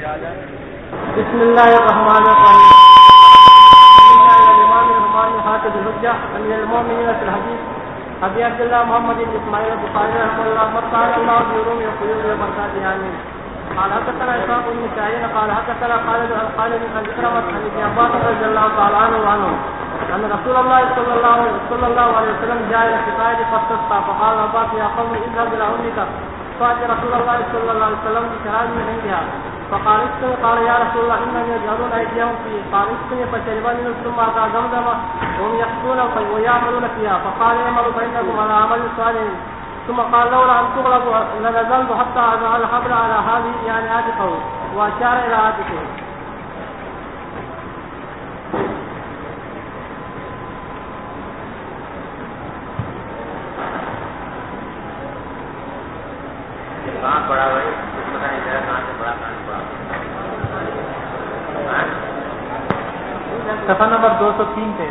بسم الله الرحمن الرحيم. الإمام الرحمن حافظ الحجة أمير المؤمنين في الحديث أبي عبد الله محمد بن إسماعيل البخاري رحمه الله وقال الله بيوم يقول وبركاته آمين. قال حدثنا إسحاق بن سعيد قال حدثنا خالد عن خالد عن إكرمة عن ابن عباس رضي الله تعالى عنه أن رسول الله صلى الله عليه وسلم جاء إلى سقاية فاستسقى فقال عباس يا قوم اذهب إلى أمك فأتى رسول الله صلى الله عليه وسلم بشراب من عندها فقال اسقني قال يا رسول الله إنهم يجعلون أيديهم فيه قال اسقني فشرب منه ثم أتى زمزم وهم يحصون ويعملون فيها فقال اعملوا فإنكم على عمل صالح ثم قال لولا أن تغلبوا لنزلت حتى أضع الحبل على هذه يعني عاتقه وأشار إلى عاتقه. کہاں پڑا بھائی پتہ نہیں چلا کہاں سے پڑا کہاں سے پڑا. صفحہ نمبر 203 پہ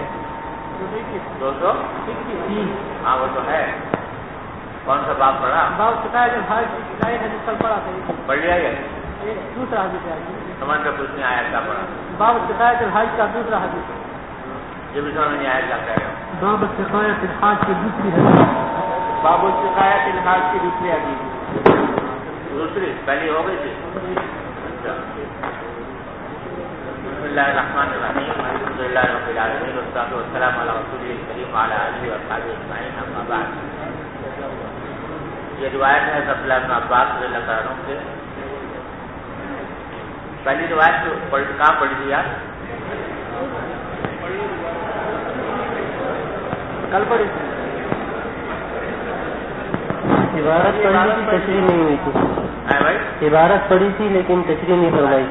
203. ہاں وہ تو ہے. کون سا باب پڑھا؟ باب شکایت الحاج کی شکایت ہے جس کل پڑھا تھا. پڑھ لیا گیا. دوسرا حدیث ہے. سمجھ میں کچھ نہیں آیا کیا پڑھا؟ باب شکایت الحاج کا دوسرا حدیث ہے. یہ بھی سمجھ نہیں آیا کیا کہہ رہے ہو؟ باب شکایت الحاج کی دوسری حدیث. باب شکایت الحاج کی دوسری حدیث. دوسری پہلی ہو گئی تھی. بسم اللہ الرحمن الرحیم الحمد للہ رب العالمین والصلاۃ والسلام علی رسول کریم وعلی آلہ وصحبہ اجمعین اما بعد. یہ روایت ہے عبداللہ بن عباس رضی اللہ عنہ سے. پہلی روایت کہاں پڑھی تھی یار؟ کل پڑھی تھی. عبارت پڑھی تھی تشریح نہیں ہوئی تھی. عبارت پڑھی تھی لیکن تشریح نہیں فرمائی.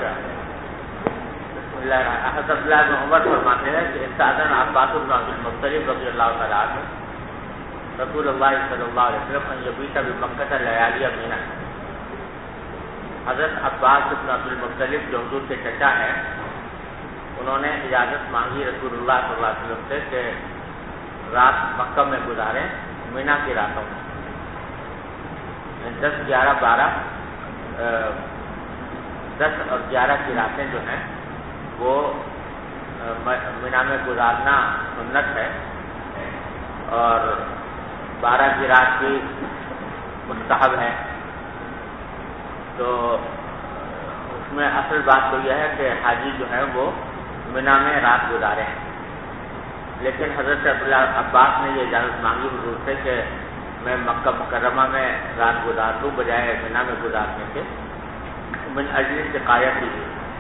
حضرت عبداللہ بن عمر فرماتے ہیں کہ استاذن عباس بن عبد المطلب رضی اللہ تعالیٰ عنہ رسول اللہ صلی اللہ علیہ وسلم ان یبیت بمکہ لیالی مینا. حضرت عباس بن عبد المطلب جو حضور کے چچا ہیں انہوں نے اجازت مانگی رسول اللہ صلی اللہ علیہ وسلم سے کہ رات مکہ میں گزاریں مینا کی راتوں میں. 10 اور 11 کی راتیں جو ہیں وہ مینا میں گزارنا سنت ہے اور 12 کی رات بھی مستحب ہے. تو اس میں اصل بات تو یہ ہے کہ حاجی جو ہے وہ مینا میں رات گزارے ہیں. لیکن حضرت عبداللہ عباس نے یہ اجازت مانگی حضور سے کہ میں مکہ مکرمہ میں رات گزار دوں بجائے مینا میں گزارنے کے. من اجل سقایت ہی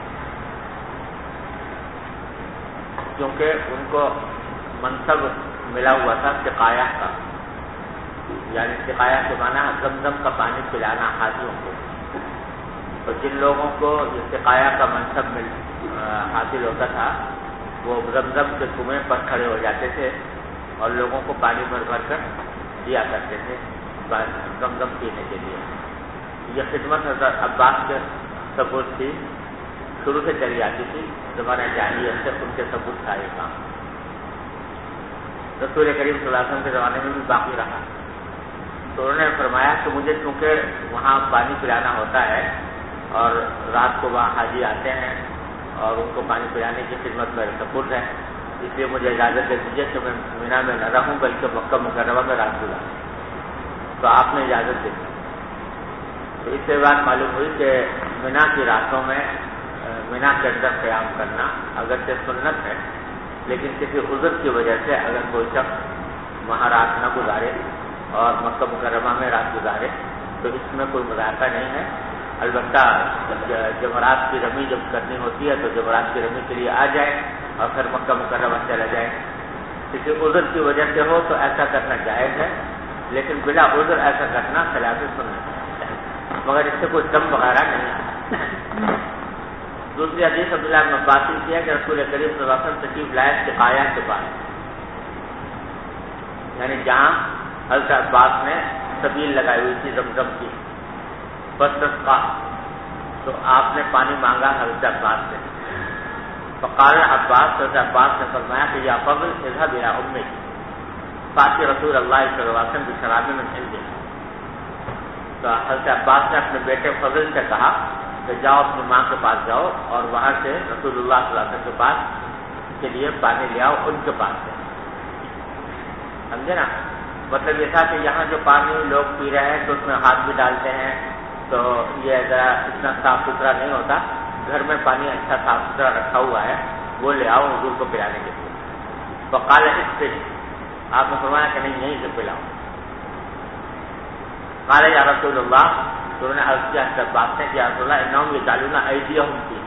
کیونکہ ان کو منصب ملا ہوا تھا سقایہ کا. یعنی سقایہ کے معنی زمزم کا پانی پلانا حاجیوں کو. تو جن لوگوں کو یہ سقایہ کا منصب حاصل ہوتا تھا وہ زمزم کے کنویں پر کھڑے ہو جاتے تھے اور لوگوں کو پانی بھر بھر کر دیا کرتے تھے زمزم پینے کے لیے. یہ خدمت حضرت عباس کے ثبوت تھی, شروع سے چلی آتی تھی. زمانہ جاہلیت سے ان کے ثبوت تھا یہ کام. رسول کریم صلی اللہ علیہ وسلم کے زمانے میں بھی باقی رہا. تو انہوں نے فرمایا کہ مجھے چونکہ وہاں پانی پلانا ہوتا ہے اور رات کو وہاں حاجی آتے ہیں اور ان کو پانی پلانے کی خدمت میرے سپرد ہے, اس لیے مجھے اجازت دے دیجیے کہ میں مینا میں نہ رہوں بلکہ مکہ مکرمہ میں رات گزاروں. تو آپ نے اجازت دے دی. تو اس سے بات معلوم ہوئی کہ مینا کی راتوں میں مینا کے اندر قیام کرنا اگرچہ سنت ہے لیکن کسی عذر کی وجہ سے اگر کوئی شخص وہاں رات نہ گزارے اور مکہ مکرمہ میں رات گزارے تو اس میں کوئی مذائقہ نہیں ہے. البتہ جمرات کی رمی جب کرنی ہوتی ہے تو جمرات کی رمی کے لیے آ جائے اور پھر مکہ مکرمہ چلا جائے. کسی عذر کی وجہ سے ہو تو ایسا کرنا جائز ہے لیکن بلا عذر ایسا کرنا خلاف سنت ہے, مگر اس سے کوئی دم وغیرہ نہیں ہے. دوسری حدیث عبداللہ بن عباس نے کیا کہ رسول کریم صلی اللہ علیہ وسلم تشریف لائے سقایہ کے پاس, یعنی جہاں حضرت عباس نے سبیل لگائی ہوئی تھی زمزم کی. فاستسقى تو آپ نے پانی مانگا حضرت عباس سے. فقال عباس, حضرت عباس نے فرمایا کہ یا فضل اذهب الى امك فاتي رسول اللہ صلی اللہ علیہ وسلم بشراب من عنده. تو حضرت عباس نے اپنے بیٹے فضل سے کہا کہ جاؤ اپنی ماں کے پاس جاؤ اور وہاں سے رسول اللہ صلی اللہ علیہ وسلم کے پاس کے لیے پانی لے آؤ، ان کے پاس سے. سمجھے نا؟ مطلب یہ تھا کہ یہاں جو پانی لوگ پی رہے ہیں تو اس میں ہاتھ بھی ڈالتے ہیں، تو یہ ذرا اتنا صاف ستھرا نہیں ہوتا. گھر میں پانی اچھا صاف ستھرا رکھا ہوا ہے، وہ لے آؤ حضور کو پلانے کے لیے. فقال اس سے آپ نے فرمایا کہ نہیں یہیں سے پلاؤ. قال یا رسول اللہ، تو انہوں نے عرض کیا بات ہے کہ یا رسول اللہ انہم یجعلون ایدیہم فیہ،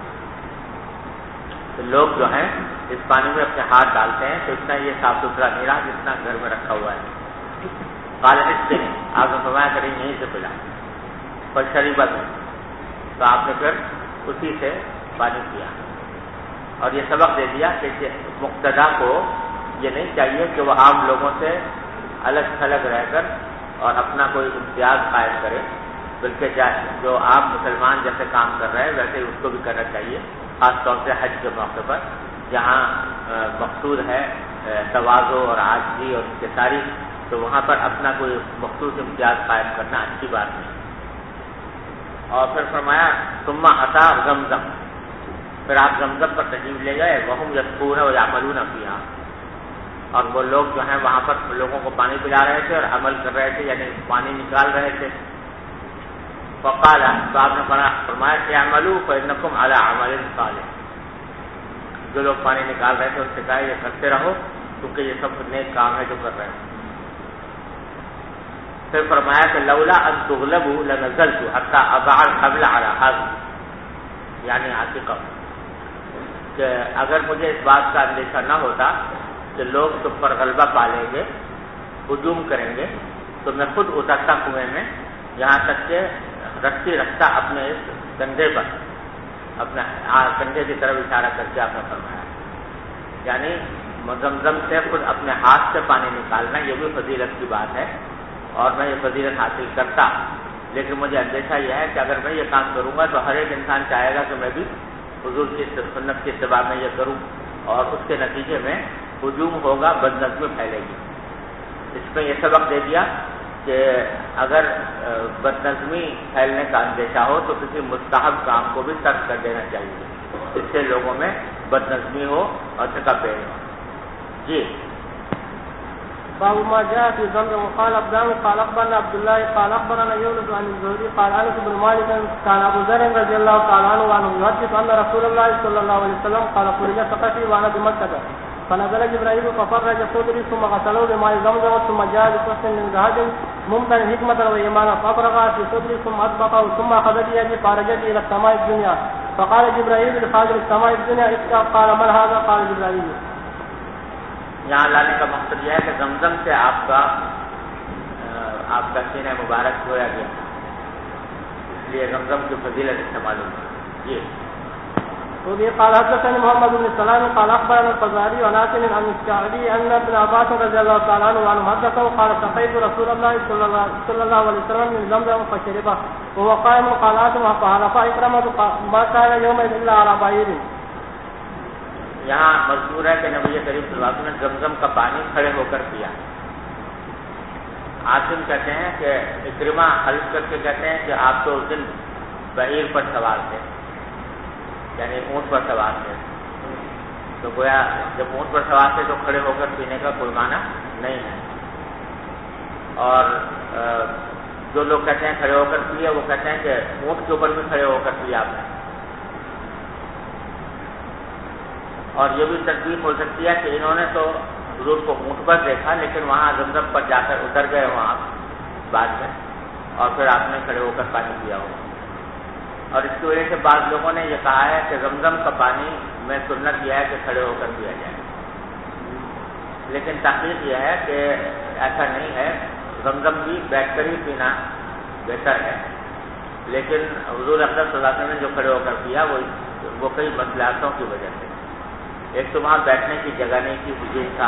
تو لوگ جو ہیں اس پانی میں اپنے ہاتھ ڈالتے ہیں تو اتنا یہ صاف ستھرا نہیں رہا جتنا گھر میں رکھا ہوا ہے. قال اس سے آپ نے فرمایا کہ نہیں یہیں سے پلاؤ. پر شریبت، تو آپ نے پھر اسی سے پانی پیا. اور یہ سبق دے دیا کہ مقتدا کو یہ نہیں چاہیے کہ وہ عام لوگوں سے الگ تھلگ رہ کر اور اپنا کوئی امتیاز قائم کرے، بلکہ جو عام مسلمان جیسے کام کر رہے ہیں ویسے اس کو بھی کرنا چاہیے. خاص طور سے حج کے موقع پر جہاں مقصود ہے تواضع اور عاجزی اور انکساری، تو وہاں پر اپنا کوئی مخصوص امتیاز قائم کرنا اچھی بات نہیں. اور پھر فرمایا ثم اتی زمزم، پھر آپ زمزم پر تشریف لے گئے. وہم یسقون ویعملون فیہا، اور وہ لوگ جو ہیں وہاں پر لوگوں کو پانی پلا رہے تھے اور عمل کر رہے تھے، یعنی پانی نکال رہے تھے. فقال، تو آپ نے فرمایا کہ اعملوا فانکم علی عمل صالح، جو لوگ پانی نکال رہے تھے ان سے کہا یہ کرتے رہو کیونکہ یہ سب نیک کام ہے جو کر رہے ہیں. پھر فرمایا کہ لولا ان تغلبوا لنزلت حتى اضع الحبل على هذا، یعنی عاتقہ، کہ اگر مجھے اس بات کا اندیشہ نہ ہوتا کہ لوگ تم پر غلبہ پالیں گے، ہجوم کریں گے، تو میں خود اترتا کنویں میں، یہاں تک کہ رسی رکھتا اپنے اس کندھے پر، اپنے کندھے کی طرف اشارہ کر کے آپ نے فرمایا. یعنی زمزم سے خود اپنے ہاتھ سے پانی نکالنا یہ بھی فضیلت کی بات ہے، اور میں یہ فضیلت حاصل کرتا. لیکن مجھے اندیشہ یہ ہے کہ اگر میں یہ کام کروں گا تو ہر ایک انسان چاہے گا کہ میں بھی حضور کی سنت کی اتباع میں یہ کروں، اور اس کے نتیجے میں ہجوم ہوگا، بدنظمی پھیلے گی. اس میں یہ سبق دے دیا کہ اگر بدنظمی پھیلنے کا اندیشہ ہو تو کسی مستحب کام کو بھی ترک کر دینا چاہیے، اس سے لوگوں میں بدنظمی ہو اور تکبر ہو. جی باب ما جاء في زمزم. قال ابدان قال اخبرنا عبد الله قال اخبرنا يونس عن الزهري قال انس بن مالك كان ابو ذر رضي الله تعالى عنه يحدث ان رسول الله صلى الله عليه وسلم قال خرج ثقفي وانا بمكه فنزل جبرائيل ففرج صدري ثم غسله بماء زمزم ثم جاء بقسط من ذهب ممتن حكمة وإيمانا فأفرغ في صدري ثم أطبقه ثم أخذ بيدي فرجت إلى السماء الدنيا فقال جبرائيل لخادم السماء الدنيا اسقى قال من هذا قال جبرائيل. یہاں لانے کا مقصد یہ ہے کہ زمزم سے آپ کا سینہ مبارک دھویا گیا، اس لیے زمزم کی فضیلت اس سے معلوم ہے. جی وبه قال حدثني محمد بن سلام قال اخبرنا الفزاري عن عاصم عن الشعبي ان ابن عباس رضي الله تعالى عنه حدثه قال سقيت رسول الله صلى الله عليه وسلم من زمزم فشربه وهو قائم قال آدم فحلف إكرمة ما كان يومئذ الا على بعير. یہاں مذکور ہے کہ نبی کریم صلی اللہ علیہ وسلم نے زمزم کا پانی کھڑے ہو کر پیا. عاصم کہتے ہیں کہ اکرمہ حلف کر کے کہتے ہیں کہ آپ تو اس دن بعیر پر سوار تھے، یعنی اونٹ پر سوار تھے، تو گویا جب اونٹ پر سوار تھے تو کھڑے ہو کر پینے کا کوئی معنی نہیں ہے. اور جو لوگ کہتے ہیں کھڑے ہو کر پیے وہ کہتے ہیں کہ اونٹ کے اوپر بھی کھڑے ہو کر پیا آپ نے. اور یہ بھی تصدیق ہو سکتی ہے کہ انہوں نے تو حضور کو اونٹ پر دیکھا لیکن وہاں زمزم پر جا کر اتر گئے وہاں بعد میں، اور پھر آپ نے کھڑے ہو کر پانی پیا ہو. اور اس کی وجہ سے بعض لوگوں نے یہ کہا ہے کہ زمزم کا پانی میں سنت یہ ہے کہ کھڑے ہو کر پیا جائے، لیکن تحقیق یہ ہے کہ ایسا نہیں ہے. زمزم بھی بیٹھ کر ہی پینا بہتر ہے، لیکن حضور اکرم صلی اللہ علیہ وسلم نے جو کھڑے ہو کر پیا وہ کئی مصلحتوں کی وجہ سے. ایک تو وہاں بیٹھنے کی جگہ نہیں تھی، ہجوم تھا،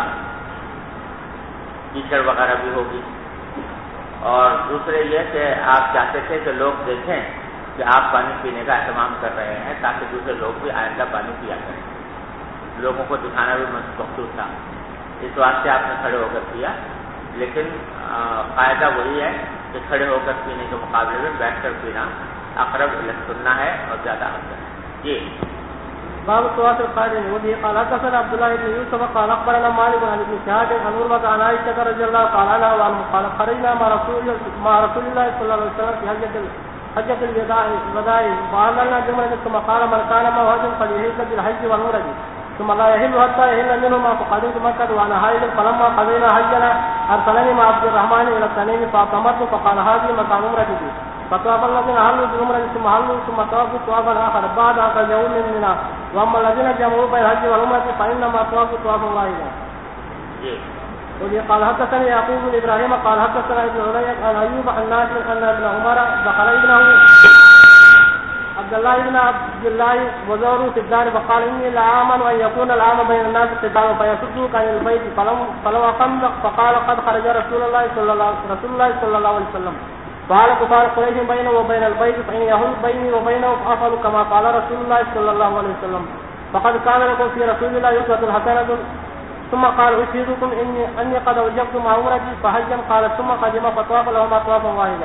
کیچڑ وغیرہ بھی ہوگی، اور دوسرے یہ کہ آپ چاہتے تھے کہ لوگ دیکھیں کہ آپ پانی پینے کا اہتمام کر رہے ہیں تاکہ دوسرے لوگ بھی آئندہ پانی پیا کریں. لوگوں کو دکھانا بھی مقصود تھا، اس واسطے آپ نے کھڑے ہو کر پیا. لیکن قاعدہ وہی ہے کہ کھڑے ہو کر پینے کے مقابلے میں بیٹھ کر پینا اقرب السنہ ہے اور زیادہ افضل ہے. جی باب الطواف القادم. وبه قال حدثنا عبد الله بن يوسف قال اخبرنا مالك عن ابن شهاب عن عروة عن عائشة رضي الله تعالى عنها وعنه قال خرجنا مع رسول الله صلى الله عليه وسلم في حجة الوداع وأهللنا جمرة ثم قال من كان معه هدي فليحل بالحج والعمرة ثم لا يحل حتى يحل منهما. فقدمت مكة وأنا حائض فلما قضينا حجنا أرسلني مع عبد الرحمن إلى التنعيم فأقمت فقال هذه مكان عمرتي. فطاف الذين حلوا بعمرة ثم حلوا ثم طافوا طوافا آخر بعد أن رجعوا من منى. وأما الذين جمعوا بين الحج والعمرة فإنما طافوا طوافا واحدا. وبه قال حدثنا يعقوب بن إبراهيم قال حدثنا ابن علي عن أيوب عن نافع أن ابن عمر دخل ابنه عبد الله وزوره في الدار فقال إني لآمن أن يكون العام بين الناس قتال فيصدوك عن البيت فلو أقمت. فقال قد خرج رسول الله صلى الله عليه وسلم. قال كفار قريش بينه وبين البيت فإن يهل بيني وبينه فأفعل كما قال رسول الله صلى الله عليه وسلم. فقد كان لكم في رسول الله أسوة حسنة. ثم قال أشهدكم أني قد أوجبت مع عمرتي فحجا. قال ثم قدم فطاف لهما طوافا واحدا.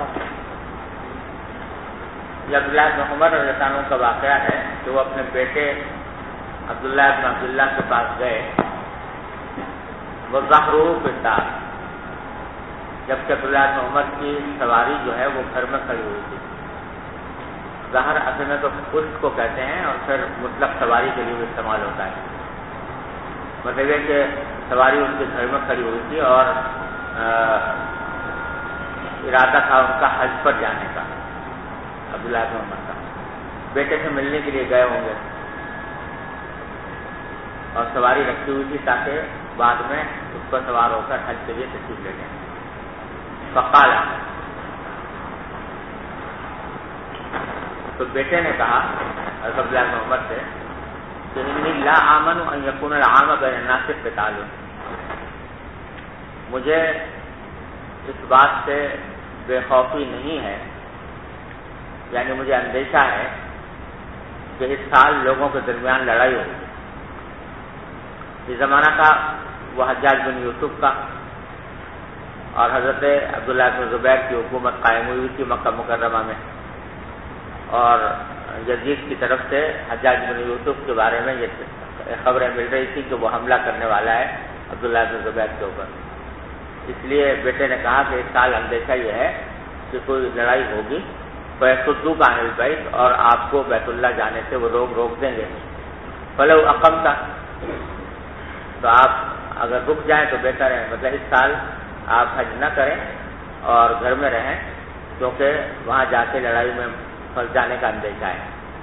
عبداللہ بن عمر رضی اللہ عنہ کا واقعہ ہے کہ وہ اپنے بیٹے عبداللہ بن عبداللہ کے پاس گئے. وہ ظہرو کے ساتھ جبکہ عبداللہ بن عمر کی سواری جو ہے وہ گھر میں کھڑی ہوئی تھی. ظہر اصل میں تو پشت کو کہتے ہیں اور پھر مطلق سواری کے لیے بھی استعمال ہوتا ہے. مطلب یہ کہ سواری ان کے گھر میں کھڑی ہوئی تھی اور ارادہ تھا ان کا حج پر جانے کا. عبداللہ بن عمر کا بیٹے سے ملنے کے لیے گئے ہوں گے اور سواری رکھی ہوئی تھی تاکہ بعد میں اس پر سوار ہو کر حج کے لیے تشریف لے جائیں. فقال تو بیٹے نے کہا عبداللہ بن عمر سے کہ انی لا آمن ان یکون العام بین الناس قتال. مجھے اس بات سے بے خوفی نہیں ہے، یعنی مجھے اندیشہ ہے کہ اس سال لوگوں کے درمیان لڑائی ہوگی. اس زمانہ کا وہ حجاج بن یوسف کا اور حضرت عبداللہ بن زبیر کی حکومت قائم ہوئی تھی مکہ مکرمہ میں، اور یزید کی طرف سے حجاج بن یوسف کے بارے میں یہ خبریں مل رہی تھی کہ وہ حملہ کرنے والا ہے عبداللہ بن زبیر کے اوپر. اس لیے بیٹے نے کہا کہ اس سال اندیشہ یہ ہے کہ کوئی لڑائی ہوگی. فیصدوک عن البیت، اور آپ کو بیت اللہ جانے سے وہ لوگ روک دیں گے. فلو اقمت، تو آپ اگر رک جائیں تو بہتر ہے. مطلب اس سال آپ حج نہ کریں اور گھر میں رہیں کیونکہ وہاں جا کے لڑائی میں پھنس جانے کا اندیشہ ہے.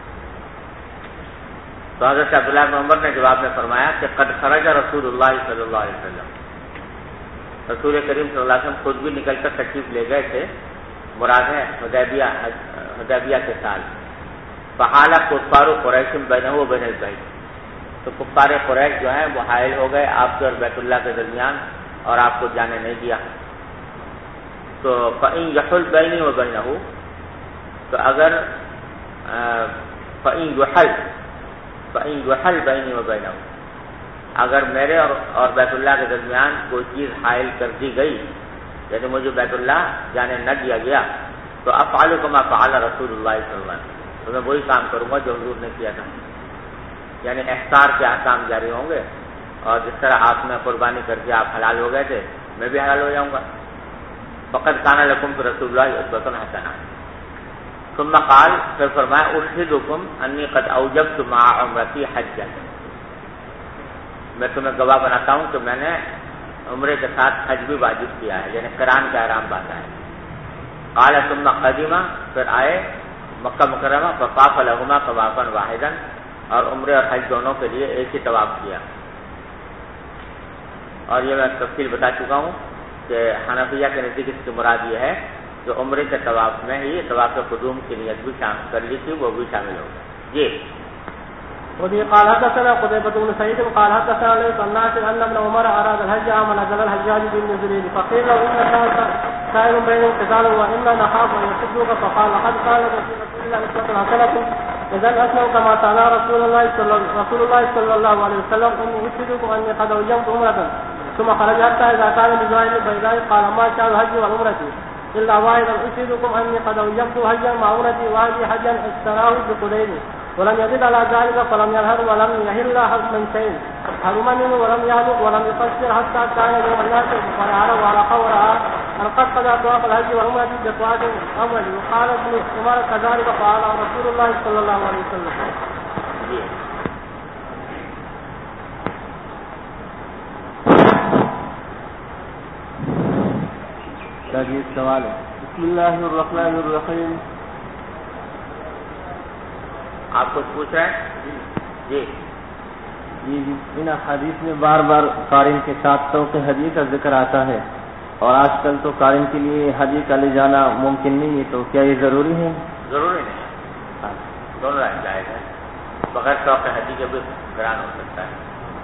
تو حضرت عبداللہ بن عمر نے جواب میں فرمایا کہ قد خرج رسول اللہ صلی اللہ علیہ وسلم. رسول کریم صلی اللہ علیہ وسلم خود بھی نکل کر تشریف لے گئے تھے. مراد ہے حدیبیہ کے سال. فحال کفار قریش بینہ و بین البیت، تو کفار قریش جو ہیں وہ حائل ہو گئے آپ کے اور بیت اللہ کے درمیان اور آپ کو جانے نہیں دیا. تو فإن یحل بینی و بینہ، تو اگر فإن یحل بینی و بینہ، اگر میرے اور بیت اللہ کے درمیان کوئی چیز حائل کر دی گئی، یعنی مجھے بیت اللہ جانے نہ دیا گیا، تو افعل کما فعل رسول اللہ صلی اللہ علیہ وسلم، تو میں وہی کام کروں گا جو حضور نے کیا تھا. یعنی احصار کے احکام جاری ہوں گے، اور جس طرح آپ نے قربانی کر کے آپ حلال ہو گئے تھے میں بھی حلال ہو جاؤں گا. فقد کان لکم فی رسول اللہ اسوۃ حسنہ. ثم قال، پھر فرمایا اشہدکم انی قد اوجبت مع عمرتی حجا، میں تمہیں گواہ بناتا ہوں کہ میں نے عمرے کے ساتھ حج بھی واجب کیا ہے، یعنی قران کا احرام باندھا ہے. قال ثم قدم، پھر آئے مکہ مکرمہ. فطاف لهما طوافا واحدا، اور عمرے اور حج دونوں کے لیے ایک ہی طواف کیا. اور یہ میں تفصیل بتا چکا ہوں کہ حنفیہ کے نزدیک اس کی مراد یہ ہے کہ عمرے کے طواف میں ہی طواف قدوم کی نیت بھی شامل کر لی تھی، وہ بھی شامل ہوگا. جی وبه قال حدثنا قتيبة بن سعيد قال حدثنا ليث عن نافع أن ابن عمر أراد الحج عام نزل الحجاج بن جرير فقيل له إن الناس سائر بينهم قتال وإنا نخاف أن يصدوك. فقال لقد قال رسول الله أسوة حسنة إذا أسلموا كما قال رسول الله صلى الله عليه وسلم إني أشهدكم أني قد أوجبت عمرة. ثم خرج حتى إذا كان بجوار البيضاء قال ما شاء الحج والعمرة. إلا واحدا أشهدكم أني قد أوجبت هجا معونتي وهذه هجا اشتراه بقدين ولم يزد على ذلك فلم ينهر ولم يهل حكما شيء حرم منه ولم يهلك ولم يقصر حتى كان يوم الناس فنهر وعلى قورها أن قد قضى طواف الحج وعمرة بطواف أول وقال ابن عمر كذلك قال رسول الله صلى الله عليه وسلم. سوال ہے. بسم اللہ الرحمن الرحیم. آپ کچھ پوچھ رہے ہیں؟ جی ان حدیث میں بار بار قارن کے ساتھ توقع حدیث کا ذکر آتا ہے اور آج کل تو قارن کے لیے حدیث کا لے جانا ممکن نہیں ہے، تو کیا یہ ضروری ہے؟ ضروری نہیں ہے، دونوں جائز ہے. بغیر توقع حدیث کے بھی بیان ہو سکتا ہے.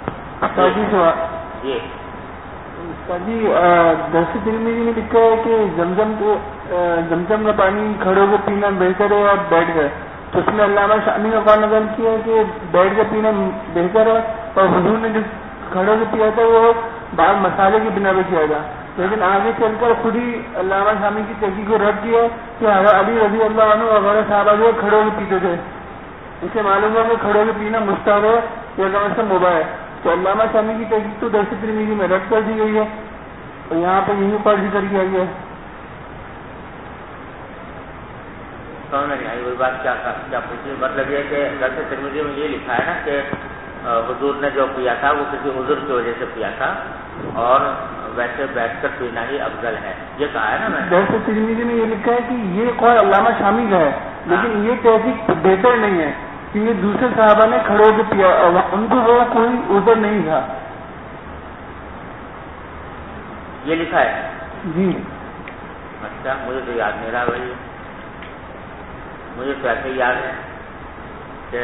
جی درس ترمذی میں لکھا ہے کہ زمزم کا پانی کھڑے ہو کے پینا بہتر ہے اور بیٹھ گئے، تو اس میں علامہ شامی کا قول نقل کیا ہے کہ بیٹھ کے پینا بہتر ہے، اور حضور نے جو کھڑے ہو کے پیا تھا وہ بعض مسالے کی بنا پہ کیا تھا. لیکن آگے چل کر خود ہی علامہ شامی کی تحقیق کو رد کیا کہ علی رضی اللہ عنہ وغیرہ صحابہ جو کھڑے ہو کے پیتے تھے. اس سے معلوم ہے کہ کھڑے ہو کے پینا مستحب ہے یا کم از کم مباح ہے. تو علامہ شامی کی تحقیق تو درس ترمذی میں رد کر دی گئی ہے اور یہاں پہ یہیں پر ذکر کیا گیا ہے. سمجھ نہیں آئی وہی بات کیا پوچھی. مطلب یہ کہ درس ترمذی میں یہ لکھا ہے نا کہ حضور نے جو پیا تھا وہ کسی عذر کی وجہ سے پیا تھا اور ویسے بیٹھ کر پینا ہی افضل ہے، یہ کہا ہے نا میں. درس ترمذی میں یہ لکھا ہے کہ یہ قول علامہ شامی کا ہے، لیکن یہ تحقیق بہتر نہیں ہے کیونکہ دوسرے صحابہ نے کھڑے ہو کے پیا، ان کو وہ کوئی عذر نہیں تھا. یہ لکھا ہے جی. اچھا مجھے تو یاد نہیں رہا بھائی. مجھے تو ایسے ہی یاد ہے کہ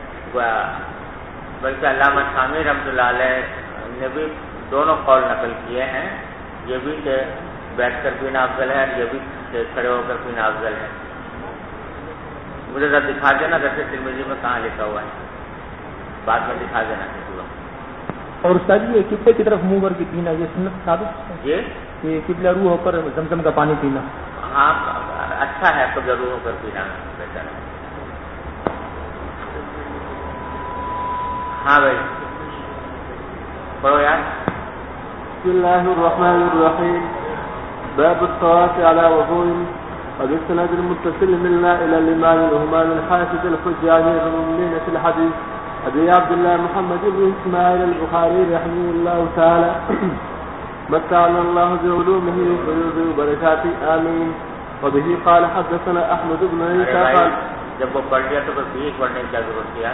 بلکہ علامہ شامی رحمۃ اللہ علیہ نے بھی دونوں قول نقل کیے ہیں، یہ بھی کہ بیٹھ کر پینا افضل ہے اور یہ بھی کہ کھڑے ہو کر پینا افضل ہے. مجھے ذرا دکھا دینا درس ترمذی میں کہاں لکھا ہوا ہے، بعد میں دکھا دینا کسی وقت. اور استاد جی قبلے کی طرف منہ کر کے پینا یہ سنت ثابت ہے یہ کہ قبلہ روح ہو کر زمزم کا پانی پینا؟ ہاں اچھا ہے، تو ضرور ہو کر پینا بہتر ہے. ہاں بھائی پڑھو یار. بسم اللہ الرحمن الرحیم. باب الطواف على وضوء. وبالسند المتصل منا الى الامام الهمام الحافظ الحجاج المؤمنين في الحديث ابي عبد الله محمد بن اسماعيل البخاري رحمه الله تعالى متعنا الله بعلومه وفيوضه وبركاته آمين. وبه قال حدثنا احمد بن عيسى قال جب وہ پڑھ لیا تو بس یہ پڑھنے کی کیا ضرورت ہے؟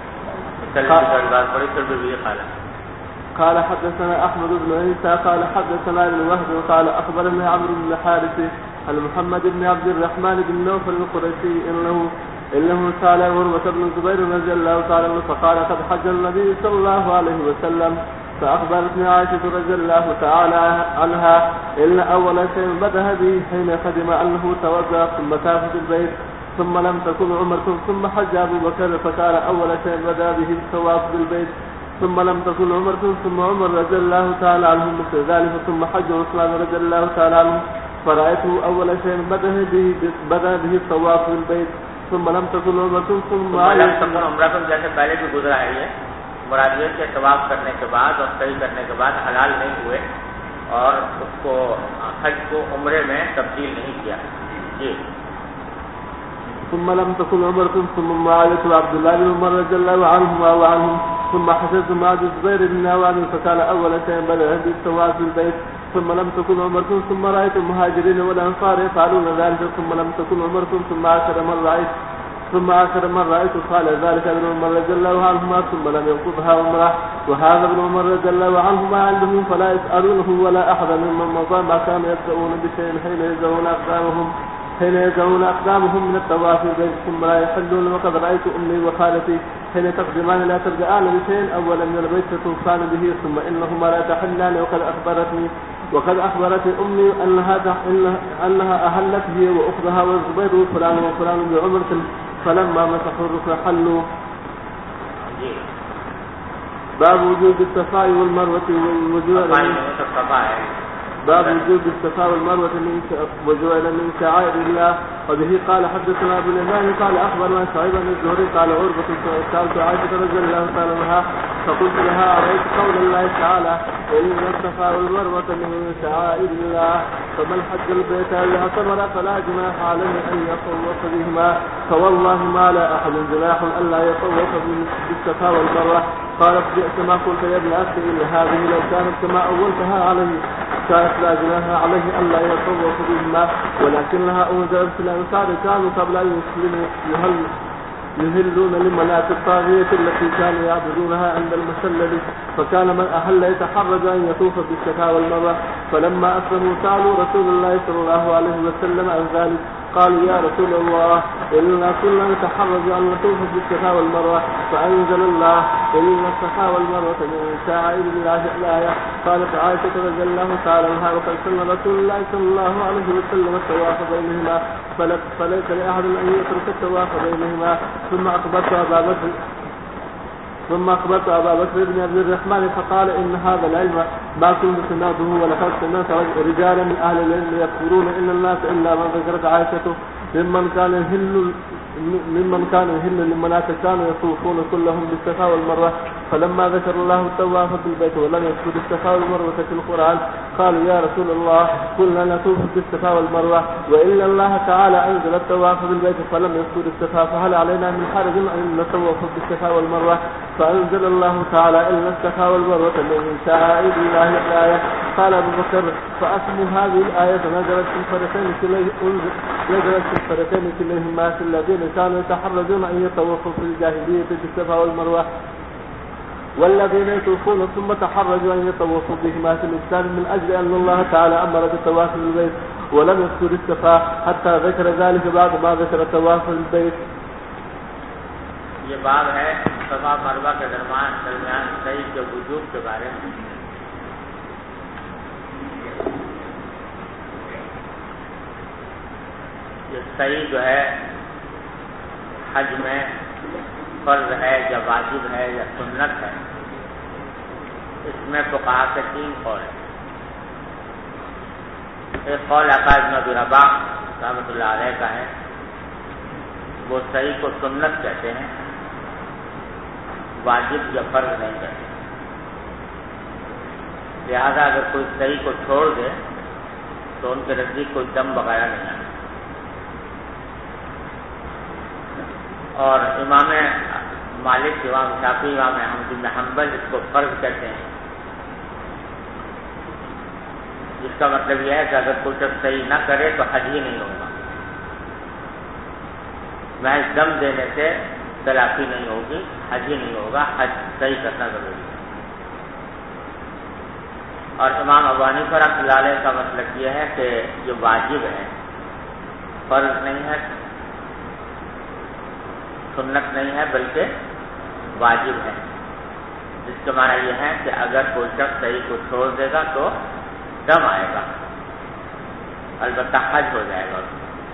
قال حدثنا احمد بن عيسى قال حدثنا ابن وهب قال اخبرنا عمرو بن الحارث عن محمد بن عبد الرحمن بن نوفل القرشي انه سال عروة بن الزبير رضي الله تعالى عنه فقال قد حج النبي صلى الله عليه وسلم فاخبرتني عائشة رضي الله تعالى عنها ان اول شيء بدأ به حين قدم انه توضأ ثم طاف بالبيت ثم لم تكن عمرة ثم حج ابو بكر فقال اول شيء بدأ به الطواف بالبيت ثم لم تكن عمرة ثم عمر رضي الله تعالى عنه مثل ذلك ثم حج عثمان رضي الله تعالى عنه فرأيته أول شيء بدأ به الطواف بالبيت ثم لم تكن عمرة ثم عمرہ جیسے پہلے بھی گزرا ہے. یہ مراد یہ کہ طواف کرنے کے بعد اور صحیح کرنے کے بعد حلال نہیں ہوئے اور اس کو حج کو عمرے میں تبدیل نہیں کیا. جی. ثم لم تكن عمرة ثم معاوية عبد الله بن عمر رضي الله عنهما وعنهم ثم حجزت مع الزبير بن عوام فقال أول شيء بدأ بالطواف بالبيت ثم لم تكن عمرة ثم رأيت المهاجرين والأنصار يفعلون ذلك ثم لم تكن عمرة ثم آخر من رأيت قال ذلك ابن عمر رضي الله عنهما ثم لم ينقضها عمره. وهذا ابن عمر رضي الله عنهما عندهم فلا يسألونه ولا أحد ممن مضى ما كانوا يبدأون بشيء حين يزعون أقدامهم من الطواف بالبيت ثم لا يحلون. وقد رأيت أمي وخالتي حين تقدمان لا ترجعان بشيء أولا من البيت فتوفان به ثم إنهما لا تحلان. وقد أخبرتني أمي أنها أهلت هي وأخذها والزبير وفلان وفلان بعمرة فلما مسحوا الركن حلوا. باب وجود الصفاء والمروة والوجوه. باب وجوب الصفا والمروة وجعل من شعائر الله. وبه قال حدثنا ابن اليمان قال اخبرنا شعيب بن الزهري قال عروة سألت عائشة رضي الله تعالى عنها فقلت لها أرأيت قول الله تعالى إن الصفا والمروة من شعائر الله فمن حج البيت أو اعتمر فلا جناح عليه أن يطوف بهما فوالله ما لا أحد جناح ألا يطوف بالصفا والمروة. قالت بئس ما قلت يا ابن أخي إلا هذه لو كانت كما أولتها عليه كانت لا جناح عليه ألا يطوف بهما ولكنها أنزلت في الأنصار كانوا قبل أن يسلموا يهلون لمناة الطاغية التي كانوا يعبدونها عند المسلل فكان من أهل يتحرج أن يطوف بالصفا والمروة فلما أسلموا سألوا رسول الله صلى الله عليه وسلم عن ذلك قالوا يا رسول الله إنا كنا نتحرج أن نطوف بالصفا والمروة فأنزل الله إن الصفا والمروة من شعائر الله الآية. قالت عائشة رضي الله تعالى عنها وقد سن رسول الله صلى الله عليه وسلم الطواف بينهما فليس لأحد أن يترك الطواف بينهما. ثم أخبرت أبا بكر بن عبد الرحمن فقال إن هذا العلم ما كنت سمعته ولقد سمعت رجالا من أهل العلم يذكرون إن الناس إلا من ذكرت عائشة ممن كان يهل لمناة كانوا يطوفون كلهم بالصفا والمروة فلما ذكر الله الطواف بالبيت ولم يذكر الصفا والمروة في القرآن قالوا يا رسول الله كلنا نطوف بالصفا والمروة وإن الله تعالى أنزل الطواف بالبيت فلم يذكر الصفا فهل علينا من حرج أن نطوف بالصفا والمروة. فأنزل الله تعالى إن الصفا والمروة من شعائر الله الآية. قال أبو بكر فأسم هذه الآية نزلت في الفرقين كليهما في الذين كانوا يتحرجون أن يطوفوا في الجاهلية بالصفا والمروة والذين يطوفون ثم تحرجوا أن يطوفوا بهما في الإسلام من أجل أن الله تعالى أمر بالطواف بالبيت ولم يذكر الصفا حتى ذكر ذلك بعد ما ذكر الطواف بالبيت. یہ باب ہے صفا مروہ کے درمیان صحیح کے وجوب کے بارے میں. یہ صحیح جو ہے حج میں فرض ہے یا واجب ہے یا سنت ہے اس میں فقہا کے 3 قول ہیں. ایک قول عطا بن ابی رباح رحمۃ اللہ علیہ کا ہے وہ صحیح کو سنت کہتے ہیں واجب یا فرض نہیں کہتے. لہذا اگر کوئی صحیح کو چھوڑ دے تو ان کے نزدیک کوئی دم وغیرہ نہیں آتا. اور امام مالک امام شافعی امام احمد بن حنبل اس کو فرض کہتے ہیں جس کا مطلب یہ ہے کہ اگر کوئی شخص صحیح نہ کرے تو حج ہی نہیں ہوگا. محض دم دینے سے تلافی نہیں ہوگی حج ہی نہیں ہوگا. حج صحیح کرنا ضروری ہے. اور امام ابو حنیفہ رحمۃ اللہ علیہ کا مطلب یہ ہے کہ یہ واجب ہے فرض نہیں ہے سنت نہیں ہے بلکہ واجب ہے جس کا معنی یہ ہے کہ اگر کوئی شخص صحیح کو چھوڑ دے گا تو دم آئے گا البتہ حج ہو جائے گا.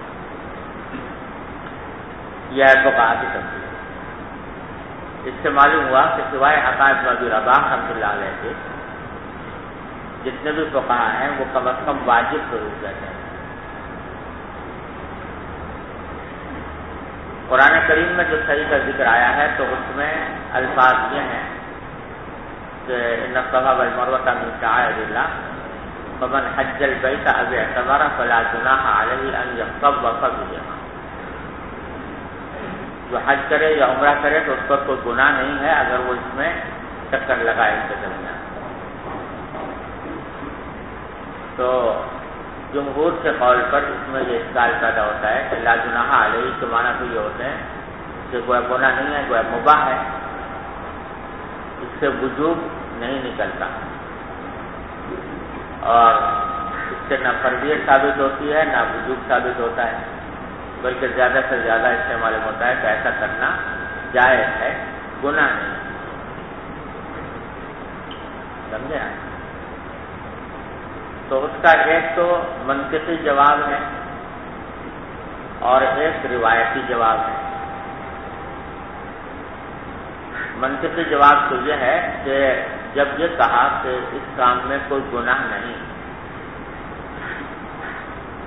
یہ ہے فقہا کی تفصیل. اس سے معلوم ہوا کہ سوائے عطا بن ابی رباح رحمۃ اللہ علیہ کے جتنے بھی فقہا ہیں وہ کم از کم واجب ضرور کہتے ہیں. قرآن کریم میں جو صحیح کا ذکر آیا ہے تو اس میں الفاظ یہ ہیں کہ ان الصفا والمروۃ من شعائر اللہ فمن حج البیت او اعتمر فلا جناح علیہ ان یطوف بہما. جو حج کرے یا عمرہ کرے تو اس پر کوئی گناہ نہیں ہے اگر وہ اس میں چکر لگائے ان کے درمیان. تو جمہور کے قول پر اس میں یہ اشکال پیدا ہوتا ہے کہ لا جناح علیہ کے معنی تو یہ ہوتے ہیں کہ گویا گناہ نہیں ہے گویا مباح ہے. اس سے وجوب نہیں نکلتا اور اس سے نہ فرضیت ثابت ہوتی ہے نہ وجوب ثابت ہوتا ہے بلکہ زیادہ سے زیادہ اس سے معلوم ہوتا ہے کہ ایسا کرنا جائز ہے گناہ نہیں. سمجھے؟ تو اس کا ایک تو منطقی جواب ہے اور ایک روایتی جواب ہے. منطقی جواب تو یہ ہے کہ جب یہ کہا کہ اس کام میں کوئی گناہ نہیں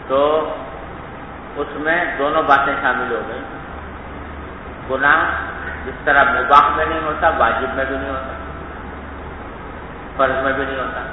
تو اس میں دونوں باتیں شامل ہو گئی. گناہ جس طرح مباح میں نہیں ہوتا واجب میں بھی نہیں ہوتا، فرض میں بھی نہیں ہوتا.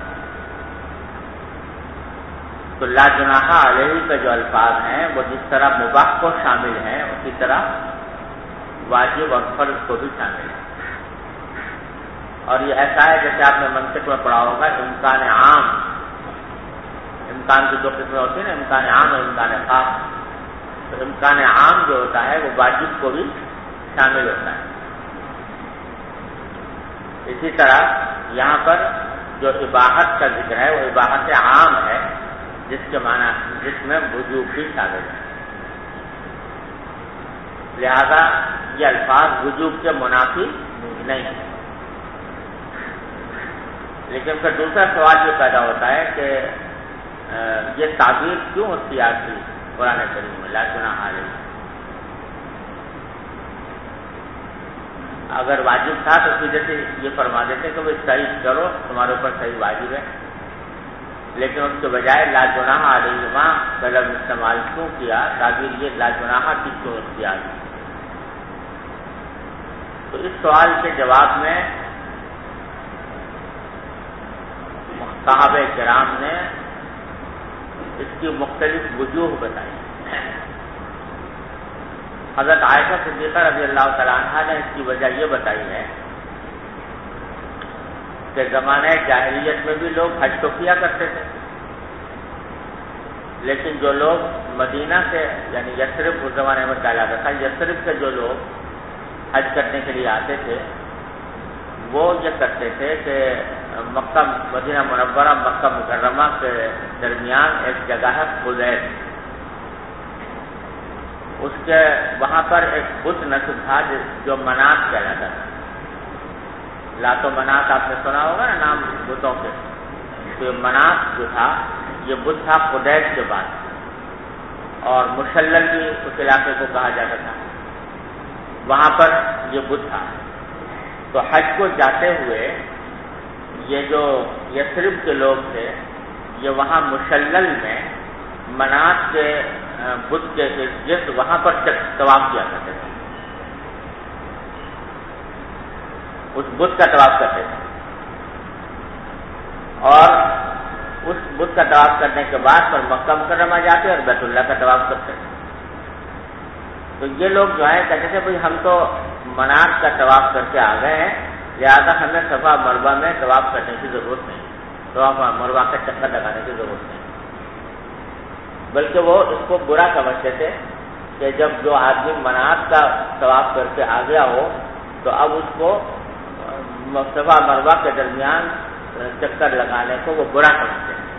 تو لا جناح علیہ کے جو الفاظ ہیں وہ جس طرح مباح کو شامل ہیں اسی طرح واجب اور فرض کو بھی شامل ہے. اور یہ ایسا ہے جیسے آپ نے منطق میں پڑھا ہوگا امکان عام، امکان کی دو قسمیں ہوتی ہیں نا، امکان عام اور امکان خاص. تو امکان عام جو ہوتا ہے وہ واجب کو بھی شامل ہوتا ہے. اسی طرح یہاں پر جو اباحت کا ذکر ہے وہ اباحت عام ہے جس کے معنی جس میں وجوب بھی شامل ہے. لہذا یہ الفاظ وجوب کے منافی نہیں ہے. لیکن پھر دوسرا سوال یہ پیدا ہوتا ہے کہ یہ تعبیر کیوں اختیار کی قرآن کریم میں لا جناح علیہ؟ اگر واجب تھا تو سیدھے سے یہ فرما دیتے کہ وہ صحیح کرو، تمہارے اوپر صحیح واجب ہے. لیکن اس کے بجائے لا جناح علیہما کا لفظ استعمال کیوں کیا؟ تعبیر یہ لا جناح کی کیوں اختیار کی؟ تو اس سوال کے جواب میں صحابہ کرام نے اس کی مختلف وجوہ بتائی. حضرت عائشہ صدیقہ رضی اللہ تعالیٰ عنہا نے اس کی وجہ یہ بتائی ہے کہ زمانہ جاہلیت میں بھی لوگ حج تو کیا کرتے تھے، لیکن جو لوگ مدینہ سے یعنی یثرب اس زمانے میں ڈالا جاتا تھا، یثرب سے جو لوگ حج کرنے کے لیے آتے تھے وہ یہ کرتے تھے کہ مکہ مدینہ منورہ مکہ مکرمہ کے درمیان ایک جگہ ہے خلیل، اس کے وہاں پر ایک بت نصب تھا جو منات کہلاتا تھا. لات و منات آپ نے سنا ہوگا نا نام بتوں کے. تو یہ منات جو تھا یہ بت تھا خدیج کے بعد، اور مشلل بھی اس علاقے کو کہا جاتا تھا. وہاں پر یہ بت تھا. تو حج کو جاتے ہوئے یہ جو یثرب کے لوگ تھے یہ وہاں مشلل میں منات کے بت کے جس وہاں پر طواف کیا کرتے تھے، اس بت کا طواف کرتے تھے. اور اس بت کا طواف کرنے کے بعد پر مکہ مکرمہ جاتے اور بیت اللہ کا طواف کرتے تھے. تو یہ لوگ جو ہے کہتے تھے بھائی ہم تو منات کا طواف کر کے آ گئے ہیں، لہٰذا ہمیں صفا مروہ میں طواف کرنے کی ضرورت نہیں، طواف مروہ کا چکر لگانے کی ضرورت نہیں. بلکہ وہ اس کو برا سمجھتے تھے کہ جب جو آدمی منات کا طواف کر کے آ گیا ہو تو اب اس کو صفا مروہ کے درمیان چکر لگانے کو وہ برا سمجھتے ہیں.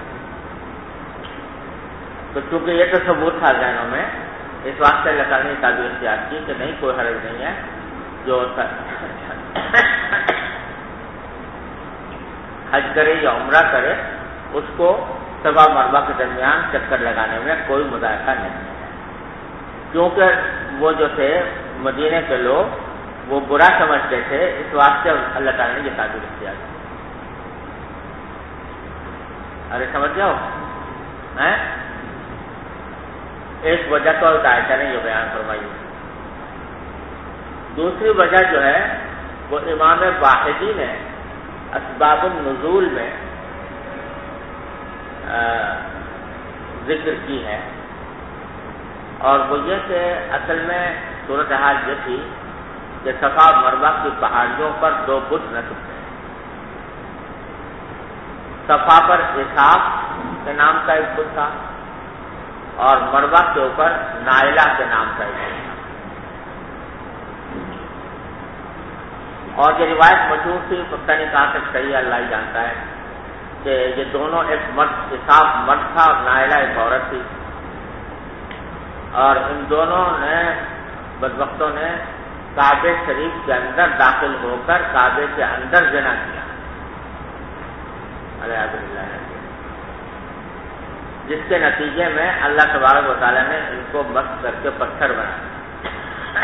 تو چونکہ یہ تصور تھا ذہنوں میں، اس واسطے اللہ تعالیٰ نے تعبیر اختیار کی کہ نہیں کوئی حرج نہیں ہے، جو حج کرے یا عمرہ کرے اس کو صفا مروہ کے درمیان چکر لگانے میں کوئی مذائقہ نہیں ہے. کیونکہ وہ جو تھے مدینے کے لوگ وہ برا سمجھتے تھے، اس واسطے اللہ تعالیٰ نے یہ تعبیر اختیار کی. ارے سمجھ جاؤ ایک وجہ تو عائشہ نے یہ بیان فرمائی. دوسری وجہ جو ہے وہ امام واحدی نے اسباب النزول میں ذکر کی ہے، اور وہ یہ کہ اصل میں صورتحال یہ تھی کہ صفا مروہ کی پہاڑیوں پر دو بت نصب تھے. صفا پر اسحاق کے نام کا ایک بت تھا اور مروہ کے اوپر نائلہ کے نام کا ایک بت تھا. اور یہ روایت مشہور تھی، پتہ نہیں کہاں تک صحیح اللہ ہی جانتا ہے، کہ یہ دونوں ایک مرد اسحاق مرد تھا اور نائلہ ایک عورت تھی، اور ان دونوں نے بدبختوں نے کعبے شریف کے اندر داخل ہو کر کعبے کے اندر زنا کیا، الحمد للہ، جس کے نتیجے میں اللہ تبارک و تعالیٰ نے ان کو مست کر کے پتھر بنایا.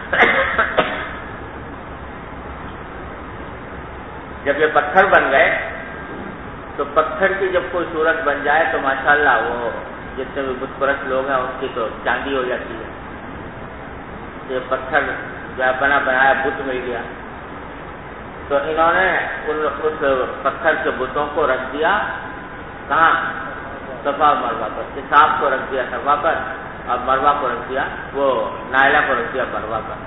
جب یہ پتھر بن گئے تو پتھر کی جب کوئی صورت بن جائے تو ماشاءاللہ وہ جتنے بھی بت پرست لوگ ہیں ان کی تو چاندی ہو جاتی ہے. یہ پتھر جو ہے بنا بنایا بت مل گیا. تو انہوں نے اس پتھر کے بتوں کو رکھ دیا کہاں؟ صفا اور مروہ پر. کتاب کو رکھ دیا صفا پر اور مروہ کو رکھ دیا، وہ نائلہ کو رکھ دیا مروہ پر.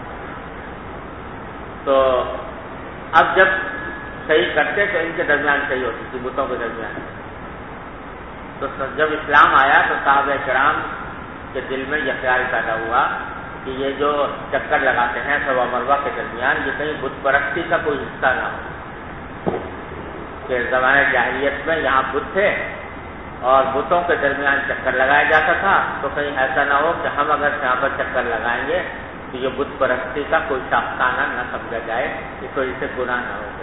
تو اب جب صحیح کرتے تو ان کے درمیان صحیح ہوتی تھی، بتوں کے درمیان. تو جب اسلام آیا تو صحابہ کرام کے دل میں یہ خیال پیدا ہوا کہ یہ جو چکر لگاتے ہیں صفا مروہ کے درمیان، یہ کہیں بت پرستی کا کوئی حصہ نہ ہو. کہ زمانے جاہلیت میں یہاں بت تھے اور بتوں کے درمیان چکر لگایا جاتا تھا، تو کہیں ایسا نہ ہو کہ ہم اگر یہاں پر چکر لگائیں گے تو یہ بت پرستی کا کوئی شاختانہ نہ سمجھا جائے، اس وجہ سے گناہ نہ ہو.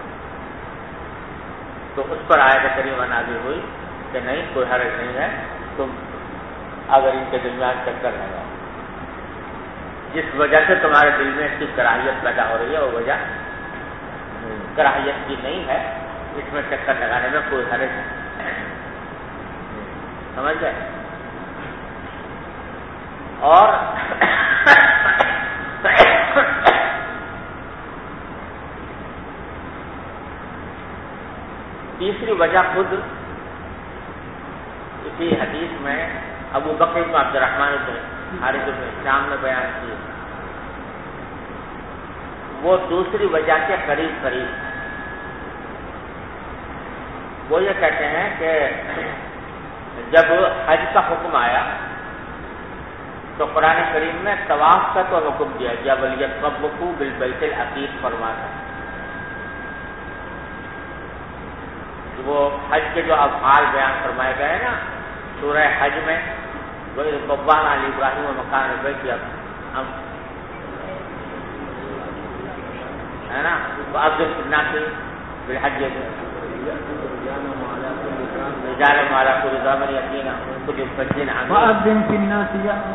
تو اس پر آیت کریمہ نازل ہوئی کہ نہیں، کوئی حرج نہیں ہے تم اگر ان کے درمیان چکر لگاؤ. جس وجہ سے تمہارے دل میں اس کی کراہیت پیدا ہو رہی ہے وہ وجہ کراہیت کی نہیں ہے، اس میں چکر لگانے میں کوئی حرج نہیں. سمجھ گئے؟ اور تیسری وجہ خود اسی حدیث میں ابو بکر بن عبد الرحمن بن حارث بن ہشام نے بیان کی. وہ دوسری وجہ کے قریب قریب. وہ یہ کہتے ہیں کہ جب حج کا حکم آیا تو قرآن کریم میں طواف کا تو حکم دیا گیا، وَلْيَطَّوَّفُوا بِالْبَيْتِ الْعَتِيقِ فرماتا. وہ حج کے جو افعال بیان فرمائے گئے نا سورہ حج میں، وَإِذْ بَوَّأْنَا لِإِبْرَاهِيمَ مَكَانَ الْبَيْتِ، ہے نا، وَأَذِّنْ فِي النَّاسِ بِالْحَجِّ رِجَالًا وَعَلَىٰ كُلِّ ضَامِرٍ يَأْتِينَ مِنْ كُلِّ فَجٍّ عَمِيقٍ وَأَذِّنْ فِي النَّاسِ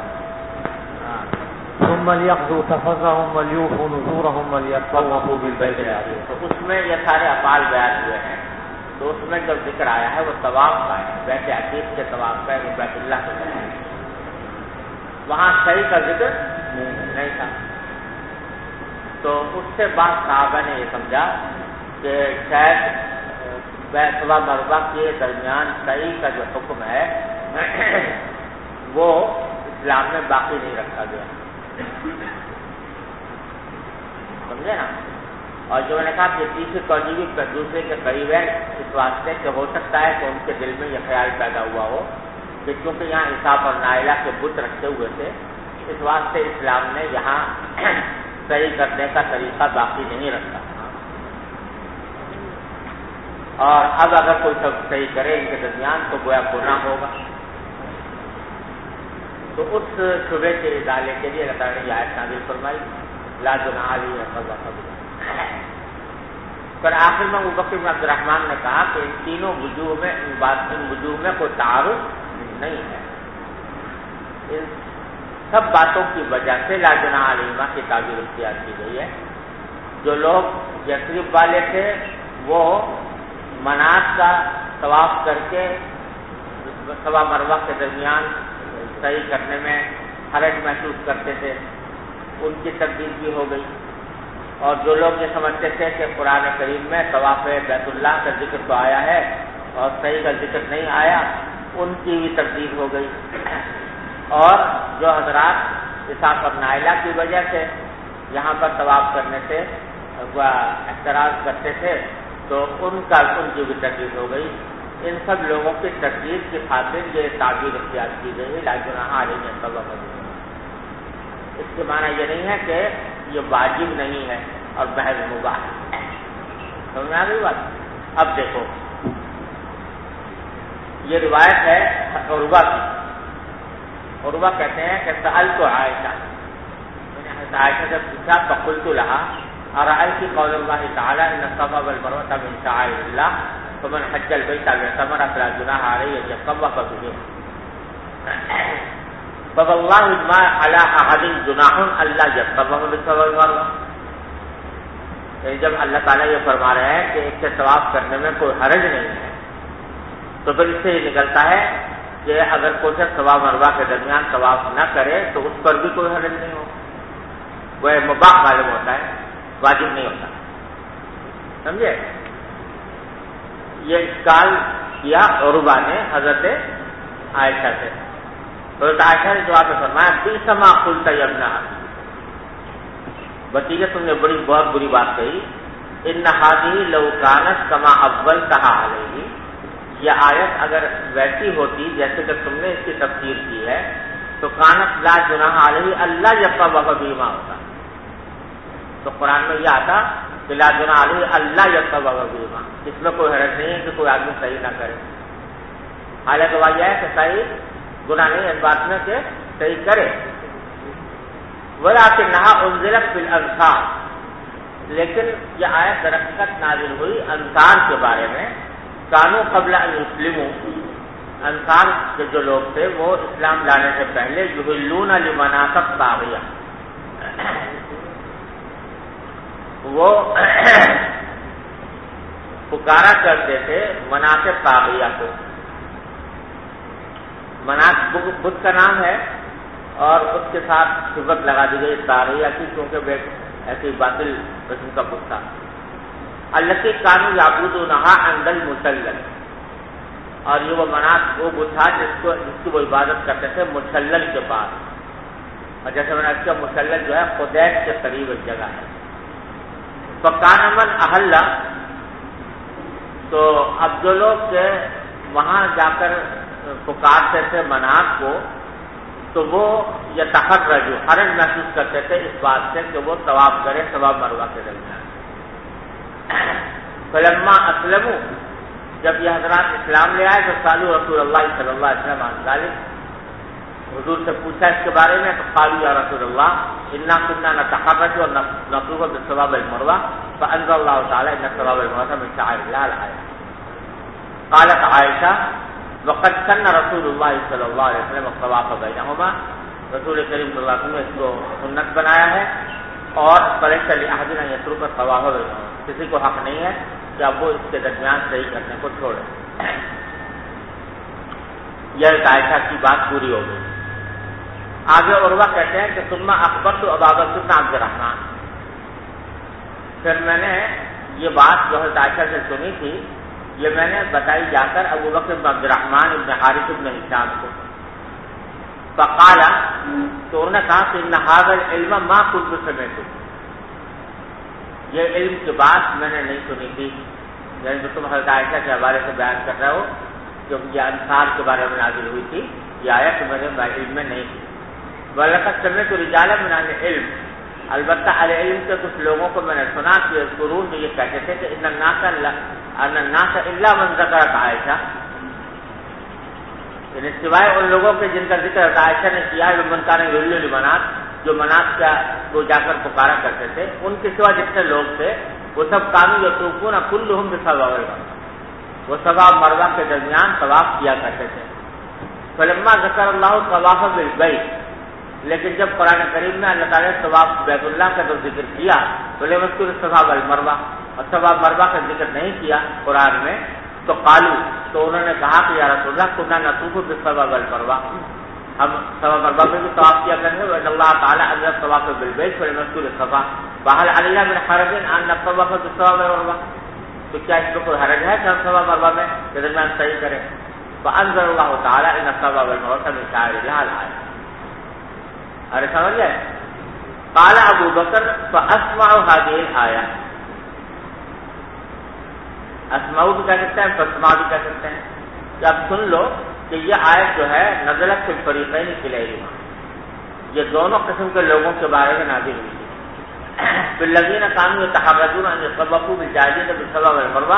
ثُمَّ لْيَقْضُوا تَفَثَهُمْ وَلْيُوفُوا نُذُورَهُمْ وَلْيَطَّوَّفُوا بِالْبَيْتِ الْعَتِيقِ. تو اس میں یہ سارے افعال بیان ہوئے ہیں. تو اس میں جو ذکر آیا ہے وہ طواف کا ہے، بیت عتیق کے طواف کا ہے، وہ بیت اللہ کا ہے. وہاں صحیح کا ذکر نہیں تھا. تو اس سے بعد صحابہ نے یہ سمجھا کہ شاید بیت و مروہ کے درمیان صحیح کا جو حکم ہے وہ اسلام میں باقی نہیں رکھا گیا. سمجھے نا؟ اور جو میں نے کہا کہ تیسری توجہ بھی دوسرے کے قریب ہے، اس واسطے کہ ہو سکتا ہے کہ ان کے دل میں یہ خیال پیدا ہوا ہو کہ کیونکہ یہاں اسحاق اور نائلہ کے بت رکھے ہوئے تھے، اس واسطے اسلام نے یہاں صحیح کرنے کا طریقہ باقی نہیں رکھا. اور اب اگر کوئی سب صحیح کرے ان کے درمیان تو گویا گناہ ہوگا. تو اس شبے کے ازالے کے لیے اللہ تعالیٰ نے یہ آیت نازل فرمائی، لا جناح علیہ پر آخر میں ابو بکر بن عبد الرحمن نے کہا کہ ان تینوں وجوہ میں ان وجوہ میں کوئی تعارف نہیں ہے. ان سب باتوں کی وجہ سے لا جناح علیہ کی تعبیر اختیار کی گئی ہے. جو لوگ یثرب والے تھے وہ منات کا طواف کر کے صفا مروہ کے درمیان صحیح کرنے میں حرج محسوس کرتے تھے، ان کی تبدیل بھی ہو گئی. اور جو لوگ یہ سمجھتے تھے کہ قرآن کریم میں طواف بیت اللہ کا ذکر تو آیا ہے اور صحیح کا ذکر نہیں آیا، ان کی بھی تبدیل ہو گئی. اور جو حضرات اسحاق اور نائلہ کی وجہ سے یہاں پر طواف کرنے سے اعتراض کرتے تھے تو ان کی بھی تبدیل ہو گئی. ان سب لوگوں کی تبدیل کی خاطر یہ تعبیر اختیار کی گئی ہے لا جناح علیہ طواف. اس کے معنی یہ نہیں ہے کہ یہ واجب نہیں ہے اور محض مباح ہے. سمجھ میں آ گئی بات؟ اب دیکھو یہ روایت ہے عروہ کی. عروہ کہتے ہیں کہ سألت عائشہ، میں نے عائشہ سے پوچھا فقلت لها أرأيت قول الله تعالى إن الصفا والمروة من شعائر الله فمن حج البيت أو اعتمر فلا جناح عليه أن يطوف بهما فوالله ما على أحد جناح ألا يطوف بالصفا والمروة. جب اللہ تعالیٰ یہ فرما رہے ہیں کہ ایک سے طواف کرنے میں کوئی حرج نہیں ہے تو پھر اس سے یہ نکلتا ہے کہ اگر کوئی شخص صفا مروہ کے درمیان طواف نہ کرے تو اس پر بھی کوئی حرج نہیں ہو، وہ مباح معلوم ہوتا ہے، واجب نہیں ہوتا. سمجھے؟ یہ اشکال کیا عروہ نے حضرت عائشہ سے. حضرت عائشہ نے جواب میں فرمایا بئس ما قلت یا ابن اخی، بتیجے تم نے بہت بری بات کہی. ان هذه لو كانت كما اولتها علیہ، یہ آیت اگر ویسی ہوتی جیسے کہ تم نے اس کی تفسیر کی ہے تو کانت لا جناح علیہ اللہ یطوف بہما ہوتا. تو قرآن میں یہ آتا کہ لا جناح علیہ اللہ یطوف بہما، اس میں کوئی حرج نہیں ہے کہ کوئی آدمی صحیح نہ کرے. حالانکہ واقعہ ہے کہ صحیح گناہ نہیں اس بات میں کہ صحیح کرے. ولکنھا انزلت فی الانصار، لیکن یہ آیت درحقیقت نازل ہوئی انصار کے بارے میں. کانو قبل ان یسلموا، انصار کے جو لوگ تھے وہ اسلام لانے سے پہلے یحلون لمناسک طاغیہ، وہ پکارا کرتے تھے مناسب طاغیہ کو. مناسب بدھ کا نام ہے اور اس کے ساتھ صفت لگا دی گئی طاغیہ کی، کیونکہ وہ ایسی باطل قسم کا بت تھا. التی کانو یعبدونہا عند المسلل، اور یہ وہ مناسب وہ بت تھا جس کی وہ عبادت کرتے تھے مسلل کے پاس. اور جیسے میں نے اس کا مسلل جو ہے خدیش کے قریب ایک جگہ ہے. فکان من احل، تو اب جو لوگ وہاں جا کر پکارتے تھے منات کو تو وہ یتحرج، حرج محسوس کرتے تھے اس بات سے کہ وہ طواف کرے صفا مروہ کے درمیان. فلما اسلموا، جب یہ حضرات اسلام لے آئے تو سالو رسول اللہ صلی اللہ علیہ وسلم عن ذلک، حضور سے پوچھا اس کے بارے میں تو قالوا یا رسول اللہ انا كنا نتحرج ونطوف بالصفا والمروہ فانزل اللہ تعالی ان الصفا والمروہ من شعائر اللہ الآیہ. قالت عائشہ وقد سن رسول اللہ صلی اللہ علیہ وسلم الطواف بینہما، رسول کریم صلی اللہ علیہ وسلم نے اس کو سنت بنایا ہے. اور فلیس لأحد ان یترک الطواف بینہما، کسی کو حق نہیں ہے کہ اب وہ اس کے درمیان صحیح کرنے کو چھوڑے. یہ عائشہ کی بات پوری ہو گئی. آگے عروہ کہتے ہیں کہ ثم اخبرت ابا بکر بن عبد الرحمن، پھر میں نے یہ بات جو حضرت عائشہ سے سنی تھی یہ میں نے بتائی جا کر ابو بکر بن عبد الرحمن ابن حارث ابن ہشام کو. فقال، تو انہوں نے کہا کہ ان هذا العلم ما كنت سمعت، یہ علم کی بات میں نے نہیں سنی تھی. یعنی جو تم حضرت عائشہ کے حوالے سے بیان کر رہے ہو جو یہ انصار کے بارے میں نازل ہوئی تھی، یہ آیت میرے علم میں نہیں تھی. وَلَقَدْ سَمِعْتُ رِجَالًا مِنْ أَهْلِ الْعِلْمِ، البتہ اہل علم کے کچھ لوگوں کو میں نے سنا کہ یذکرون یہ کہتے تھے کہ ان الناس الا من ذکرت عائشہ، یعنی سوائے ان لوگوں کے جن کا ذکر عائشہ نے کیا ہے، من کان یحل لمنات، جو منات کا کو جا کر پکارا کرتے تھے، ان کے سوا جتنے لوگ تھے وہ سب کانوا یطوفون کلهم بصفا والمروہ، وہ صفا اور مروہ کے درمیان طواف کیا کرتے تھے. فلما ذکر اللہ طواف بالبیت، لیکن جب قرآن کریم میں اللہ تعالیٰ نے طواف بیت اللہ کا جو ذکر کیا تو لم یذکر الصفا والمروہ، اور صفا مروہ کا ذکر نہیں کیا قرآن میں، تو قالوا، تو انہوں نے کہا کہ یا رسول اللہ كنا نطوف بالصفا والمروہ، ہم صفا مروہ میں بھی طواف کیا کریں گے. وان اللہ تعالیٰ انزل الطواف بالبیت فلم یذکر الصفا فهل علیہ من حرج ان نطوف بالصفا والمروہ، تو کیا اس میں کوئی حرج ہے کہ ہم صفا مروہ میں کے درمیان صحیح کریں؟ فانزل اللہ تعالیٰ ان الصفا والمروہ من شعائر اللہ الآیہ. ارے سمجھ گئے؟ قال ابو بکر فاسمع هذه الآیہ، اسمعوا بھی کہہ سکتے ہیں، فاسمع بھی کہہ سکتے ہیں کہ اب سن لو کہ یہ آیت جو ہے نزلت فی الفریقین کلیہما، یہ دونوں قسم کے لوگوں کے بارے میں نازل ہوئی ہے. بالذین کانوا یتحرجون ان یطوفوا بالجاہلیۃ بالصفا والمروہ،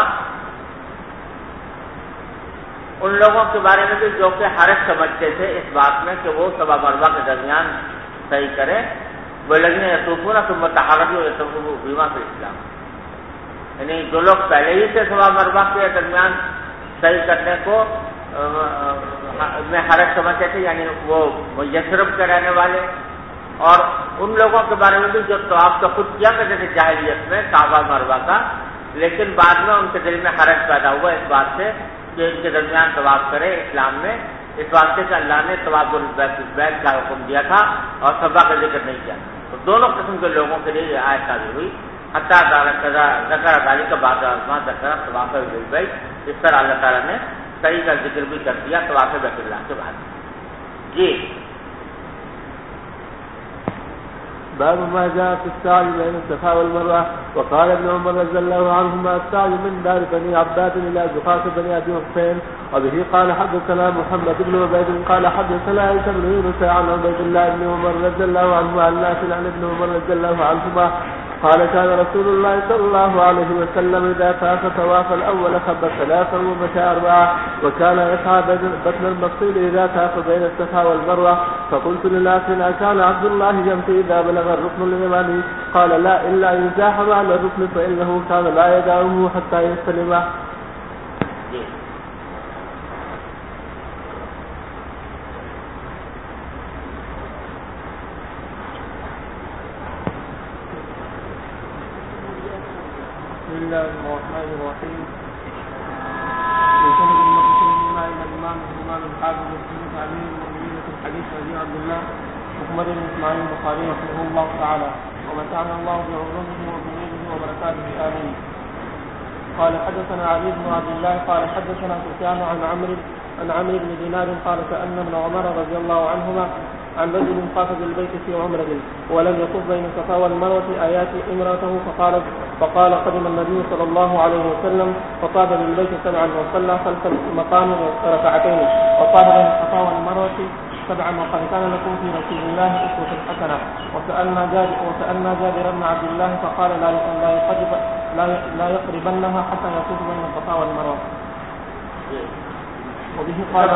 ان لوگوں کے بارے میں بھی جو کہ حرج سمجھتے تھے اس بات میں کہ وہ صفا مروہ کے درمیان صحیح کرے. والذین یطوفون ثم تحرجوا یطوفوا بہما فی الاسلام، یعنی جو لوگ پہلے ہی سے صفا مروہ کے درمیان صحیح کرنے کو میں حرج سمجھتے تھے، یعنی وہ یثرب کے رہنے والے، اور ان لوگوں کے بارے میں بھی جو طواف کا خود کیا کرتے تھے جاہلیت میں کعبہ مروہ کا، لیکن بعد میں ان کے دل میں حرج پیدا ہوا اس بات سے کہ ان کے درمیان طواف کرے اسلام میں، اس واسطے سے اللہ نے طواف البیت کا حکم دیا تھا اور صفا کا ذکر نہیں کیا. تو دونوں قسم کے لوگوں کے لیے یہ آیت نازل ہوئی. حتیٰ ذکر داری کا بعض آزما ذکر طواف البیت، اس طرح اللہ تعالیٰ نے صحیح کا ذکر بھی کر دیا طواف بیت اللہ کے بعد. جی باب ما جاء في السعي بين الصفا والمروة. وقال ابن عمر رضي الله عنهما السعي من دار بني عباد إلى زقاق بني أبي حسين. وبه قال حدثنا محمد بن عبيد قال حدثنا عيسى بن يونس عن عبيد الله بن عمر رضي الله عنه عن نافع عن ابن عمر رضي الله عنهما قال كان رسول الله صلى الله عليه وسلم إذا طاف طواف الأول خب ثلاثا ومشى أربعة، وكان يسعى بطن المقصود إذا طاف بين الصفا والمروة. فقلت لنافع أكان عبد الله يمشي إذا بلغ الركن اليماني؟ قال لا إلا إن زاحم على الركن فإنه كان لا يدعه حتى يستلمه. بسم الله الرحمن الرحيم. وسند المسلمين إلى الإمام الحافظ المسلم أمير المؤمنين في الحديث أبي عبد الله محمد بن إسماعيل البخاري رحمه الله تعالى ومتعنا الله بعلومه وبنوره وبركاته آمين. قال حدثنا علي بن عبد الله قال حدثنا سفيان عن عمرو بن دينار قال كأن ابن عمر رضي الله عنهما عن رجل طاف بالبيت في عمرة ولم يطف بين الصفا والمروة آيات امرأته فقال قدم النبي صلى الله عليه وسلم فطاف بالبيت سبعا وصلى خلف المقام ركعتين وطاف بين الصفا والمروة سبعا وقد كان لكم في رسول الله أسوة حسنة. وسألنا جابر بن عبد الله فقال لا يقربنها حتى يطوف بين الصفا والمروة. وبه قال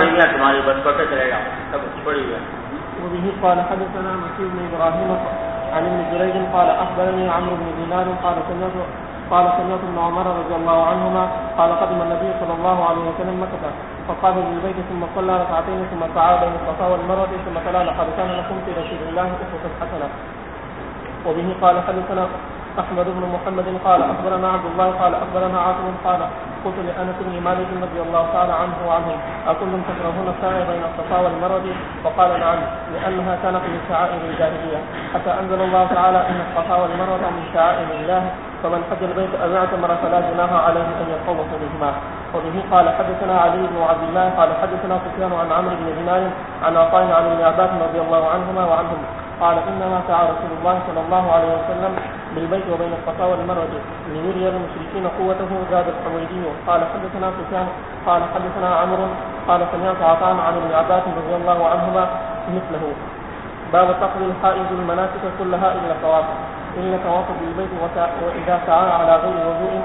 حدثنا مسيح بن إبراهيم عن ابن جريج قال أخبرني عمرو بن دينار قال سمعت ابن عمر رضي الله عنهما قال قدم النبي صلى الله عليه وسلم مكة فقام بالبيت ثم صلى ركعتين ثم سعى بين الصفا والمروة ثم تلا لقد كان لكم في رسول الله أسوة حسنة. وبه قال حدثنا أحمد بن محمد قال أخبرنا عبد الله قال أخبرنا عاصم قال قلت لأنس بن مالك رضي الله تعالى عنه وعنهم أكنتم تكرهون السعي بين الصفا والمروة؟ فقال نعم لأنها كانت من شعائر الجاهلية حتى أنزل الله تعالى إن الصفا والمروة من شعائر الله فمن حج البيت أو اعتمر فلا جناح عليه أن يطوف بهما. وبه قال حدثنا علي بن عبد الله قال حدثنا سفيان عن عمرو بن دينار عن عطاء عن ابن عباس رضي الله عنهما وعنهم قال إنما سعى رسول الله صلى الله عليه وسلم بالبيت وبين الصفا والمروة ليري المشركين قوته زاد الحويدي. قال حدثنا سفيان قال حدثنا عمرو قال سمعت عطاء عن ابن عباس رضي الله عنهما مثله. باب تقضي الحائض المناسك كلها إلا الطواف بالبيت وإذا سعى على غير وضوء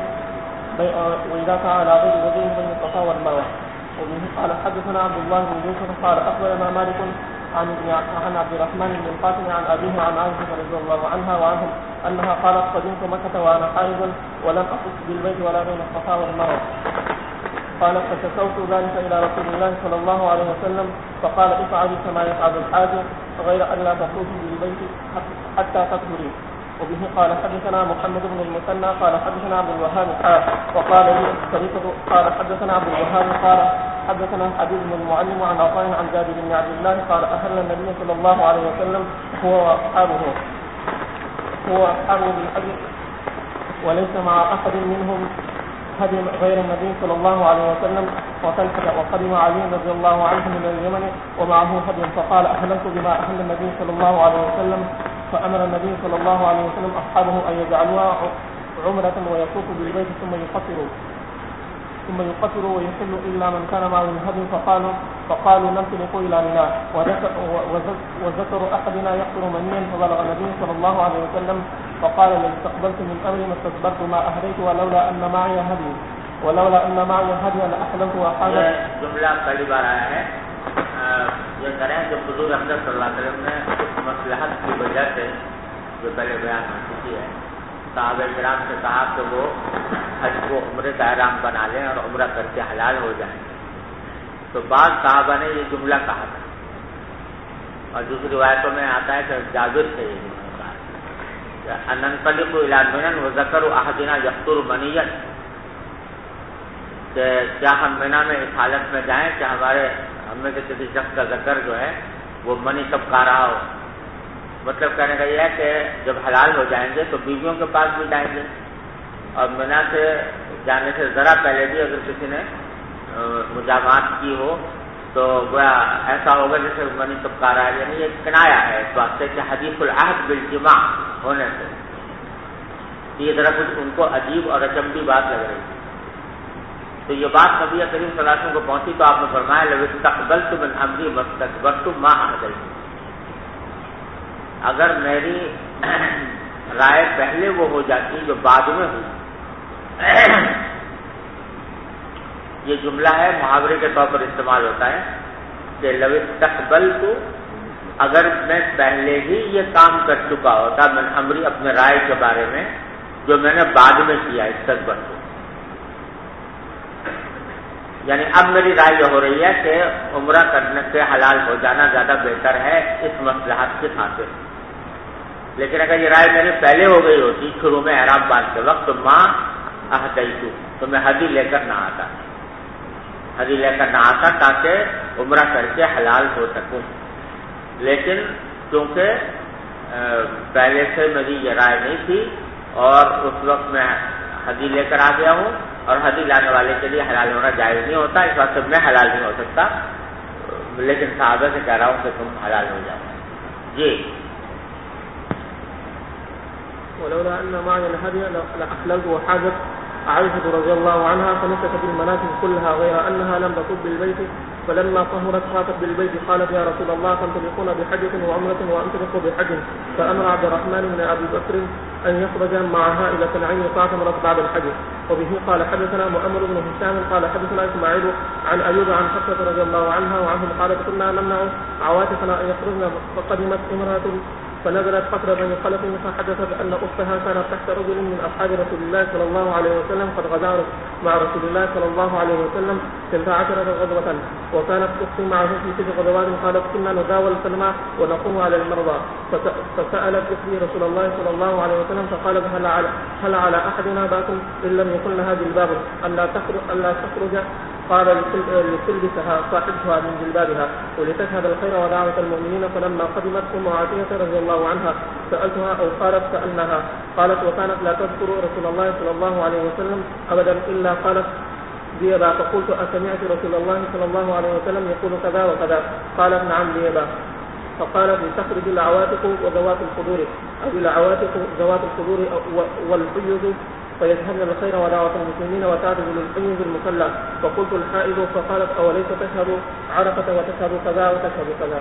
بين الصفا والمروة. وبه قال حدثنا عبد الله بن يوسف قال أخبرنا مالك عن عبد الرحمن بن القاسم عن أبيه عن عائشة رضي الله عنها وعنهم أنها قالت قدمت مكة وأنا حائض ولم أطف بالبيت ولا بين الصفا والمروة. قالت فشكوت ذلك إلى رسول الله صلى الله عليه وسلم فقال افعلي كما يفعل الحاج غير أن لا تطوفي بالبيت حتى تطهري. وبه قال حدثنا محمد بن المثنى قال حدثنا عبد الوهاب وقال لي قال حدثنا عبد الوهاب قال حدثنا حبيب بن المعلم عن عطاء عن جابر بن عبد الله قال أهل النبي صلى الله عليه وسلم هو أصحابه بالحج وليس مع أحد منهم هدي غير النبي صلى الله عليه وسلم وقدم علي رضي الله عنه من اليمن ومعه هدي فقال أهلت بما أهل النبي صلى الله عليه وسلم فأمر النبي صلى الله عليه وسلم أصحابه أن يجعلوها عمرة ويطوفوا بالبيت ثم يقصروا ويحلوا إلا من كان معه الهدي فقالوا ننطلق إلى منى وذكر أحدنا يقصر منيا فبلغ النبي صلى الله عليه وسلم فقال لو استقبلت من أمري ما استدبرت ما أهديت ولولا أن معي هدي لأحلمت وأحاجت. جملہ پہلی بار آیا ہے یہ کریں جب حضور اقدس صلی اللہ علیہ وسلم نے اس مصلحت کی وجہ سے جو پہلے بیان ہو چکی ہے صحابہ کرام سے کہا کہ وہ حج کو عمرے کا احرام بنا لیں اور عمرہ کر کے حلال ہو جائیں. تو بعض صحابہ نے یہ جملہ کہا تھا اور دوسری روایتوں میں آتا ہے کہ جابر سے یہ جملہ کہا اننطلق الی منى وذکر احدنا یقطر منیا کہ کیا ہم منی میں اس حالت میں جائیں کہ ہمارے ہم میں سے کسی شخص کا ذکر جو ہے وہ منی سب کھا رہا ہو. مطلب کہنے کا یہ ہے کہ جب حلال ہو جائیں گے تو بیویوں کے پاس بھی جائیں گے, اور منا سے جانے سے ذرا پہلے بھی اگر کسی نے مجامات کی ہو تو وہ ایسا ہوگا جیسے منی سب کھا رہا ہے. یعنی یہ کنایا ہے اس بات سے کہ حدیث العہد بالجماع ہونے سے. یہ ذرا کچھ ان کو عجیب اور اچنبھی بات لگ رہی تھی. تو یہ بات نبی کریم صلی اللہ علیہ وسلم کو پہنچی تو آپ نے فرمایا لو استقبلت من امری واستكبرت ما احدث. اگر میری رائے پہلے وہ ہو جاتی جو بعد میں ہوئی. یہ جملہ ہے محاورے کے طور پر استعمال ہوتا ہے کہ لو استقبلت, اگر میں پہلے ہی یہ کام کر چکا ہوتا من امری اپنے رائے کے بارے میں جو میں نے بعد میں کیا استقبلت. یعنی اب میری رائے یہ ہو رہی ہے کہ عمرہ کرنے سے حلال ہو جانا زیادہ بہتر ہے اس مصلحت کے خاطر. لیکن اگر یہ رائے میرے پہلے ہو گئی ہوتی شروع میں احرام باندھتے وقت تو ماں احدیت تو میں ہدی لے کر نہ آتا, ہدی لے کر نہ آتا تاکہ عمرہ کر کے حلال ہو سکوں. لیکن کیونکہ پہلے سے میری یہ رائے نہیں تھی اور اس وقت میں ہدی لے کر آ گیا ہوں, اور ہدی لانے والے کے لیے حلال ہونا جائز نہیں ہوتا, اس وقت میں حلال نہیں ہو سکتا. لیکن صحابہ سے کہہ رہا ہوں کہ تم حلال ہو جاؤ. جی ولولا أن معي الهدي لأحللت وحاجت عائشة رضي الله عنها فنسكت بالمناسك كلها غير أنها لم تطب بالبيت, فلما طهرت فاتت بالبيت قالت يا رسول الله تنطلقون بحجة وعمرة وأنطلق بحج, فأمر عبد الرحمن بن أبي بكر أن يخرج معها إلى تنعيم فاعتمرت بعد الحج. وبه قال حدثنا مؤمل بن هشام قال حدثنا إسماعيل عن أيوب عن حفصة رضي الله عنها وعنهم قالت كنا نمنع عواتقنا أن يخرجن, فقدمت امرأة فنزلت فترة بني خلف فحدثت أن أختها كانت تحت رجل من أصحاب رسول الله صلى الله عليه وسلم قد غزا مع رسول الله صلى الله عليه وسلم 12 غزوة, وكانت أختي معه في 6 غزوات. قالت كنا نداول سلمى ونقوم على المرضى, فسألت أختي رسول الله صلى الله عليه وسلم فقالت هل على أحدنا بأس إن لم يكن لها جلباب أن لا تخرج, قال لتلبسها صاحبها من جلبابها ولتشهد الخير ودعوة المؤمنين. فلما قدمت أم عاتية رضي الله عنها سألتها أو قالت سألناها, قالت وكانت لا تذكر رسول الله صلى الله عليه وسلم أبدا إلا قالت ديبا, فقلت أسمعت رسول الله صلى الله عليه وسلم يقول كذا وكذا, قالت نعم ديبا. فقالت لتخرج العواتق وذوات الخدور أو العواتق ذوات الخدور والحيض فيذهبن الخير ودعوة المسلمين وتعتزل الحيض المصلى. فقلت الحائض, فقالت أوليس تشهد عرفة وتشهد كذا وتشهد كذا.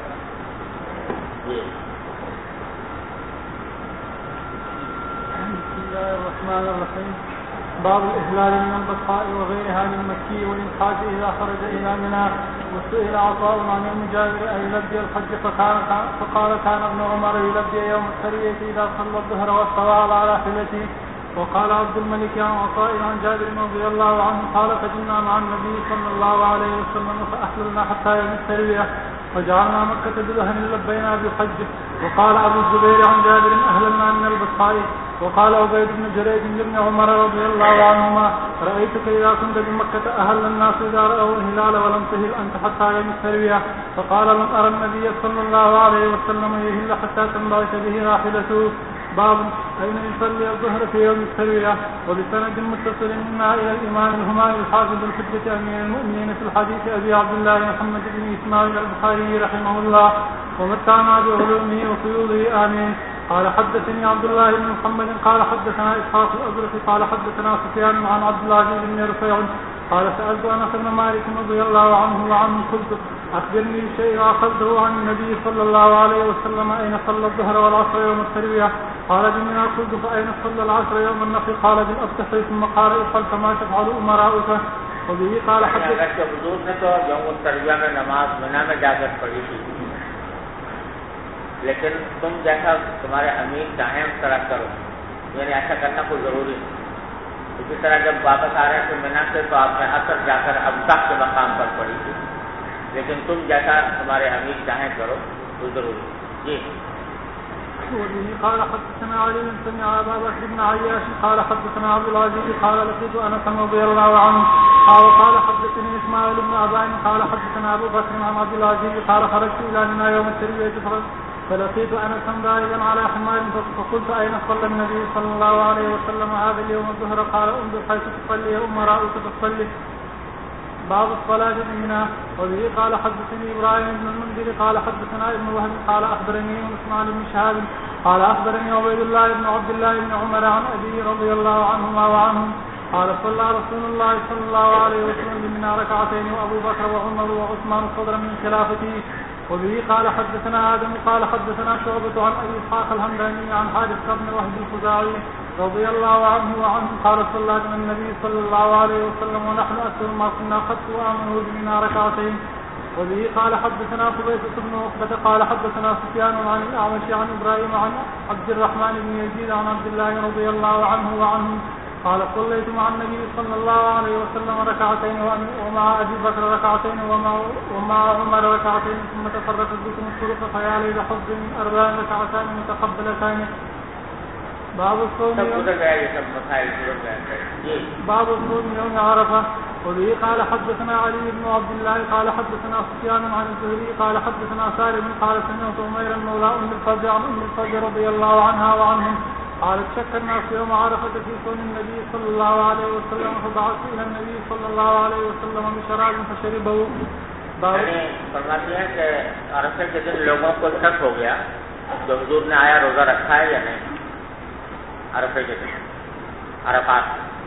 بسم الله الرحمن الرحيم. باب الإهلال من البطحاء وغيرها من المكي والإنقاذ إذا خرج إلى منى. وسئل عطاء عن المجاور أن يلبي الحج فقال كان ابن عمر يلبي يوم التروية إذا صلى الظهر واستوى على راحلته. وقال عبد الملك عن عطاء عن جابر رضي الله عنه قال فجئنا مع النبي صلى الله عليه وسلم فأحللنا حتى يوم التروية وجعلنا مكة بدهن لبينا بالحج. وقال أبو الزبير عن جابر أهللنا من البطحاء. وقال عبيد بن جريج بن عمر رضي الله عنهما رأيتك إذا كنت بمكة أهل الناس إذا رأوا الهلال ولم تهل أنت حتى يوم التروية. فقال لم أرى النبي صلى الله عليه وسلم يهل حتى تنبعث به راحلته. باب أين يصلي الظهر في يوم التروية. وبسند متصل مما إلى الإمام الهمائي الحافظ الحجة أمير المؤمنين في الحديث أبي عبد الله محمد بن إسماعيل البخاري رحمه الله ومتعنا بعلومه وفيوضه آمين. قال حدثني عبد الله بن محمد قال حدثنا إسحاق الأزرق قال حدثنا سفيان عن عبد العزيز بن رفيع قال سألت أنس بن مالك رضي الله عنه وعنه قلت أخبرني شيء أخذته عن النبي صلى الله عليه وسلم أين صلى الظهر والعصر يوم التروية. قال بمنى. قلت فأين صلى العصر يوم النحر. قال بالأبتح. ثم قال افعل كما تفعل أمراؤك. وبه قال حدث حضور نے تو یوم الترویہ میں نماز منی میں جا کر پڑھی تھی, لیکن تم جیسا تمہارے امیر چاہیں اس طرح کرو, یعنی ایسا کرنا کوئی ضروری نہیں. اسی طرح جب واپس آ رہے تھے منی سے تو آپ نے اثر جا کر ابتح کے مقام پر پڑھی تھی, لیکن تم جیسا تمہارے امیر چاہیں کرو کوئی ضروری نہیں. جی وبه قال حدثنا علي سمع أبا بكر بن عياش قال حدثنا عبد العزيز قال لقيت أنس رضي الله عنه قال حدثني إسماعيل بن أبان قال حدثنا أبو بكر عن عبد العزيز قال خرجت إلى منى يوم التروية فلقيت أنسا ضاربا على حمار فقلت أين صلى النبي صلى الله عليه وسلم هذا اليوم الظهر؟ قال انظر حيث تصلي أمراؤك تصلي. باب الصلاة في منى. وبه قال حدثني إبراهيم بن المنذر قال حدثنا ابن وهب قال أخبرني عثمان بن شهاب قال أخبرني عبيد الله بن عبد الله بن عمر عن أبيه رضي الله عنهما وعنهم قال صلى رسول الله صلى الله عليه وسلم بمنى ركعتين وأبو بكر وعمر وعثمان صدرا من خلافته. وبه قال حدثنا آدم قال حدثنا شعبة عن أبي إسحاق الهمداني عن حارث بن وهب الخزاعي رضي الله عنه وعنه قال صلى النبي صلى الله عليه وسلم ونحن أكثر ما كنا قد وآمنوا بمنى ركعتين. وبه قال حدثنا قبيصة بن عقبة قال حدثنا سفيان عن الأعمش عن إبراهيم عن عبد الرحمن بن يزيد عن عبد الله رضي الله عنه وعنه قال صليت مع النبي صلى الله عليه وسلم ركعتين ومع أبي بكر ركعتين ومع عمر ركعتين ثم تفرقت بكم الطرق فيا ليت حظ من 4 ركعتان متقبلتان. باب الصوم يوم عرفة. وبه قال حدثنا علي بن عبد الله قال حدثنا سفيان عن الزهري قال حدثنا سالم قال سمعت عمير مولى أم الفضل عن أم الفضل رضي الله عنها وعنهم قالت شك الناس يوم عرفة في صوم النبي صلى الله عليه وسلم فبعثت إلى النبي صلى الله عليه وسلم بشراب فشربه. فرماتی ہیں کہ عرفے کے دن لوگوں کو شک ہو گیا جو حضور نے آیا روزہ رکھا ہے یا نہیں عرفے کے دن عرفات.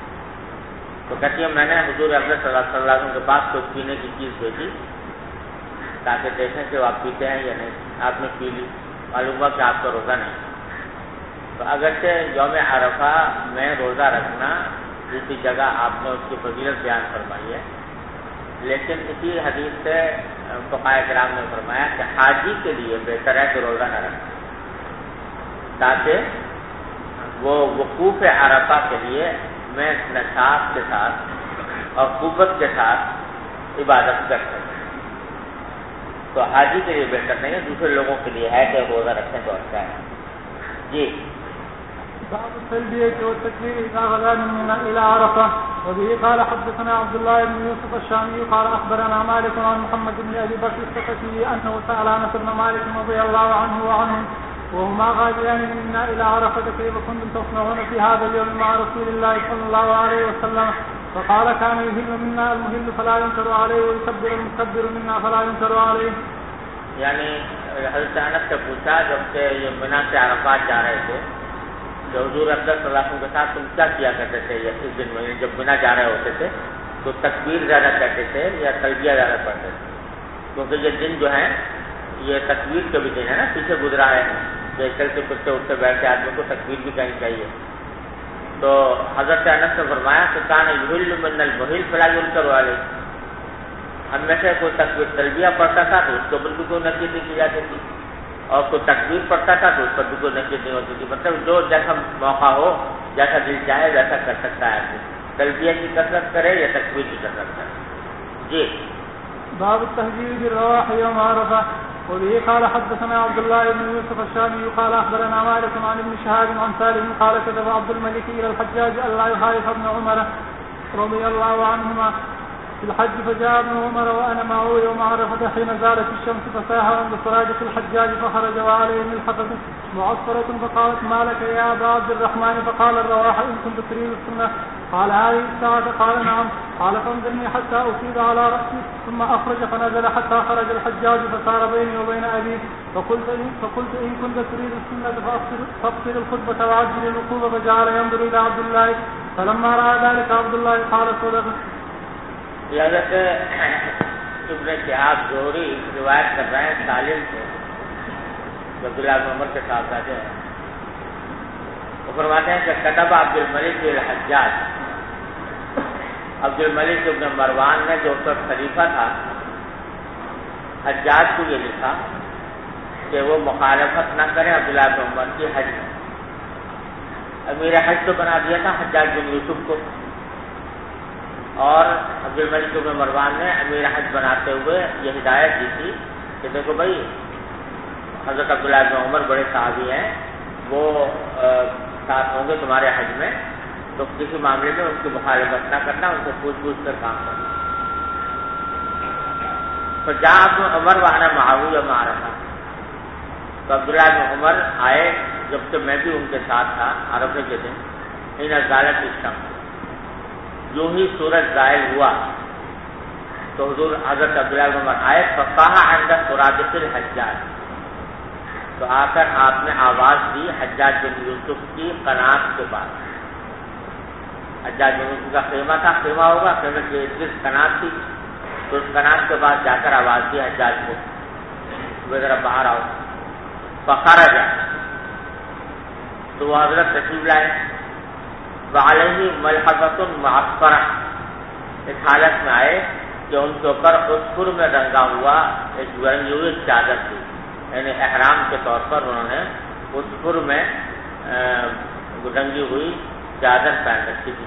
تو کہتی ہے میں نے حضور اقدس صلی اللہ علیہ وسلم کے پاس کوئی پینے کی چیز بھیجی تاکہ دیکھیں کہ وہ آپ پیتے ہیں یا نہیں. آپ نے پی لی, معلوم ہوا کہ آپ کا روزہ نہیں. تو اگرچہ یوم عرفہ میں روزہ رکھنا دوسری جگہ آپ نے اس کی فضیلت بیان فرمائی ہے, لیکن اسی حدیث سے فقہاء کرام نے فرمایا کہ حاجی کے لیے بہتر ہے کہ روزہ نہ رکھیں تاکہ وہ وقوف عرفہ کے لیے میں نشاط کے ساتھ اور قوت کے ساتھ عبادت کر سکیں. تو حاجی کے لیے بہتر نہیں ہے, دوسرے لوگوں کے لیے ہے کہ روزہ رکھیں تو اچھا ہے. جی باب التلبية والتكبير إذا غدا من منى إلى عرفة. وبه قال حدثنا عبد الله بن يوسف الشامي قال أخبرنا مالك عن محمد بن أبي بكر الثقفي أنه سأل أنس بن مالك رضي الله عنه وعنهم وهما غاديان من منى إلى عرفة كيف كنتم تصنعون في هذا اليوم مع رسول الله صلى الله عليه وسلم؟ فقال كان يهل منا المهل فلا ينكر عليه ويكبر المكبر منا فلا ينكر عليه. یعنی حضرت انس سے پوچھا جب کہ یہ منی سے عرفات جا رہے تھے کہ حضور اقدس صلی اللہ علیہ وسلم کے ساتھ تم کیا کیا کرتے تھے اس دن میں جب منی جا رہے ہوتے تھے تو تکبیر زیادہ کرتے تھے یا تلبیہ زیادہ پڑھتے تھے؟ کیونکہ یہ دن جو ہے یہ تکبیر کا بھی دن ہے نا, پیچھے گزرا ہے کہ چلتے پھرتے اٹھتے بیٹھتے آدمی کو تکبیر بھی کہنی چاہیے. تو حضرت انس نے فرمایا کہ کان یحل من المحل فلا ينکر علیہ, ہم میں سے کوئی تکبیر تلبیہ پڑھتا تھا تو اس کے اوپر بھی کوئی نکیر نہیں کی جاتی تھی, اور کوئی تکبیر پڑھتا تھا تو اس پر بھی کوئی نکیر نہیں ہوتی تھی. مطلب جو جیسا موقع ہو, جیسا دل چاہے ویسا کر سکتا ہے. تلبیہ کی کثرت کرے یا تکبیر کی کثرت کرے. جی باب التهجير بالرواح يوم عرفة. وبه قال حدثنا عبد الله بن يوسف الشامي قال أخبرنا مالك عن ابن شهاب عن سالم قال كتب عبد الملك إلى الحجاج ألا يخالف ابن عمر رضي الله عنهما في الحج, فجاء ابن عمر وأنا معه يوم عرفة حين زالت الشمس فساها عند سراجة الحجاج فخرج وعليه ملحفة معصفرة فقالت ما لك يا أبا عبد الرحمن؟ فقال الرواح إن كنت تريد السنة. قال هذه الساعة؟ قال نعم. قال فانظرني حتى أفيض على رأسي ثم أخرج فنزل حتى خرج الحجاج فصار بيني وبين أبي فقلت إن كنت تريد السنة فاقصر الخطبة وعجل الوقوف. فجعل ينظر إلى عبد الله فلما رأى ذلك عبد الله قال صدق. حضرت ابن شہاب زہری روایت کر رہے ہیں سالم سے, عبداللہ بن عمر کے ساتھ آتے ہیں. وہ فرماتے ہیں کہ کتب عبد الملک الحجاج, عبد الملک ابن مروان نے جو اس وقت خلیفہ تھا حجاج کو یہ لکھا کہ وہ مخالفت نہ کرے عبداللہ بن عمر کی حج میں. امیر حج تو بنا دیا تھا حجاج بن یوسف کو, اور عبد الملک بن مروان نے امیر حج بناتے ہوئے یہ ہدایت دی تھی کہ دیکھو بھائی حضرت عبداللہ بن عمر بڑے صحابی ہیں, وہ ساتھ ہوں گے تمہارے حج میں تو کسی معاملے میں ان کی مخالفت نہ کرنا، ان سے پوچھ کر کام کرنا۔ تو جہاں ابن عمر وانا معاویہ مارا تھا، تو عبداللہ بن عمر آئے جبکہ میں بھی ان کے ساتھ تھا عرفے کے دن۔ ان زالت الشمس، یوں ہی سورج زائل ہوا تو حضور حضرت عبداللہ بن عمر آئے، فقاہ عند سرادق الحجاج، تو آ کر آپ نے آواز دی حجاج بن یوسف کی قناط کے پاس۔ حجاج بن یوسف کا خیمہ تھا، خیمہ ہوگا، خیمے کی جس قناط تھی، تو اس قناط کے پاس جا کر آواز دی حجاج کو وہ ذرا باہر آؤ۔ فخرج، تو وہ حضرت تشریف لائے، وعلیہ ملحفۃ معصفرہ، اس حالت میں آئے کہ ان کے اوپر عصفر میں رنگا ہوا ایک رنگی ہوئی چادر تھی، یعنی احرام کے طور پر انہوں نے عصفر میں رنگی ہوئی چادر پہن رکھی تھی۔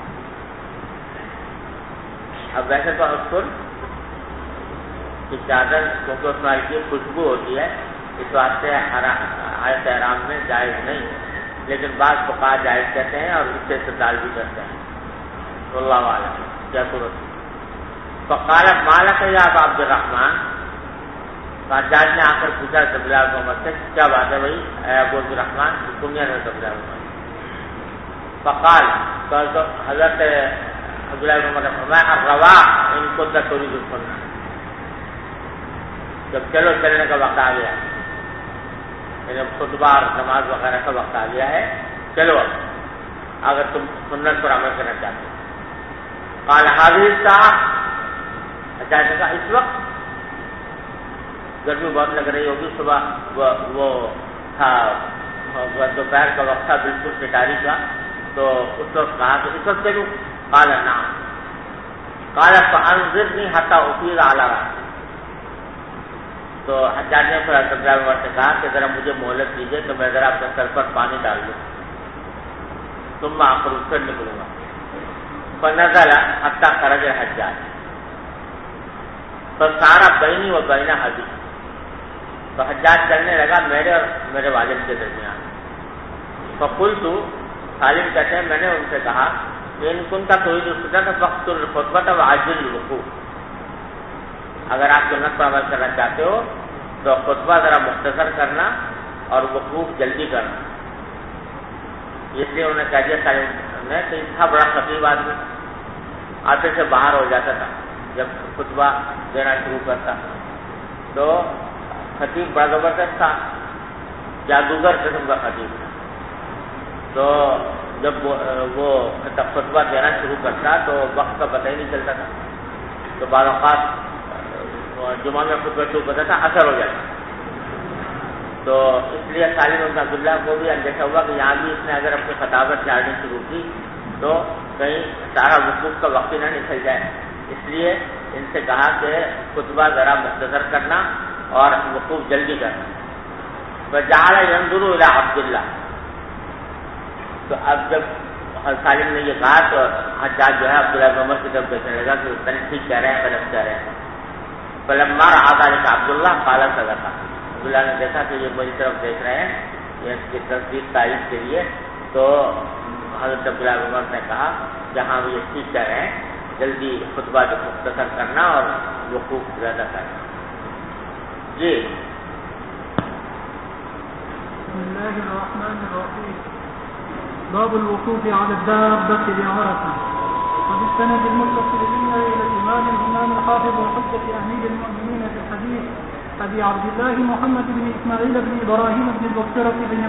اب ویسے تو عصفر کی چادر کیونکہ اس میں کی خوشبو ہوتی ہے، اس واسطے حالت احرام میں جائز نہیں، لیکن بعض فقہاء جائز کہتے ہیں اور اس سے استدلال بھی کرتے ہیں۔ واللہ اعلم کیا صورت۔ فقال مالک یا ابا عبد الرحمن، حجاج نے آ کر پوچھا عبداللہ بن عمر سے کیا بات ہے بھائی اے ابو عبد الرحمن، کنیا ہے عبداللہ بن عمر۔ فقال، تو حضرت عبداللہ بن عمر نے فرمایا الروا ان کو تريد السنہ، جب چلو چلنے کا وقت آ گیا، یعنی خطبہ اور نماز وغیرہ کا وقت آ گیا ہے، چلو اگر تم سنت پر عمل کرنا چاہتے ہو۔ قال هذه الساعة، حجاج نے کہا اس وقت گرمی بہت لگ رہی ہوگی، صبح وہ تھا دوپہر کا وقت تھا بالکل پٹاری کا، تو اس وقت کہا کہ اس وقت چلوں؟ قال نعم۔ قال فانظرني حتى افيض على رأسي، تو حجاج نے پھر عبداللہ بن عمر سے کہا کہ ذرا مجھے مہلت دیجیے تو میں ذرا اپنے سر پر پانی ڈال دوں، ثم اخرج، پھر نکلوں گا۔ فنزل حتى خرج الحجاج فصار بینی و بین ابی، تو حجاج چلنے لگا میرے اور میرے والد کے درمیان۔ فقلت، سالم کہتے ہیں میں نے ان سے کہا ان کنت تريد السنة فاقصر الخطبة وعجل الوقوف، اگر آپ سنت پر عمل کرنا چاہتے ہو تو خطبہ ذرا مختصر کرنا اور وقوف جلدی کرنا۔ اس لیے انہوں نے کہہ دیا سالم نے کہ تھا بڑا خطیب آدمی، آتے سے باہر ہو جاتا تھا جب خطبہ دینا شروع کرتا، تو خطیب بڑا زبردست تھا، جادوگر قسم کا خطیب تھا، تو جب وہ خطبہ دینا شروع کرتا تو وقت کا پتہ ہی نہیں چلتا تھا، تو بعض اوقات جمعہ میں خطبہ شروع کرتا تھا اثر ہو جاتا، تو اس لیے سالم بن عبداللہ کو بھی اندیشہ ہوا کہ یہاں بھی اس نے اگر اپنی خطابت چاڑنی شروع کی تو کہیں سارا وقوف کا وقت نہ نکل جائے، اس لیے ان سے کہا کہ خطبہ ذرا مختصر کرنا اور وقوف جلدی کرنا۔ فجعل ينظر الى عبداللہ، تو اب جب سالم نے یہ کہا تو حجاج جو ہے عبداللہ بن عمر کی طرف دیکھنے لگا کہ پتہ نہیں ٹھیک کہہ رہے ہیں غلط کہہ رہے ہیں۔ فلما رأى ذلك عبداللہ قال صدق، عبداللہ نے دیکھا کہ یہ میری طرف دیکھ رہے ہیں یہ اس کی تصدیق تائید کے لیے، تو حضرت عبداللہ بن عمر نے کہا جہاں وہ یہ ٹھیک کہہ رہے ہیں جلدی خطبہ جو مختصر کرنا اور وقوف زیادہ کرنا۔ جی بسم الله الرحمن الرحيم، باب الوقوف على الدابة بعرفة. وبالسند المتصل بنا إلى الإمام الحافظ الحجة أمير المؤمنين في الحديث أبي عبد الله محمد بن إسماعيل بن إبراهيم بن البصرة بن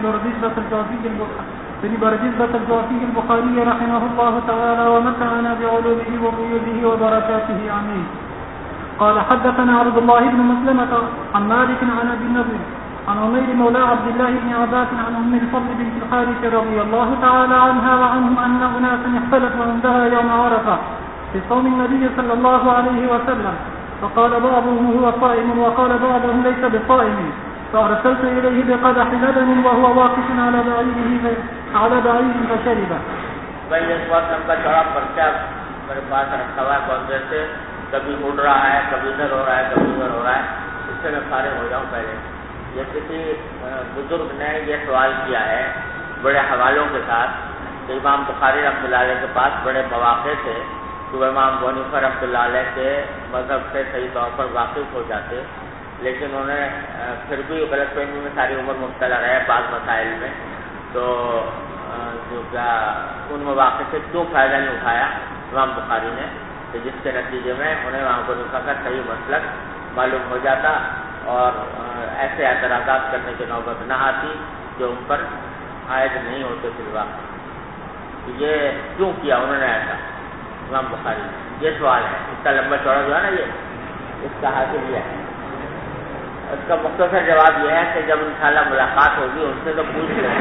بردزبة الجعفي البخاري رحمه الله تعالى ومتعنا بعلومه وقيوده وبركاته آمين. قال حدثنا عبد الله بن مسلمة عن مالك عن أبي النضر عن عمير مولى عبد الله بن عباس عن أم الفضل بنت الحارث رضي الله تعالى عنها وعنهم أن أناسا اختلفوا عندها يوم عرفة في صوم النبي صلى الله عليه وسلم، فقال بعضهم هو صائم وقال بعضهم ليس بصائم، فأرسلت إليه بقدح لبن وهو واقف على بعير فشربه. بھائی اس وقت لمبا چوڑا پرچہ میرے پاس رکھا ہوا ہے، بہت دیر سے کبھی اڑ رہا ہے، کبھی ادھر ہو رہا ہے، کبھی ادھر ہو رہا ہے، اس سے میں فارغ ہو جاؤں پہلے، یہ کسی بزرگ نے یہ سوال کیا ہے بڑے حوالوں کے ساتھ کہ امام بخاری رحمۃ اللہ علیہ کے پاس بڑے مواقع تھے کہ وہ امام ابو حنیفہ رحمۃ اللہ علیہ کے مذہب سے صحیح طور پر واقف ہو جاتے، لیکن انہیں پھر بھی غلط فہمی میں ساری عمر مبتلا رہے بعض مسائل میں، تو جو کیا ان مواقع سے کیوں فائدہ نہیں اٹھایا امام بخاری نے، کہ جس کے نتیجے میں انہیں امام ابو حنیفہ کا صحیح مسلک معلوم ہو جاتا اور ایسے اعتراضات کرنے کی نوبت نہ آتی جو ان پر عائد نہیں ہوتے فی الواقع۔ یہ کیوں کیا انہوں نے ایسا امام بخاری نے؟ یہ سوال ہے، اس کا لمبا چوڑا جو ہے نا یہ اس کا حاصل یہ ہے۔ اس کا مختصر جواب یہ ہے کہ جب انشاءاللہ ملاقات ہوگی ان سے تو پوچھ لیں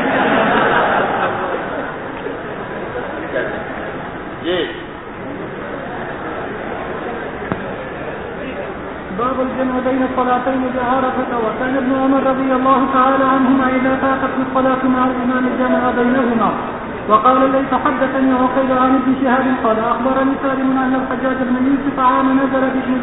جی۔ باب الجمع بين الصلاتين بعرفة. وكان ابن عمر رضي الله تعالى عنهما إذا فاتته الصلاة مع الإمام جمع بينهما. وقال ليس حدثني عقيل عن ابن شهاب قال أخبرني سالم أن الحجاج بن يوسف عام نزل بابن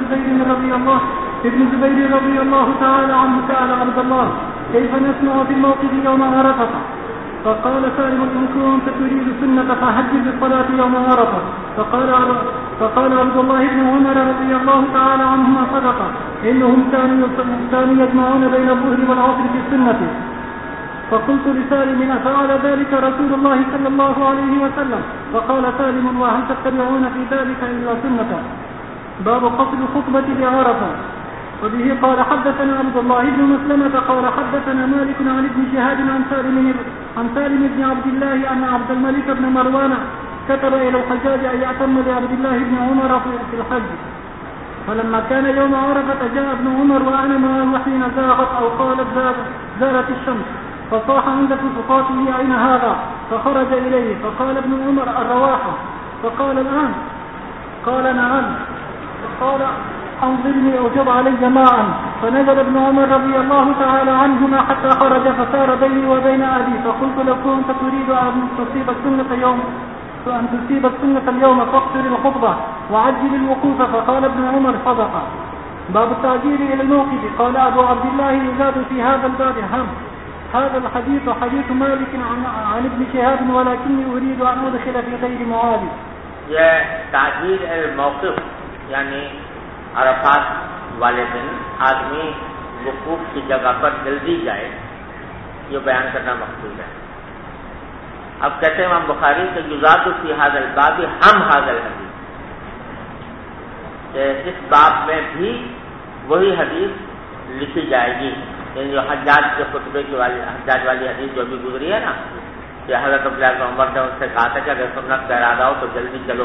زبير رضي الله تعالى عنه سأل عبد الله كيف نسمع في الموقف يوم عرفة؟ فقال سالم إن كنت تريد السنة فحجج بالصلاة يوم عرفة. فقال عبد الله بن عمر رضي الله تعالى عنهما صدق إنهم كانوا يجمعون بين الظهر والعصر في السنة. فقلت لسالم أفعل ذلك رسول الله صلى الله عليه وسلم؟ فقال سالم وهل تتبعون في ذلك إلا سنة. باب قصد الخطبة بعرفة. وبه قال حدثنا عبد الله بن مسلمة قال حدثنا مالك عن ابن شهاب عن سالم بن عبد الله أن عبد الملك بن مروان كتب إلى الحجاج أن يأتم لعبد الله بن عمر في الحج. فلما كان يوم عرفة جاء ابن عمر وأنا معه حين زاغت أو قالت زالت الشمس، فصاح عند فسقاته أين هذا؟ فخرج إليه فقال ابن عمر الرواحة. فقال الآن؟ قال نعم. فقال أنظرني أجب علي ماء. فنزل ابن عمر رضي الله تعالى عنهما حتى خرج فسار بيني وبين أبي. فقلت لو كنت تريد أن تصيب السنة اليوم فاقصر الخطبة وعجل الوقوف. فقال ابن عمر صدق. باب التعجيل إلى الموقف. قال أبو عبد الله يزاد في هذا الباب هذا الحديث حديث مالك عن ابن شهاب ولكني أريد أن أدخل في غير معاذ. یہ تعجیل الموقف یعنی عرفات والے دن آدمی وقوف کی جگہ پر جلدی جائے، یہ بیان کرنا مقصود ہے۔ اب کہتے ہیں امام بخاری کہ یزاد فی ھذا الباب ہم ھذا الحدیث، کہ اس باب میں بھی وہی حدیث لکھی جائے گی، یعنی جو حجاج کے خطبے کی حجاج والی حدیث جو بھی گزری ہے نا کہ حضرت عبداللہ بن عمر نے ان سے کہا تھا کہ اگر سنت کا ارادہ ہو تو جلدی چلو،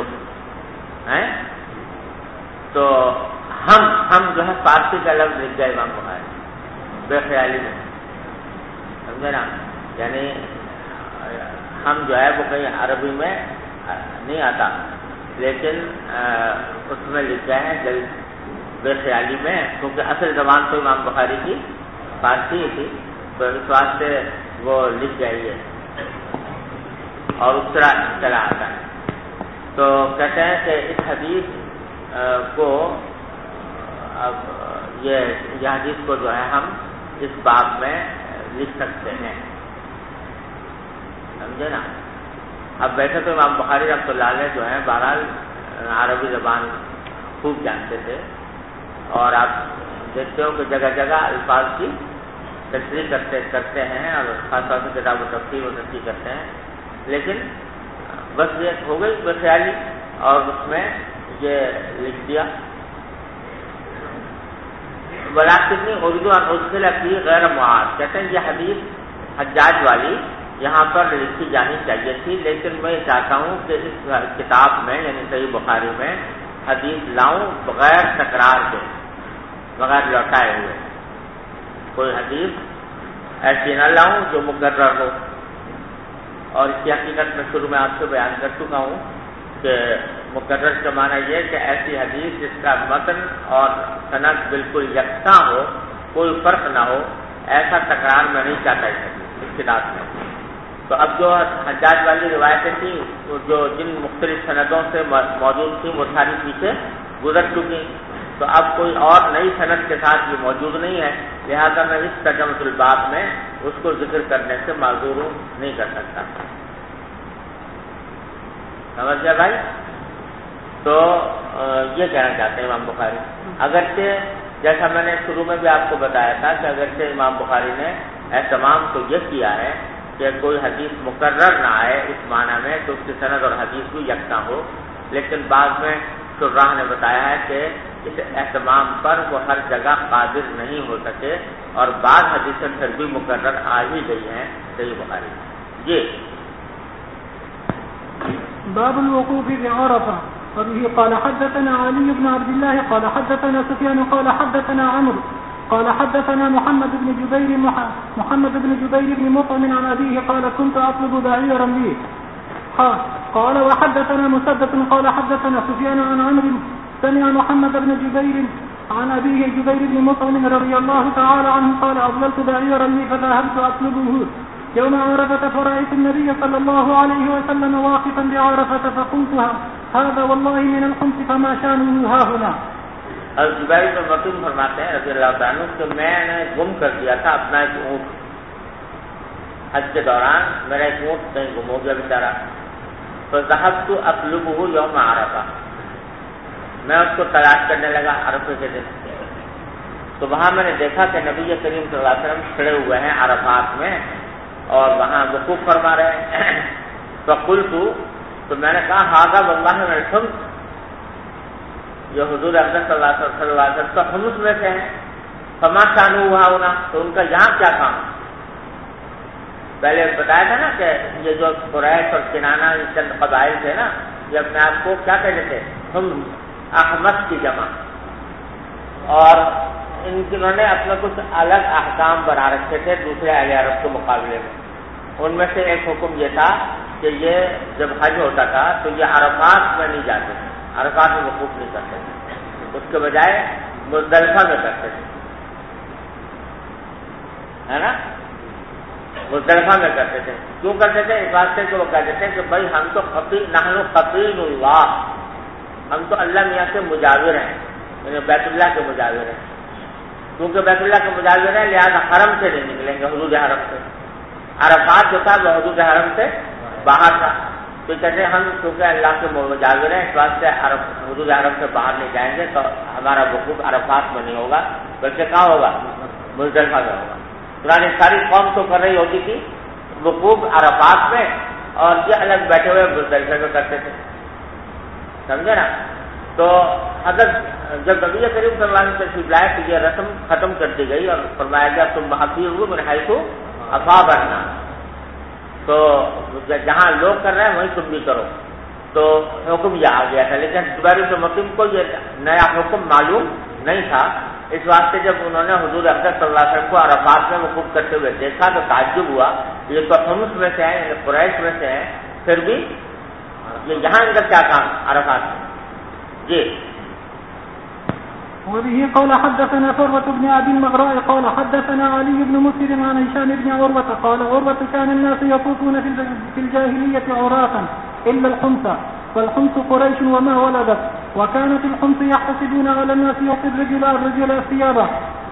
تو ہم جو ہے فارسی کا لفظ لکھ جائے امام بخاری بے خیالی میں، سمجھے نا، یعنی ہم جو ہے وہ کہیں عربی میں نہیں آتا لیکن اس میں لکھ گئے ہیں بے خیالی میں، کیونکہ اصل زبان تو امام بخاری کی فارسی ہی تھی، تو اس واسطے وہ لکھ گئی ہے اور اس طرح چلا آتا ہے۔ تو کہتے ہیں کہ اس حدیث کو اب یہ حدیث کو جو ہے ہم اس باب میں لکھ سکتے ہیں، سمجھے نا۔ اب ویسے تو امام بخاری رحمۃ اللہ علیہ جو ہے بہرحال عربی زبان خوب جانتے تھے، اور آپ دیکھتے ہو کہ جگہ جگہ الفاظ کی تشریح کرتے ہیں اور خاص طور سے کتاب و تفسیر و تشریح کرتے ہیں، لیکن بس یہ ہو گئی بے خیالی اور اس میں یہ لکھ دیا۔ ولاکن اردو اور ادخل فی غیر معاذ، کہتے ہیں یہ حدیث حجاج والی یہاں پر لکھی جانی چاہیے تھی، لیکن میں چاہتا ہوں کہ اس کتاب میں یعنی صحیح بخاری میں حدیث لاؤں بغیر تکرار کے، بغیر لوٹائے ہوئے، کوئی حدیث ایسی نہ لاؤں جو مقرر ہو۔ اور اس کی حقیقت میں شروع میں آپ سے بیان کر چکا ہوں کہ مقرر کا معنی یہ کہ ایسی حدیث جس کا متن اور سند بالکل یکساں ہو، کوئی فرق نہ ہو، ایسا تکرار میں نہیں چاہتا اس کتاب میں۔ تو اب جو حجاج والی روایتیں تھیں جو جن مختلف سندوں سے موجود تھیں وہ ساری پیچھے گزر چکی، تو اب کوئی اور نئی سند کے ساتھ یہ موجود نہیں ہے، لہذا میں اس ترجمۃ الباب میں اس کو ذکر کرنے سے معذور نہیں کر سکتا. سمجھ گیا بھائی؟ تو یہ کہنا چاہتے ہیں امام بخاری. اگرچہ جیسا میں نے شروع میں بھی آپ کو بتایا تھا کہ اگرچہ امام بخاری نے اہتمام تو یہ کیا ہے کہ کوئی حدیث مقرر نہ آئے اس معنی میں تو اس کی سند اور حدیث بھی یکساں ہو، لیکن بعد میں شراح نے بتایا ہے کہ اس اہتمام پر وہ ہر جگہ قادر نہیں ہو سکے اور بعض حدیثیں پھر بھی مقرر آ ہی گئی ہیں صحیح بخاری. جی باب الوقوف بعرفة. وبه قال حدثنا علي بن عبد الله قال حدثنا سفيان قال حدثنا عمرو قال حدثنا محمد بن جبير بن مطعم عن أبيه قال كنت أطلب بعيرا لي. قال وحدثنا مسدد قال حدثنا سفيان عن عمرو سمع محمد بن جبير عن أبيه جبير بن مطعم رضي الله تعالى عنه قال أضللت بعيرا لي فذهبت أطلبه يوم عرفة فرأيت النبي صلى الله عليه وسلم واقفا بعرفة فقلت هذا والله من الخمس فما شانه ها هنا. زبیر بن مطعم فرماتے ہیں رضی اللہ تعالیٰ عنہ کہ میں نے گم کر دیا تھا اپنا ایک اونٹ. حج کے دوران میرا ایک اونٹ کہیں گم ہو گیا بیچارہ. فذهبت اطلبه يوم عرفة، میں اس کو تلاش کرنے لگا عرفے کے دن. تو وہاں میں نے دیکھا کہ نبی کریم صلی اللہ علیہ وسلم کھڑے ہوئے ہیں عرفات میں اور وہاں وقوف فرما رہے ہیں. فقلت، تو میں نے کہا ھذا واللہ من الخمس، یہ حضور اقدس صلی اللہ علیہ وسلم تو خمس میں سے ہیں. فما شانوا ها هنا، تو ان کا یہاں کیا کام؟ پہلے بتایا تھا نا کہ یہ جو قریش اور کنانہ چند قبائل تھے نا، یہ اپنے آپ کو کیا کہتے تھے؟ ہم احمد کی جمع، اور انہوں نے اپنے کچھ الگ احکام بنا رکھے تھے دوسرے اہل عرب کے مقابلے میں. ان میں سے ایک حکم یہ تھا کہ یہ جب حج ہوتا تھا تو یہ عرفات میں نہیں جاتے تھے، عرفات میں وقوف نہیں کرتے تھے، اس کے بجائے مزدلفہ میں کرتے تھے، ہے نا؟ مزدلفہ میں کرتے تھے. کیوں کرتے تھے؟ اس واسطے کہ وہ کہتے تھے کہ بھائی ہم تو نحن قبیل اللہ، ہم تو اللہ میاں کے مجاور ہیں، یعنی بیت اللہ کے مجاور ہیں. کیونکہ بیت اللہ کے مجاور ہیں لہٰذا حرم سے نہیں نکلیں گے، حدود حرم سے. عرفات جو تھا وہ حدود حرم سے باہر تھا، تو کہتے ہیں ہم کیونکہ اللہ کے مجاور ہیں اس واسطے حدود حرم سے باہر نہیں جائیں گے، تو ہمارا وقوف عرفات میں نہیں ہوگا بلکہ کہاں ہوگا؟ مزدلفہ میں ہوگا. پرانی ساری قوم تو کر رہی ہوتی تھی وقوف عرفات میں، اور یہ الگ بیٹھے ہوئے مزدلفہ میں کرتے تھے. سمجھے نا؟ تو حضرت جب نبی کریم صلی اللہ علیہ وسلم تشریف لائے تو یہ رسم ختم کر دی گئی اور فرمایا گیا تم محفوظ من حیث افاض الناس، تو جہاں لوگ کر رہے ہیں وہیں تم بھی کرو. تو حکم یہ آ گیا تھا، لیکن زبیر بن مطعم کو یہ نیا حکم معلوم نہیں تھا. اس واسطے جب انہوں نے حضور اقدس صلی اللہ علیہ وسلم کو عرفات میں وقوف کرتے ہوئے دیکھا تو تعجب ہوا، یہ تو خمس میں سے ہیں، یعنی قریش میں سے ہیں، پھر بھی یہ یہاں ان کا کیا کام عرفات میں. جی وبه قال حدثنا ثروة بن أبي المغراء قال حدثنا علي بن مسلم عن هشام بن عروة قال عروة كان الناس يطوفون في الجاهلية عراة إلا الخمس، والخمس قريش وما ولدت، وكانت الخمس يحتسبون على الناس يعطي الرجل ثيابه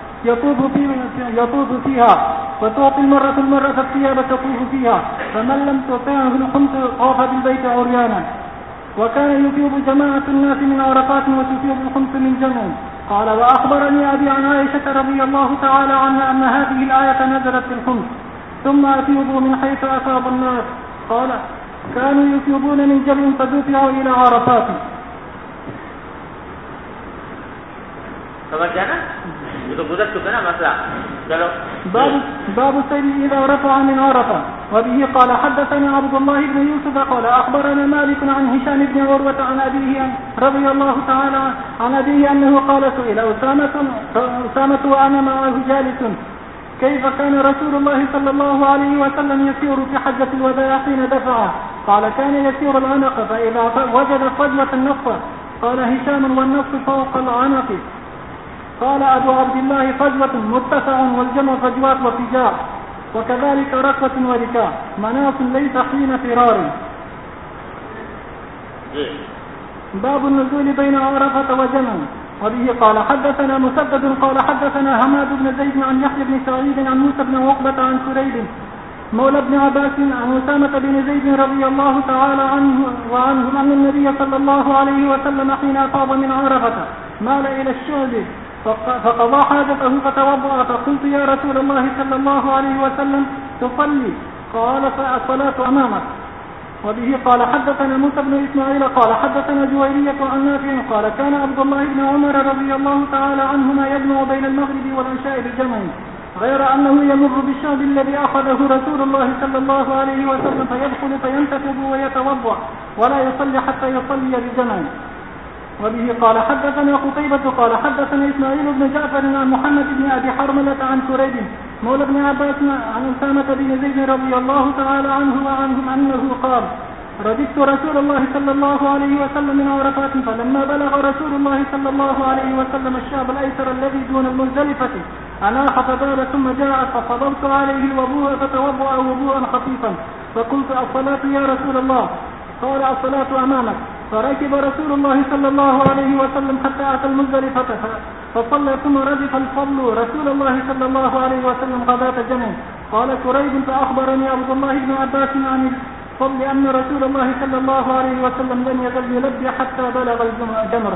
يطوف فيها، وتعطي المرة الثياب تطوف فيها، فمن لم تعطيه الخمس طاف بالبيت عريانا. وكان يثيب جماعة الناس من عرفات وتثيب الخمس من جمع. قال وأخبرني أبي عن عائشة رضي الله تعالى عنها أن هذه الآية نزلت في الخمس ثم أفيضوا من حيث أفاض الناس. قال كانوا يثيبون من جمع فدفعوا إلى عرفات. سمجھ گیا نا؟ یہ تو گزر چکا نا مسئلہ. چلو باب السيل إذا رفع من عرفة. وبه قال حدثنا عبد الله بن يوسف قال أخبرنا مالك عن هشام بن عروة عن أبيه رضي الله تعالى عن أبيه أنه قال سئل أسامة وأنا معه جالس كيف كان رسول الله صلى الله عليه وسلم يسير في حجة الوداع حين دفعه؟ قال كان يسير العنق فإذا وجد فجوة النصف. قال هشام والنصف فوق العنق. قال أبو عبد الله فجوة متسع والجمع فجوات وفجاء، وكذلك ركوة وركاء مناص ليس حين فرار. باب النزول بين عرفة وجمع. وبه قال حدثنا مسدد قال حدثنا حماد بن زيد عن يحيى بن سعيد عن موسى بن عقبة عن كريب مولى ابن عباس عن أسامة بن زيد رضي الله تعالى عنه وعنهم أن النبي صلى الله عليه وسلم حين أفاض من عرفة مال إلى الشعب فقضى حاجته فتوضأ فقلت يا رسول الله صلى الله عليه وسلم تصلي؟ قال فالصلاة أمامك. وبه قال حدثنا موسى بن إسماعيل قال حدثنا جويرية عن نافع قال كان عبد الله بن عمر رضي الله تعالى عنهما يجمع بين المغرب والعشاء بجمع غير أنه يمر بالشعب الذي أخذه رسول الله صلى الله عليه وسلم فيدخل فينتفض ويتوضأ ولا يصلي حتى يصلي بجمع. وبه قال حدثنا قتيبة قال حدثنا إسماعيل بن جعفر عن محمد بن أبي حرملة عن كريب مولى ابن عباس عن أسامة بن زيد رضي الله تعالى عنه وعنهم أنه قال رددت رسول الله صلى الله عليه وسلم من عرفات فلما بلغ رسول الله صلى الله عليه وسلم الشعب الأيسر الذي دون المزدلفة أناخ فبال ثم جاء ففضلت عليه الوضوء فتوضأ وضوءا خفيفا فقلت الصلاة يا رسول الله؟ قال الصلاة أمامك. فركب رسول الله صلى الله عليه وسلم حتى أتى المزدلفة فصلى ثم ردف الفضل رسول الله صلى الله عليه وسلم غداة جمع. قال كريب فأخبرني عبد الله بن عباس عن الفضل أن رسول الله صلى الله عليه وسلم لم يزل يلبي حتى بلغ الجمرة.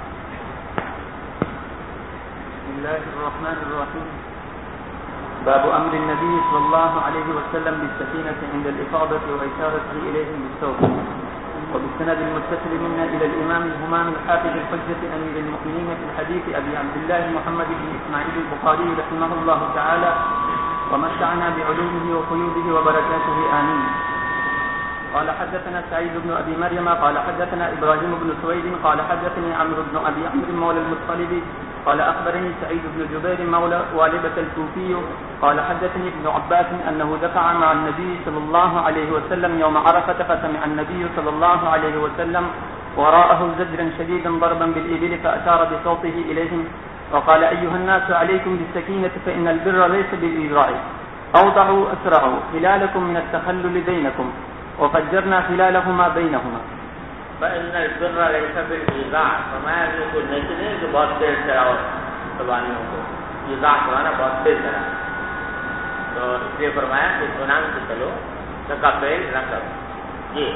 بسم الله الرحمن الرحيم. باب أمر النبي صلى الله عليه وسلم بالسكينة عند الإفاضة وإشارته إليهم بالثوب. وبالسند المتصل منا إلى الإمام الهمام الحافظ الحجة أمير المؤمنين في الحديث أبي عبد الله محمد بن إسماعيل البخاري رحمه الله تعالى ومتعنا بعلومه وقيوده وبركاته آمين. قال حدثنا سعيد بن أبي مريم قال حدثنا إبراهيم بن سويد قال حدثني عمرو بن أبي عمرو مولى المطلب قال أخبرني سعيد بن جبير مولى والبة الكوفي قال حدثني ابن عباس أنه دفع مع النبي صلى الله عليه وسلم يوم عرفة فسمع النبي صلى الله عليه وسلم وراءه زجرا شديدا ضربا بالإبل فأشار بصوته إليهم وقال أيها الناس عليكم بالسكينة فإن البر ليس بالإجراء أوضعوا أسرعوا خلالكم من التخلل بينكم وفجرنا خلالهما بينهما. فإن البر ليس بالإيذاء فرمایا کہ کوئی نیکی نہیں جو بہت تیز چلاؤ سوانیوں کو ایذاء سوانا بہت تیز چلا تو اس لیے فرمایا کہ اطمینان سے چلو دھکا پیل نہ کرو. جی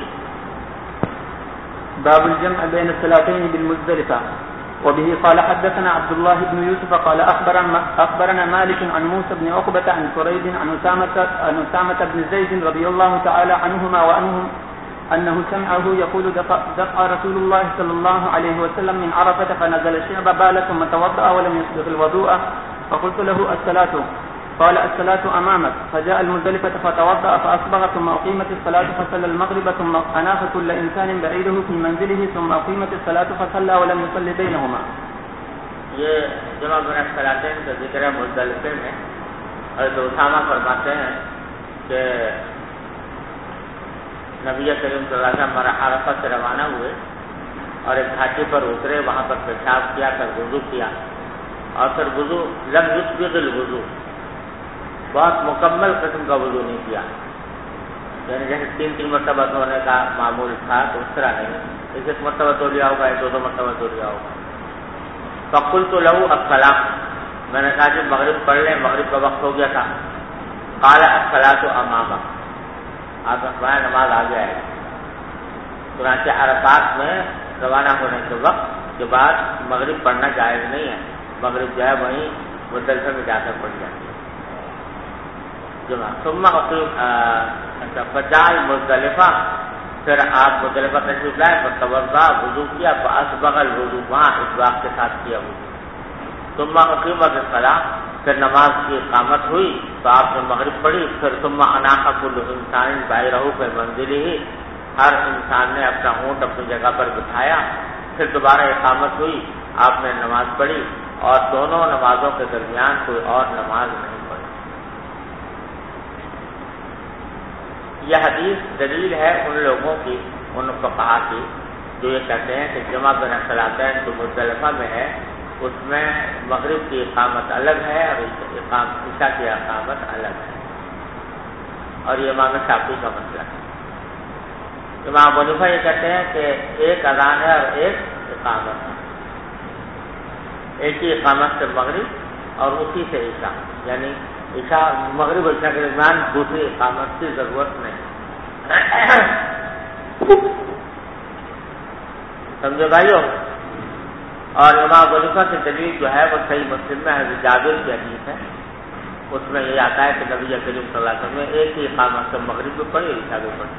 باب الجمع بين الصلاتين بالمزدلفة. وبه قال حدثنا عبد الله بن يوسف قال أخبرنا مالك عن موسى بن عقبة عن كريب عن أسامة بن زيد رضي الله تعالى عنهما وعنهم أنه سمعه يقول دفع رسول الله صلى الله عليه وسلم من عرفة فنزل الشعب بال ثم توضأ ولم يسبق الوضوء فقلت له الصلاة؟ قال الصلاة أمامك. فجاء المزدلفة فتوضأ فأصبغ ثم أقيمت الصلاة فصلى المغرب ثم أناخ كل إنسان بعيده في منزله ثم أقيمت الصلاة فصلى ولم يصلي بينهما. یہ جمع بین الصلاتین کا ذکر ہے مزدلفے میں. حضرت اسامہ فرماتے ہیں کہ نبی کریم صلی اللہ علیہ وسلم عرفہ سے روانہ ہوئے اور ایک گھاٹی پر اترے, وہاں پر پیشاب کیا, پھر وضو کیا اور پھر وضو لم یسبغ الوضو, بہت مکمل قسم کا وضو نہیں کیا, یعنی جیسے 3 مرتبہ دھونے کا معمول تھا تو اس طرح نہیں, ایک مرتبہ دھو لیا ہوگا, 2 مرتبہ دھو لیا ہوگا. فقلت له الصلاۃ, میں نے کہا کہ مغرب پڑھ لیں, مغرب کا وقت ہو گیا تھا. قال الصلاۃ امامک, آپ کا نماز آ گیا ہے. چنانچہ عرفات میں روانہ ہونے کے وقت کے بعد مغرب پڑھنا جائز نہیں ہے, مغرب جو ہے وہیں مزدلفہ میں جا کر پڑھ جاتی ہے. ثم فجعل مزدلفہ, پھر آپ مزدلفہ تشریف لائے, فتوضا وضو کیا, فاسبغ الوضو, وہاں اسباغ کے ساتھ کیا وضو. ثم اقیمت الصلاۃ, پھر نماز کی اقامت ہوئی تو آپ نے مغرب پڑھی. پھر ثم اناخ کل انسان بعیرہ فی منزلہ, ہر انسان نے اپنا اونٹ اپنی جگہ پر بٹھایا. پھر دوبارہ اقامت ہوئی, آپ نے نماز پڑھی اور دونوں نمازوں کے درمیان کوئی اور نماز نہیں پڑھی. یہ حدیث دلیل ہے ان لوگوں کی, ان فقہا کی, جو یہ کہتے ہیں کہ جمع بین الصلاتین جو مزدلفہ میں ہے اس میں مغرب کی اقامت الگ ہے اور عشاء کی اقامت الگ ہے, اور یہ امام شافعی کا مسئلہ ہے. امام ابو حنیفہ یہ کہتے ہیں کہ ایک اذان ہے اور ایک اقامت ہے. ایک ہی اقامت سے مغرب اور اسی سے عشاء، یعنی عشاء مغرب اور عشاء کے درمیان دوسری اقامت کی ضرورت نہیں۔ سمجھے بھائیو؟ اور امام ابو حنیفہ کی دلیل جو ہے وہ صحیح مسلم میں حضرت جابر کی حدیث ہے، اس میں یہ آتا ہے کہ نبی کریم صلی اللہ علیہ وسلم نے ایک ہی اقامت سے مغرب بھی پڑھی عشاء بھی پڑھی۔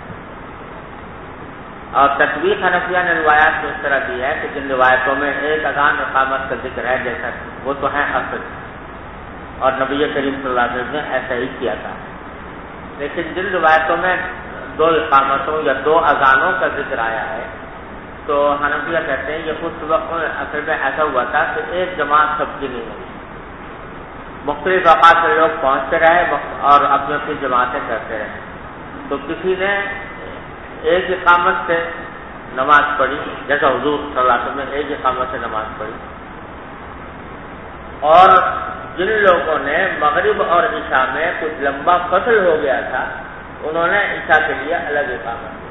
اور تطبیق حنفیہ نے روایات میں اس طرح دی ہے کہ جن روایتوں میں ایک اذان اقامت کا ذکر ہے جیسا وہ تو ہے اصل، اور نبی کریم صلی اللہ علیہ وسلم نے ایسا ہی کیا تھا، لیکن جن روایتوں میں دو اقامتوں یا دو اذانوں کا ذکر آیا ہے تو حنفیہ کہتے ہیں یہ اس وقت اصل میں ایسا ہوا تھا کہ ایک جماعت سب کی نہیں ہوئی، مختلف اوقات سے لوگ پہنچتے رہے اور اپنی اپنی جماعتیں کرتے رہے، تو کسی نے ایک اقامت سے نماز پڑھی جیسا حضور صلی اللہ علیہ وسلم نے ایک اقامت سے نماز پڑھی، اور جن لوگوں نے مغرب اور عشاء میں کچھ لمبا فصل ہو گیا تھا انہوں نے عشاء کے لیے الگ اقامت کی،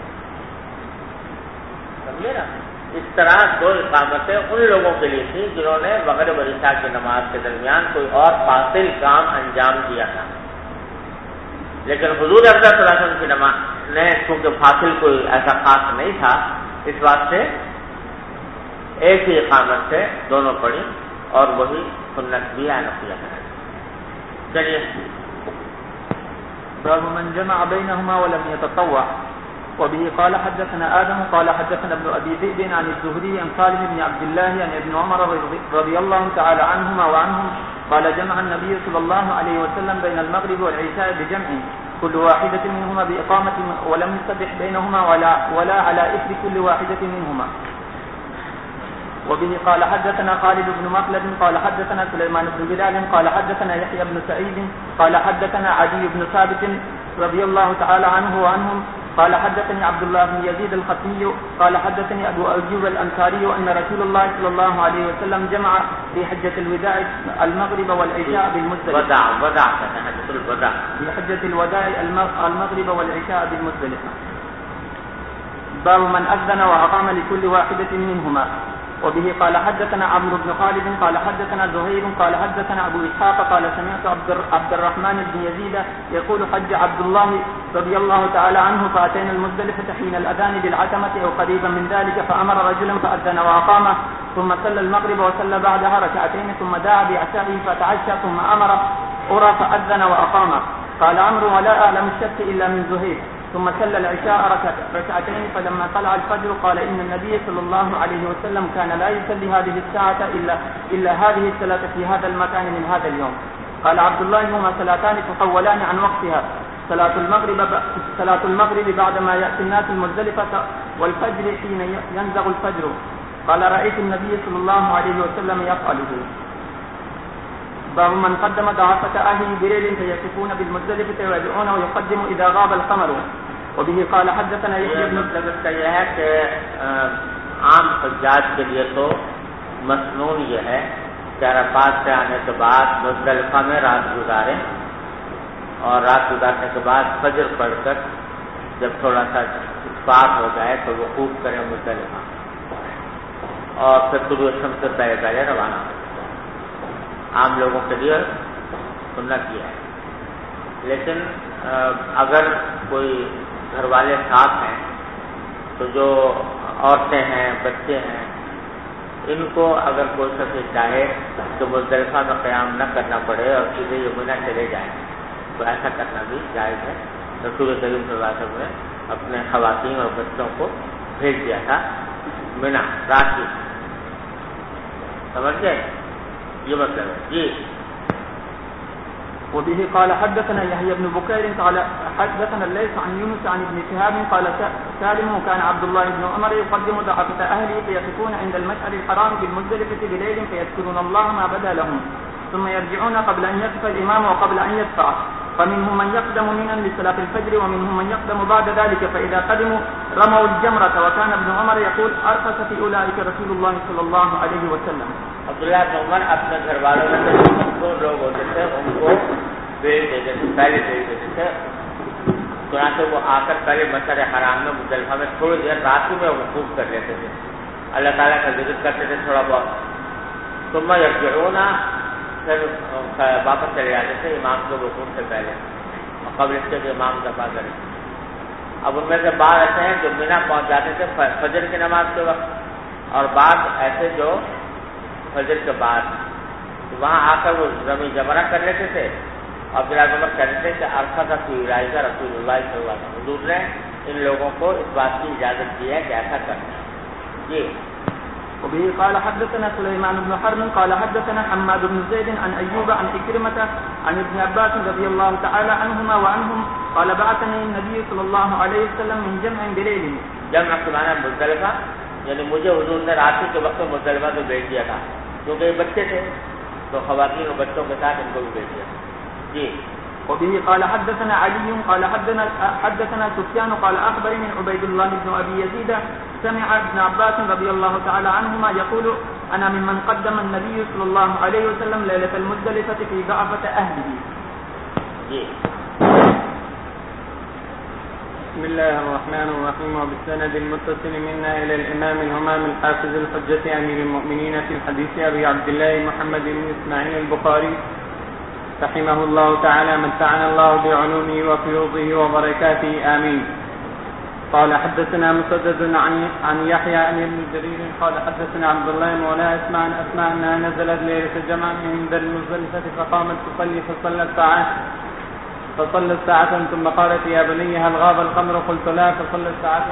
سمجھے نا؟ اس طرح دو اقامتیں ان لوگوں کے لیے تھیں جنہوں نے مغرب اور عشاء کی نماز کے درمیان کوئی اور فاصل کام انجام دیا تھا، لیکن حضور اکرم صلی اللہ علیہ وسلم کی نماز نے چونکہ فاصل کوئی ایسا خاص نہیں تھا اس واسطے ایک ہی اقامت سے دونوں پڑھی، اور وہی سنت بھی ہے نفیہ ہے۔ چلیے باب من جمع بينهما ولم يتطوع. وبه قال حدثنا آدم قال حدثنا ابن أبي ذئب عن الزهري عن سالم بن عبد الله عن ابن عمر رضي الله تعالى عنهما وعنهم قال جمع النبي صلى الله عليه وسلم بين المغرب والعشاء بجمع كل واحدة منهما بإقامة ولم يصبح بينهما ولا على إثر كل واحدة منهما. وبه قال حدثنا خالد بن مخلد قال حدثنا سليمان بن بلال قال حدثنا يحيى بن سعيد قال حدثنا عدي بن ثابت رضي الله تعالى عنه وعنهم قال حدثني عبد الله بن يزيد الخطمي قال حدثني أبو أيوب الأنصاري أن رسول الله صلى الله عليه وسلم جمع في حجة الوداع المغرب والعشاء بالمزدلفة. في حجة الوداع المغرب والعشاء بالمزدلفة. باب من أذن وأقام لكل واحدة منهما. وبه قال حدثنا عمرو بن خالد قال حدثنا زهير قال حدثنا أبو إسحاق قال سمعت عبد الرحمن بن يزيد يقول حج عبد الله رضي الله تعالى عنه فأتينا المزدلفة حين الأذان بالعتمة أو قريبا من ذلك فأمر رجلا فأذن وأقامه ثم صلى المغرب وصلى بعدها ركعتين ثم دعا بعشائه فتعشى ثم أمر أرى فأذن وأقامه. قال عمرو ولا أعلم الشك إلا من زهير. ثم صلى العشاء ركعتين فلما طلع الفجر قال إن النبي صلى الله عليه وسلم كان لا يصلي هذه الساعة إلا هذه الصلاة في هذا المكان من هذا اليوم. قال عبد الله هما صلاتان تطولان عن وقتها صلاة المغرب بعدما يأتي الناس المزدلفة والفجر حين ينزغ الفجر. قال رأيت النبي صلى الله عليه وسلم يفعله. باب من قدم ضعفة أهل بريل فيقفون بالمزدلفة ويدعون ويقدم إذا غاب القمر. وبه قال حدثنا يحيى بن مطلب کا یہ ہے کہ عام حجاج کے لیے تو مسنون یہ ہے کہ عرفات سے آنے کے بعد مزدلفہ میں رات گزاریں، اور رات گزارنے کے بعد فجر پڑھ کر جب تھوڑا سا اتفاق ہو جائے تو وقوف کریں مزدلفہ، اور پھر طلوع شمس سے پہلے روانہ ہو. عام لوگوں کے لیے سنت یہ ہے، لیکن اگر کوئی گھر والے ساتھ ہیں تو جو عورتیں ہیں بچے ہیں ان کو اگر کوئی شخص چاہے تو مزدلفہ میں قیام نہ کرنا پڑے اور سیدھے یہ منی چلے جائیں تو ایسا کرنا بھی جائز ہے. رسول کریم صلی اللہ علیہ وسلم نے اپنے خواتین اور بچوں کو بھیج دیا تھا منی رات کی. سمجھ گئے؟ یہ مطلب ہے جی. وبه قال حدثنا يحيى بن بكير قال حدثنا الليث عن يونس عن ابن شهاب قال سالم وكان عبد الله بن عمر يقدم ضعفة أهله فيقفون عند المشعر الحرام بالمزدلفة بليل فيذكرون الله ما بدا لهم ثم يرجعون قبل أن يقف الإمام وقبل أن يدفع. فمنهم من يقدم منا لصلاة الفجر ومنهم من يقدم بعد ذلك فإذا قدموا رموا الجمرة. وكان ابن عمر يقول أرخص في أولئك رسول الله صلى الله عليه وسلم. عبداللہ بن عمر اپنے گھر والوں میں سے مشہور لوگ ہوتے تھے ان کو بیل دے دیتے پہلے دے دیتے تھے، چنانچہ وہ آ کر پہلے مشعر حرام میں مزدلفہ میں تھوڑی دیر رات میں وقوف کر لیتے تھے، اللہ تعالیٰ کا ذکر کرتے تھے تھوڑا بہت، ثم یرجعون، پھر واپس چلے جاتے تھے امام کے رکوع سے پہلے اور قبل اس کے جو امام دفاع کرے. اب ان میں سے بعض ایسے ہیں جو مینا پہنچ جاتے تھے فجر کی نماز کے وقت، اور بعض ایسے جو فجر کے بعد وہاں آ کر وہ رمی جمرہ کر لیتے تھے. عبداللہ بن عمر کہتے تھے کہ عرفہ کا رائزہ رسول اللہ صلی اللہ علیہ وسلم، حضور نے ان لوگوں کو اس بات کی اجازت دی ہے کہ ایسا کرنا. جی. وبه قال حدثنا سليمان بن حرب قال حدثنا حماد بن زيد عن أيوب عن إكرمة عن ابن عباس رضي الله تعالى عنهما وعنهم قال بعثني النبي صلى الله عليه وسلم من جمع بليل. جمع کے معنی مزدلفہ، یعنی مجھے حضور نے رات کے وقت مزدلفہ کو بھیج دیا تھا، کیونکہ یہ بچے تھے تو خواتین اور بچوں کے ساتھ ان کو بھی بھیج دیا. جی. وبه قال حدثنا علي قال حدثنا سفيان قال أخبرني عبيد الله بن أبي يزيد سمع ابن عباس رضي الله تعالى عنهما يقول أنا ممن قدم النبي صلى الله عليه وسلم ليلة المزدلفة في ضعفة أهله. بسم الله الرحمن الرحيم. وبالسند المتصل منا إلى الإمام الهمام الحافظ الحجة أمير المؤمنين في الحديث أبي عبد الله محمد بن إسماعيل البخاري رحمه الله تعالى متعنا الله بعلومه وفيوضه وبركاته آمين. قال حدثنا مسدد عن يحيى عن ابن جرير قال حدثنا عبد الله مولى أسماء أنها نزلت ليلة الجمعة عند المزدلفة فقامت تصلي فصلت ساعة ثم قالت يا بني هل غاب القمر؟ قلت لا. فصلت ساعة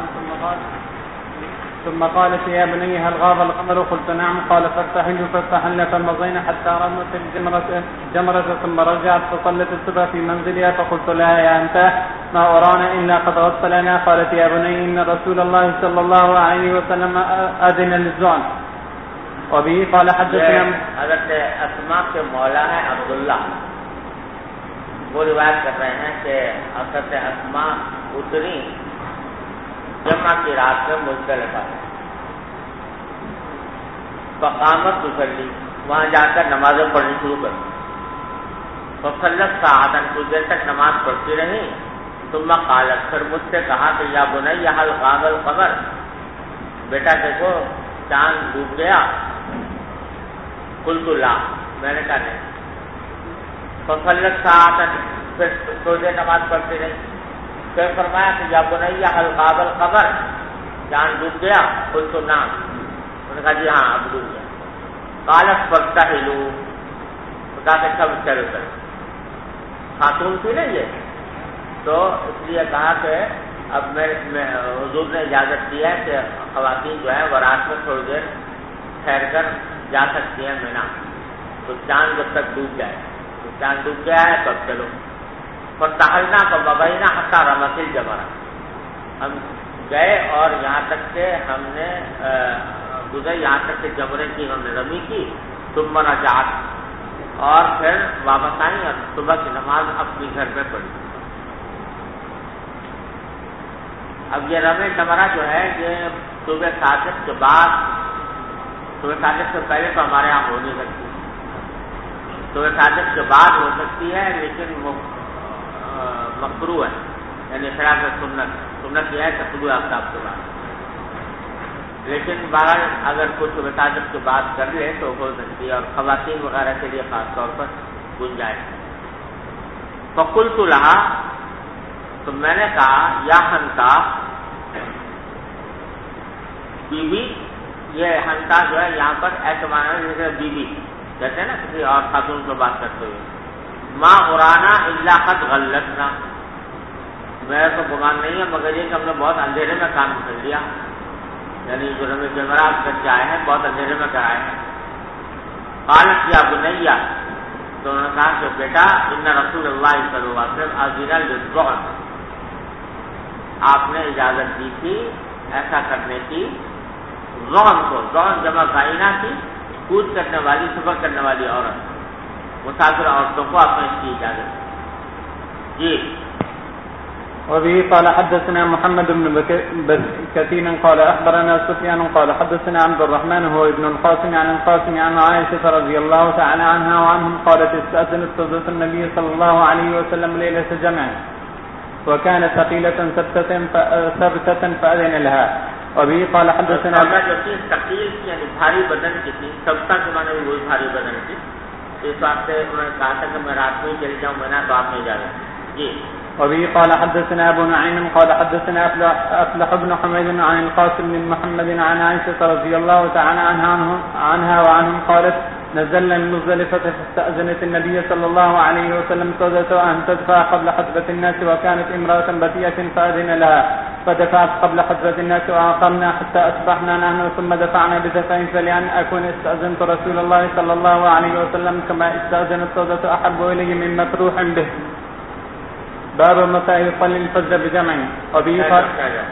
ثم قالت يا بني هل غاب القمر؟ قلت نعم. قال فارتحلنا فمضينا حتى رمت الجمرة ثم رجعت فصلت الصبح في منزلها. فقلت لها يا أنت ما أرانا إلا قد غسلنا. قالت يا بني إن رسول الله صلى الله عليه وسلم أذن للزعم. وبه قال حدثنا حضرت اسماء کے مولا ہے عبداللہ، وہ روایت کر رہے ہیں کہ حضرت اسماء اتری جمعہ کی رات میں مزدلفہ فقامت تصلی، وہاں جا کر نمازیں پڑھنی شروع کر. فصلت ساعتاً، کچھ دیر تک نماز پڑھتی رہی. ثم قالت، پھر مجھ سے کہا کہ یا بنی هل غاب القمر، بیٹا دیکھو چاند ڈوب گیا. قلت لا، میں نے کہا نہیں. فصلت ساعتاً، پھر تھوڑی دیر نماز پڑھتی رہی. پھر فرمایا کہ یا بنی هل غاب القمر، چاند ڈوب گیا. قلت نعم، انہوں نے کہا جی ہاں اب ڈوب گیا. قالت فارتحلوا، خدا کے سب چلو کر. خاتون تھی نا یہ، تو اس لیے کہا کہ اب میں حضور نے اجازت دی ہے کہ خواتین جو ہے وہ رات میں تھوڑی دیر ٹھہر کر جا سکتی ہیں مینا، تو چاند جب تک ڈوب جائے. تو چاند ڈوب گیا ہے تو اب چلو. فارتحلنا فمضينا حتى رمت الجمرة، ہم گئے اور یہاں تک کہ ہم نے گزر یہاں تک کہ جمرے کی انہوں نے رمی کی. ثم رجعت، اور پھر واپس آئی اور صبح کی نماز اپنی گھر میں پڑھی. اب یہ رمی جمرہ جو ہے یہ صبح صادق کے بعد، صبح صادق سے پہلے تو ہمارے یہاں ہو نہیں سکتی، صبح صادق کے بعد ہو سکتی ہے، لیکن مکروہ ہے، یعنی خلاف سنت یہ ہے کہ طلوع آفتاب کے بعد. لیکن بہرحال اگر کچھ صادق کے بعد کر لے تو ہو سکتی ہے، اور خواتین وغیرہ کے لیے خاص طور پر گنجائش. فقلت لها، تو میں نے کہا یا ہنتا بی بی، یہ ہنتا جو ہے یہاں پر ایسے معنی جیسے بی بی کہتے ہیں نا کسی اور خاتون سے بات کرتے ہوئے. ما ارانا الا قد غلطنا، میرا تو گمان نہیں ہے مگر یہ کہ ہم نے بہت اندھیرے میں کام کر لیا، یعنی جو رمی جمعرات کر کے آئے ہیں بہت اندھیرے میں کرائے ہیں. قالت یا بنیا، تو انہوں نے کہا کہ بیٹا ان رسول اللہ صلی اللہ علیہ وسلم اذن للزعم، آپ نے اجازت دی تھی ایسا کرنے کی. زعم کو، زعم جمع غائنہ کی، کود کرنے والی، سفر کرنے والی عورت، مسافر عورتوں کو آپ نے اس کی اجازت دی. جی. وبه قال حدثنا محمد بن كثير قال أخبرنا سفيان قال حدثنا عبد الرحمن هو ابن القاسم عن القاسم عن عائشة رضي الله تعالى عنها وعنهم قالت استأذنت زوجة النبي صلى الله عليه وسلم ليلة جمع وكانت ثقيلة ثبتة فأذن لها وبه قال حدثنا جو تھی ثقیل کی یعنی بھاری بدن کی تھی، سبتا کے معنی بھی وہی بھاری بدن کی، اس واسطے انہوں نے کہا تھا کہ میں رات میں چلی جاؤں، میں نے تو آپ نہیں جا رہا جی. وبه قال حدثنا ابو نعيم قال حدثنا افلح بن حميد عن القاسم بن محمد عن عائشة رضي الله تعالى عنها وعنهم قالت نزلنا المزدلفة فاستأذنت النبي صلى الله عليه وسلم سودة أن تدفع قبل حسبة الناس وكانت امرأة بتية فأذن لها فدفعت قبل حسبة الناس وأقمنا حتى أصبحنا نحن ثم دفعنا بدفعين فلأن أكون استأذنت رسول الله صلى الله عليه وسلم كما استأذنت سودة أحب إلي من مكروح به. باب متى يصلي الفجر بجمع. وبه قال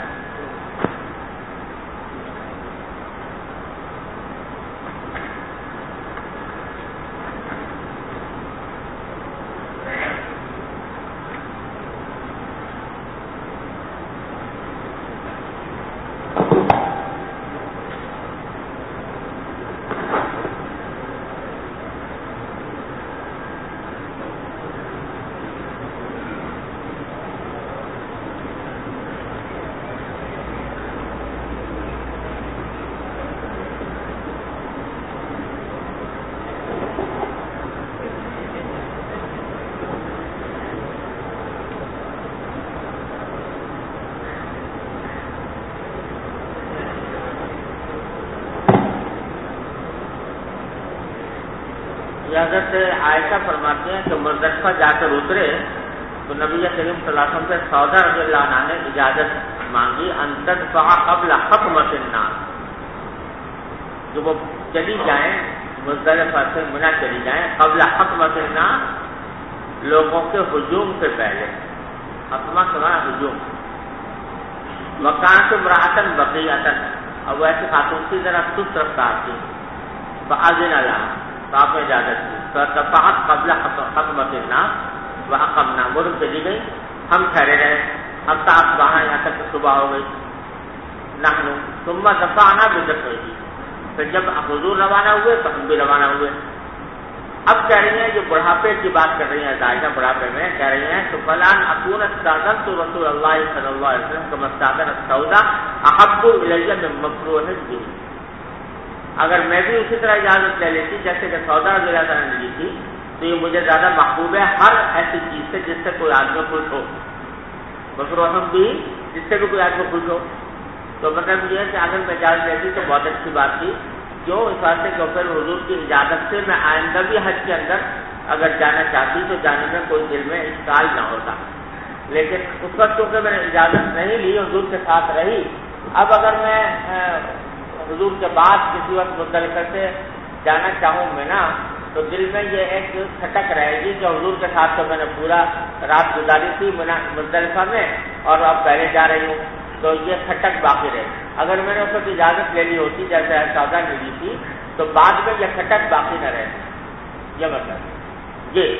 حضرت عائشہ فرماتے ہیں کہ مزدلفہ جا کر اترے تو نبی کریم صلی اللہ علیہ وسلم سے سودا رضی اللہ عنہ نے اجازت مانگی ان تدفع قبل حطمۃ الناس، جو وہ چلی جائیں مزدلفہ سے منی چلی جائیں قبل حطمۃ الناس، لوگوں کے ہجوم سے پہلے. حطمہ کے معنی ہجوم. وکانت امرأۃ بقیۃ، اب ایسی خاتون کی ذرا سست رفتار تھی. فأذن لها، تو آپ نے اجازت دی. فدفعت قبل حطمۃ الناس وأقمنا، وہ چلی گئی، ہم ٹھہرے رہے حتی اصبحنا، یہاں تک کہ صبح ہو گئی. نحن ثم دفعنا بدفعه، پھر جب حضور روانہ ہوئے تو ہم بھی روانہ ہوئے. اب کہہ رہی ہیں جو بڑھاپے کی بات کر رہی ہیں عائشہ، بڑھاپے میں کہہ رہی ہیں تو فلان اكون استاذنت رسول اللہ صلی اللہ علیہ وسلم كما استاذنت سودا احب الی من مکروہ به، اگر میں بھی اسی طرح اجازت لے لیتی جیسے کہ سودا رضی اللہ عنہ نے لی تھی تو یہ مجھے زیادہ محبوب ہے ہر ایسی چیز سے جس سے کوئی آدمی خوش ہو. مکروہ بھی جس سے بھی کوئی آدمی خوش ہو. تو مطلب یہ ہے کہ اگر میں اجازت لیتی تو بہت اچھی بات تھی. کیوں؟ اس واسطے کہ پھر حضور کی اجازت سے میں آئندہ بھی حج کے اندر اگر جانا چاہتی تو جانے میں کوئی دل میں اشکال نہ ہوتا. لیکن اس وقت کیونکہ میں نے اجازت نہیں لی، حضور کے ساتھ رہی، اب اگر میں حضور کے بعد کسی وقت مزدلفہ سے جانا چاہوں میں نا تو دل میں یہ ایک کھٹک رہے گی کہ حضور کے ساتھ تو میں نے پورا رات گزاری تھی مزدلفہ میں اور اب پہلے جا رہی ہوں، تو یہ کھٹک باقی رہے. اگر میں نے اس وقت اجازت لے لی ہوتی جیسے سودا نے لی تھی تو بعد میں یہ کھٹک باقی نہ رہے. یہ مطلب یہ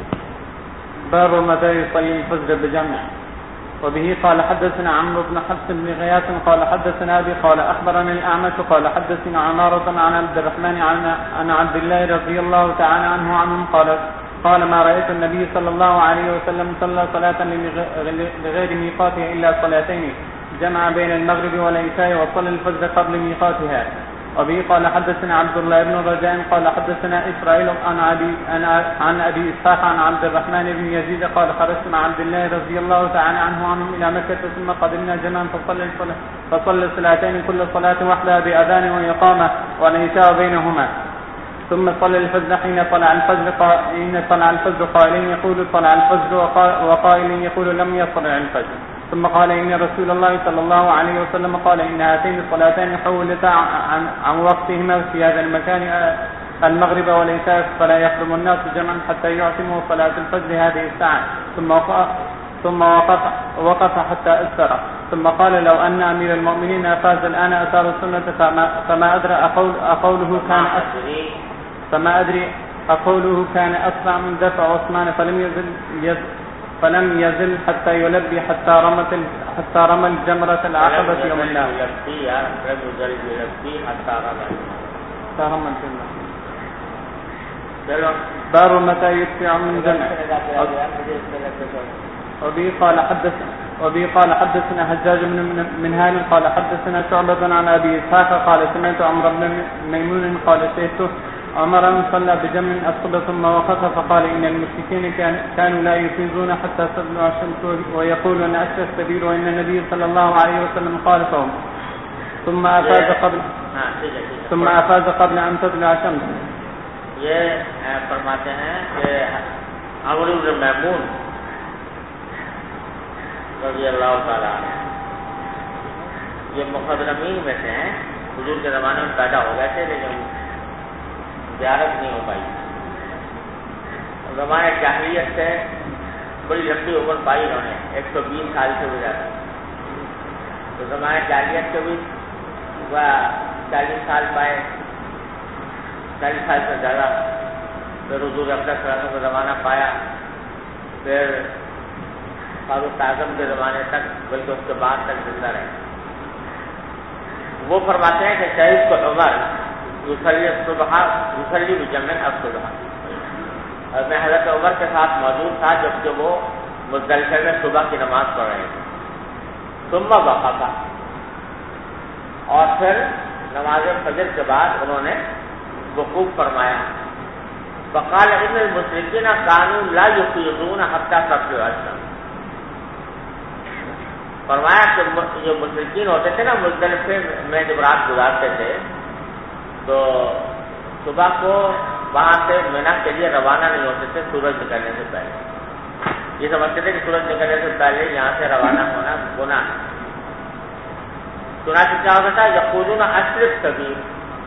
باب متى يصلي الفجر بجمع. وبه قال حدثنا عمرو بن حفص بن غياث قال حدثنا أبي قال أخبرني الأعمش قال حدثنا عمارة عن عبد الرحمن عن عبد الله رضي الله تعالى عنه قال ما رأيت النبي صلى الله عليه وسلم صلى صلاة لغير ميقاتها إلا صلاتين جمع بين المغرب والعشاء وصلى الفجر قبل ميقاتها. وبه قال حدثنا عبد الله بن رجاء قال حدثنا إسرائيل عن أبي إسحاق عن عبد الرحمن بن يزيد قال خرجت مع عبد الله رضي الله تعالى عنهم إلى مكة ثم قدمنا جمعا فصلى الصلاتين كل صلاة وحدها بأذان وإقامة والعشاء بينهما، ثم صلى الفجر حين طلع الفجر قائل يقول طلع الفجر وقائل يقول لم يطلع الفجر، ثم قال إن رسول الله صلى الله عليه وسلم قال إن هاتين الصلاتين حولتا عن وقتهما في هذا المكان المغرب والعشاء فلا يقدم الناس جمعا حتى يعتموا صلاة الفجر هذه الساعة. ثم وقف حتى أسفر، ثم قال لو أن أمير المؤمنين فاز الآن أثار السنة فما أدري أقوله كان أسرع من دفع عثمان فلم يزل حتى يلبي حتى رمى الجمرة العقبة يوم النحر. باب متى يدفع من جمع. وبه قال وبه قال حدثنا حجاج بن منهال قال حدثنا شعبة عن أبي إسحاق قال سمعت عمرو بن ميمون قال شهدت عمرا صلى بجمع الصبح ثم وقف فقال إن المشركين كانوا لا يفيزون حتى تطلع الشمس ويقولون أشرف السبيل وإن النبي صلى الله عليه وسلم خالفهم ثم أفاز قبل أن تطلع الشمس. یہ فرماتے ہیں کہ عمرو بن میمون رضی اللہ تعالیٰ عنہ یہ مخضرمین میں سے ہیں. حضور کے زمانے میں پیدا ہو گئے تھے لیکن زیارت نہیں ہو پائی. زمانے جاہلیت سے بڑی لمبی عمر پائی انہوں نے 120 سال سے بھی زیادہ. تو زمانے جاہلیت سے بھی 40 سال پائے 40 سال سے زیادہ. پھر حضور اقدس صلی اللہ علیہ وسلم کا زمانہ پایا. پھر فاروق اعظم کے زمانے تک بلکہ اس کے بعد تک زندہ رہے. وہ فرماتے ہیں کہ شہید کو عمر یصلی بجمع الصبح اور میں حضرت عمر کے ساتھ موجود تھا جبکہ وہ مزدلفہ میں صبح کی نماز پڑھ رہے تھے. ثم وقف اور پھر نماز فجر کے بعد انہوں نے وقوف فرمایا. فقال ان المشرکین کانوا لا یفیضون حتی تطلع الشمس. فرمایا کہ جو مشرکین ہوتے تھے نا مزدلفے میں جب رات گزارتے تھے تو صبح کو وہاں سے مینا کے لیے روانہ نہیں ہوتے تھے سورج نکلنے سے پہلے. یہ سمجھتے تھے کہ سورج نکلنے سے پہلے یہاں سے روانہ ہونا گناہ ہے. چنانچہ کیا ہوتا تھا یقولون اشرف کبیر.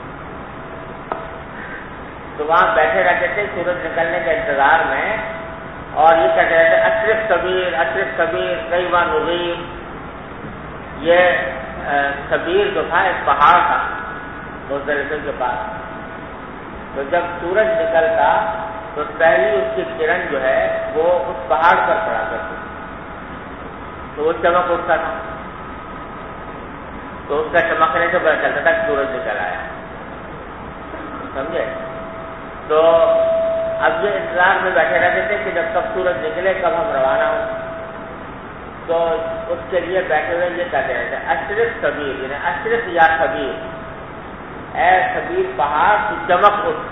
تو وہاں بیٹھے رہتے تھے سورج نکلنے کے انتظار میں اور یہ کہتے رہتے اشرف کبیر اشرف کبیر کئی بار نغیر. یہ کبیر جو تھا ایک پہاڑ تھا مزدلفہ کے پاس. تو جب سورج نکلتا تو پہلی اس کی کرن جو ہے وہ اس پہاڑ پر پڑا کرتی تو وہ چمک اٹھتا تھا. تو اس کا چمکنے سے پتہ چلتا تھا کہ سورج نکل آیا. سمجھے؟ تو اب یہ انتظار میں بیٹھے رہتے تھے کہ جب تک سورج نکلے کب ہم روانہ ہوں. تو اس کے لیے بیٹھے ہوئے یہ کہتے رہتے اشرف کبیر یعنی اشرف یا کبیر اے کبیر پہاڑ کی چمک اٹھ.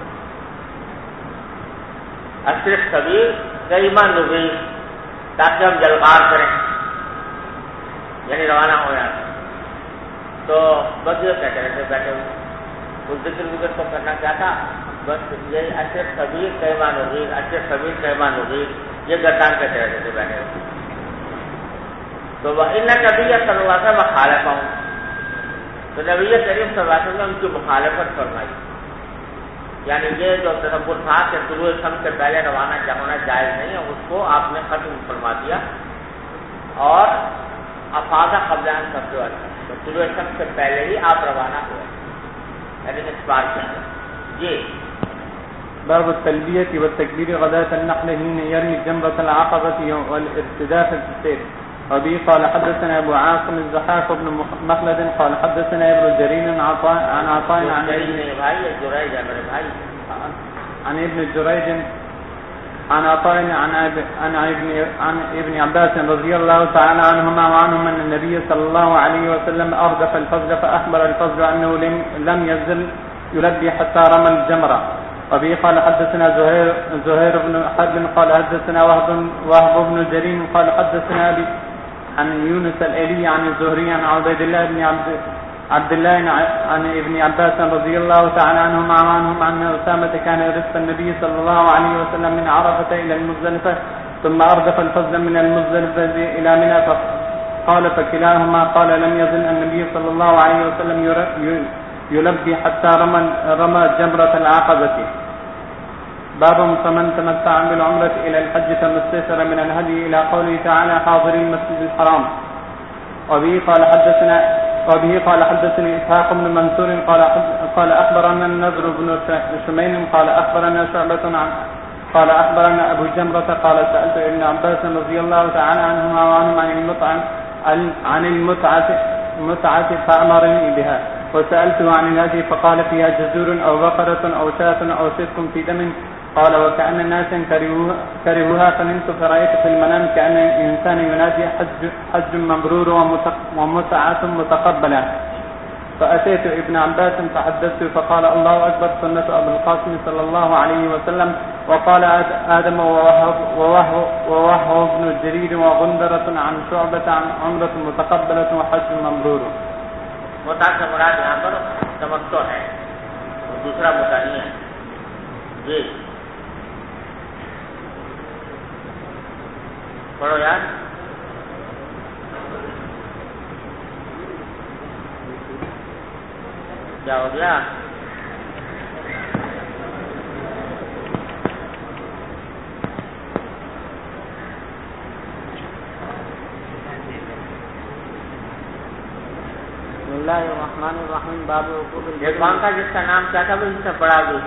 اشرف کبیر کریما نبی تاکہ ہم جلغار کریں یعنی روانہ ہو جائیں. تو بس یہ کہتے رہتے بیٹھے ہوئے. اس ذکر تو کرنا کیا تھا بس یہی اشرف کبیر کریما نبی اشرف کبیر کریما نبی یہ گردان کہتے رہتے تھے بیٹھے ہوئے. تو وہ ان نبی صلی اللہ علیہ وسلم مخالف ہوں. تو نبی کریم صلی اللہ علیہ وسلم نے ان کی مخالفت فرمائی. یعنی یہ جو تصور تھا کہ طلوع شمس سے پہلے روانہ ہونا جائز نہیں ہے اس کو آپ نے ختم فرما دیا اور افاظہ قبل ان تطلع الشمس. تو طلوع شمس سے پہلے ہی آپ روانہ ہوئے یعنی اس بار کیا جی. باب التلبية والتكبير غداة النحل حين يرمي جمرة العقبة والارتداف في السير. وبه قال حدثنا أبو عاصم الزحاف بن مخلد قال حدثنا ابن جرير عن عطاء عن ابن جريج عن عطاء عن ابن عباس رضي الله تعالى عنهما وعنهم أن النبي صلى الله عليه وسلم أردف الفضل فأخبر الفضل أنه لم يزل يلبي حتى رمى الجمرة. وبه قال حدثنا زهير بن حرب قال حدثنا وهب بن جرير قال حدثنا أبي عن يونس الأيلي عن الزهري عن عبيد الله بن عبد الله عن ابن عباس رضي الله تعالى عنهما وعنهم أن أسامة كان يرسل النبي صلى الله عليه وسلم من عرفة إلى المزدلفة ثم أردف الفضل من المزدلفة إلى منى قال فكلاهما قال لم يزل النبي صلى الله عليه وسلم يلبي حتى رمى جمرة العقبة. باب فمن تمتع بالعمرة إلى الحج فما استيسر من الهدي إلى قوله تعالى حاضر المسجد الحرام. وبه قال حدثني إسحاق بن منصور قال أخبرنا النذر بن شمين قال أخبرنا شعبة قال أخبرنا أبو جمرة قال سألت ابن عباس رضي الله تعالى عنهما وعنهم عن المتعة فأمرني بها وسألته عن الهدي فقال فيها جزور أو بقرة أو شاة أو صدق في دم قال وكأن الناس كرهوها فنمت فرأيت في المنام كأن الإنسان ينادي حج مبرور ومتعة متقبلة فأتيت ابن عباس فحدثته فقال الله أكبر سنة أبو القاسم صلى الله عليه وسلم. وقال آدم ووهو ابن جرير وغندرة عن شعبة عن عمرة متقبلة وحج مبرور. متع سے مراد یہاں پر تمتع ہے، دوسرا متع نہیں ہے. جی پڑھو یار. کیا ہو گیا؟ بسم اللہ الرحمن الرحیم. باب وقوف یہ کون تھا جس کا نام کیا تھا جس سے پڑھا بھی؟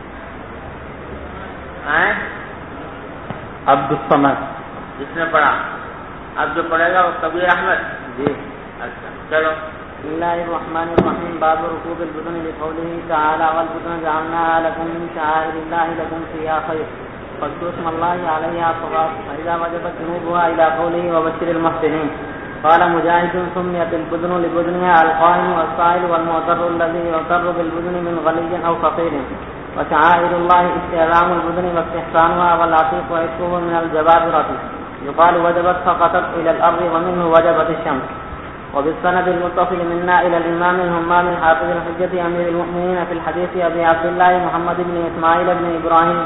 عبد الصمد. جس نے پڑھا اب جو پڑھے گا وہ کبیر احمد. جی اچھا چلو. بسم اللہ الرحمن الرحیم. باب رکوب البدن لقوله تعالی والبدن جعلناها لكم من شعائر الله لكم فيها خير فاذكروا اسم الله عليها صواب فإذا وجبت جنوبها إلى قوله وبشر المحسنين. قال مجاهد سميت البدن لبدنها القائم والسائل والمعتر الذي يعتر بالبدن من غني أو فقير. وشعائر الله استعلام البدن واستحسانها والعتيق وعتقه من الجبابرة يقال وجبت سقطت إلى الأرض ومنه وجبت الشمس. وبالسند المتصل منا إلى الإمام الهمام الحافظ الحجة أمير المؤمنين في الحديث أبي عبد الله محمد بن إسماعيل بن إبراهيم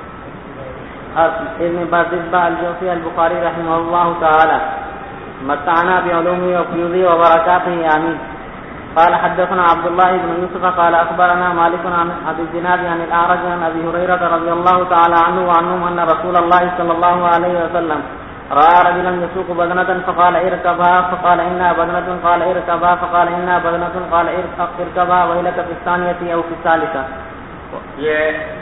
ابن بردزبة الجوفي البخاري رحمه الله تعالى متعنا بعلومه وفيوضه وبركاته آمين. قال حدثنا عبد الله بن يوسف قال أخبرنا مالك عن أبي الزناد عن الأعرج عن أبي هريرة رضي الله تعالى عنه وعنهم أن رسول الله صلى الله عليه وسلم رأى رجلا يسوق بدنة فقال اركبها فقال إنها بدنة قال اركبها فقال إنها بدنة قال اركبها ويلك في الثانية أو في الثالثة. یہ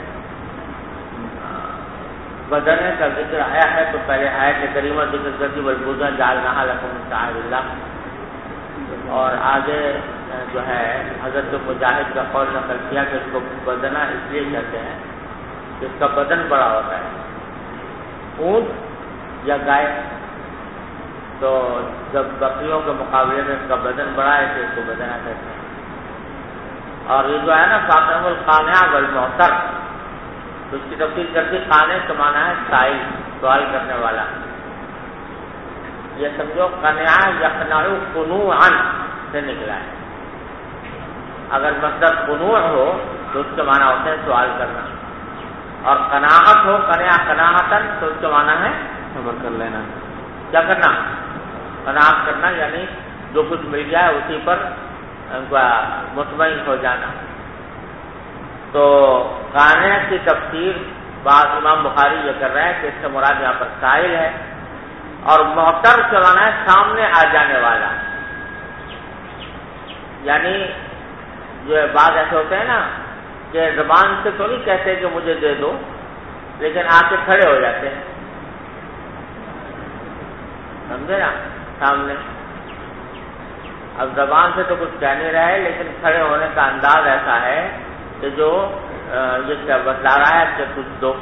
بدنے کا ذکر آیا ہے تو پہلے آیت کریمہ ذکر کرتی والبدن جعلناها لكم من شعائر الله، اور آگے جو ہے حضرت مجاہد کا قول نقل کیا کہ اس کو بدنہ اس لیے کہتے ہیں کہ اس کا بدن بڑا ہوتا ہے. اونٹ یا گائے تو جب بکریوں کے مقابلے میں اس کا بدن بڑا ہے تو اس کو بدنہ کہتے ہیں. اور یہ جو ہے نا فاطمہ القانع والمعتر تو اس کی تفصیل کرتی قانع کا معنی ہے سائل، سوال کرنے والا. یہ سمجھو قنع یقنع قنوعا سے نکلا ہے. اگر مصدر قنوع ہو تو اس کے معنی ہوتے ہیں سوال کرنا، اور قناعت ہو قنع قناعتن تو اس کے معنی ہے صبر کر لینا. کیا کرنا؟ قناعت کرنا، یعنی جو کچھ مل جائے اسی پر مطمئن ہو جانا. تو قانع کی تفسیر بعض امام بخاری یہ کر رہے ہیں کہ اس سے مراد یہاں پر سائل ہے، اور معتر سے معنی ہے سامنے آ جانے والا. یعنی جو بعض ایسے ہوتے ہیں نا کہ زبان سے تو نہیں کہتے کہ مجھے دے دو، لیکن آ کے کھڑے ہو جاتے ہیں، سمجھے نا، سامنے. اب زبان سے تو کچھ کہہ نہیں رہے لیکن کھڑے ہونے کا انداز ایسا ہے کہ جو یہ کیا بتلا رہا ہے کہ کچھ دو،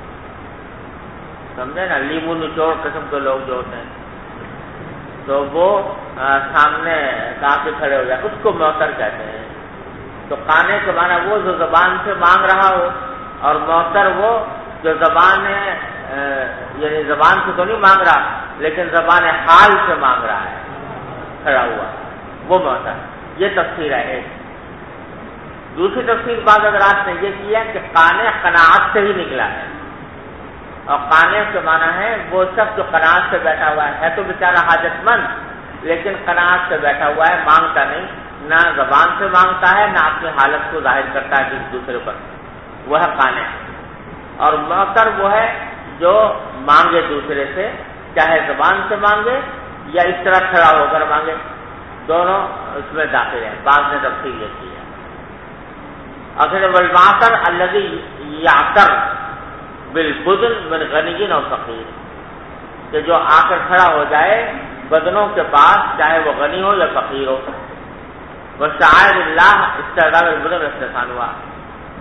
سمجھے نا. لیمو نچوڑ قسم کے لوگ جو ہوتے ہیں تو وہ سامنے آ کے کھڑے ہو جائے، اس کو معتر کہتے ہیں. تو قانے کے معنی وہ جو زبان سے مانگ رہا ہو، اور معتر وہ جو زبان یعنی زبان سے تو نہیں مانگ رہا لیکن زبان حال سے مانگ رہا ہے کھڑا ہوا، وہ معتر. یہ تفسیر ہے ایک. دوسری تفسیر بعض حضرات نے یہ کی ہے کہ قانع قناعت سے ہی نکلا ہے، اور قانع کے معنی ہے وہ شخص جو قناعت سے بیٹھا ہوا ہے تو بیچارہ حاجت مند لیکن قناعت سے بیٹھا ہوا ہے، مانگتا نہیں، نہ زبان سے مانگتا ہے نہ اپنی حالت کو ظاہر کرتا ہے کسی دوسرے پر، وہ ہے قانع. اور معتر وہ ہے جو مانگے دوسرے سے، چاہے زبان سے مانگے یا اس طرح کھڑا ہو کر مانگے، دونوں اس میں داخل ہیں. بعض نے تفصیل یہ کی ہے. اصل والمعتر الذي يعتر بالبدن من غنی او فقیر، کہ جو آ کر کھڑا ہو جائے بدنوں کے پاس چاہے وہ غنی ہو یا فقیر ہو. وشعائر اللہ استعداد البدن استحسان ہوا،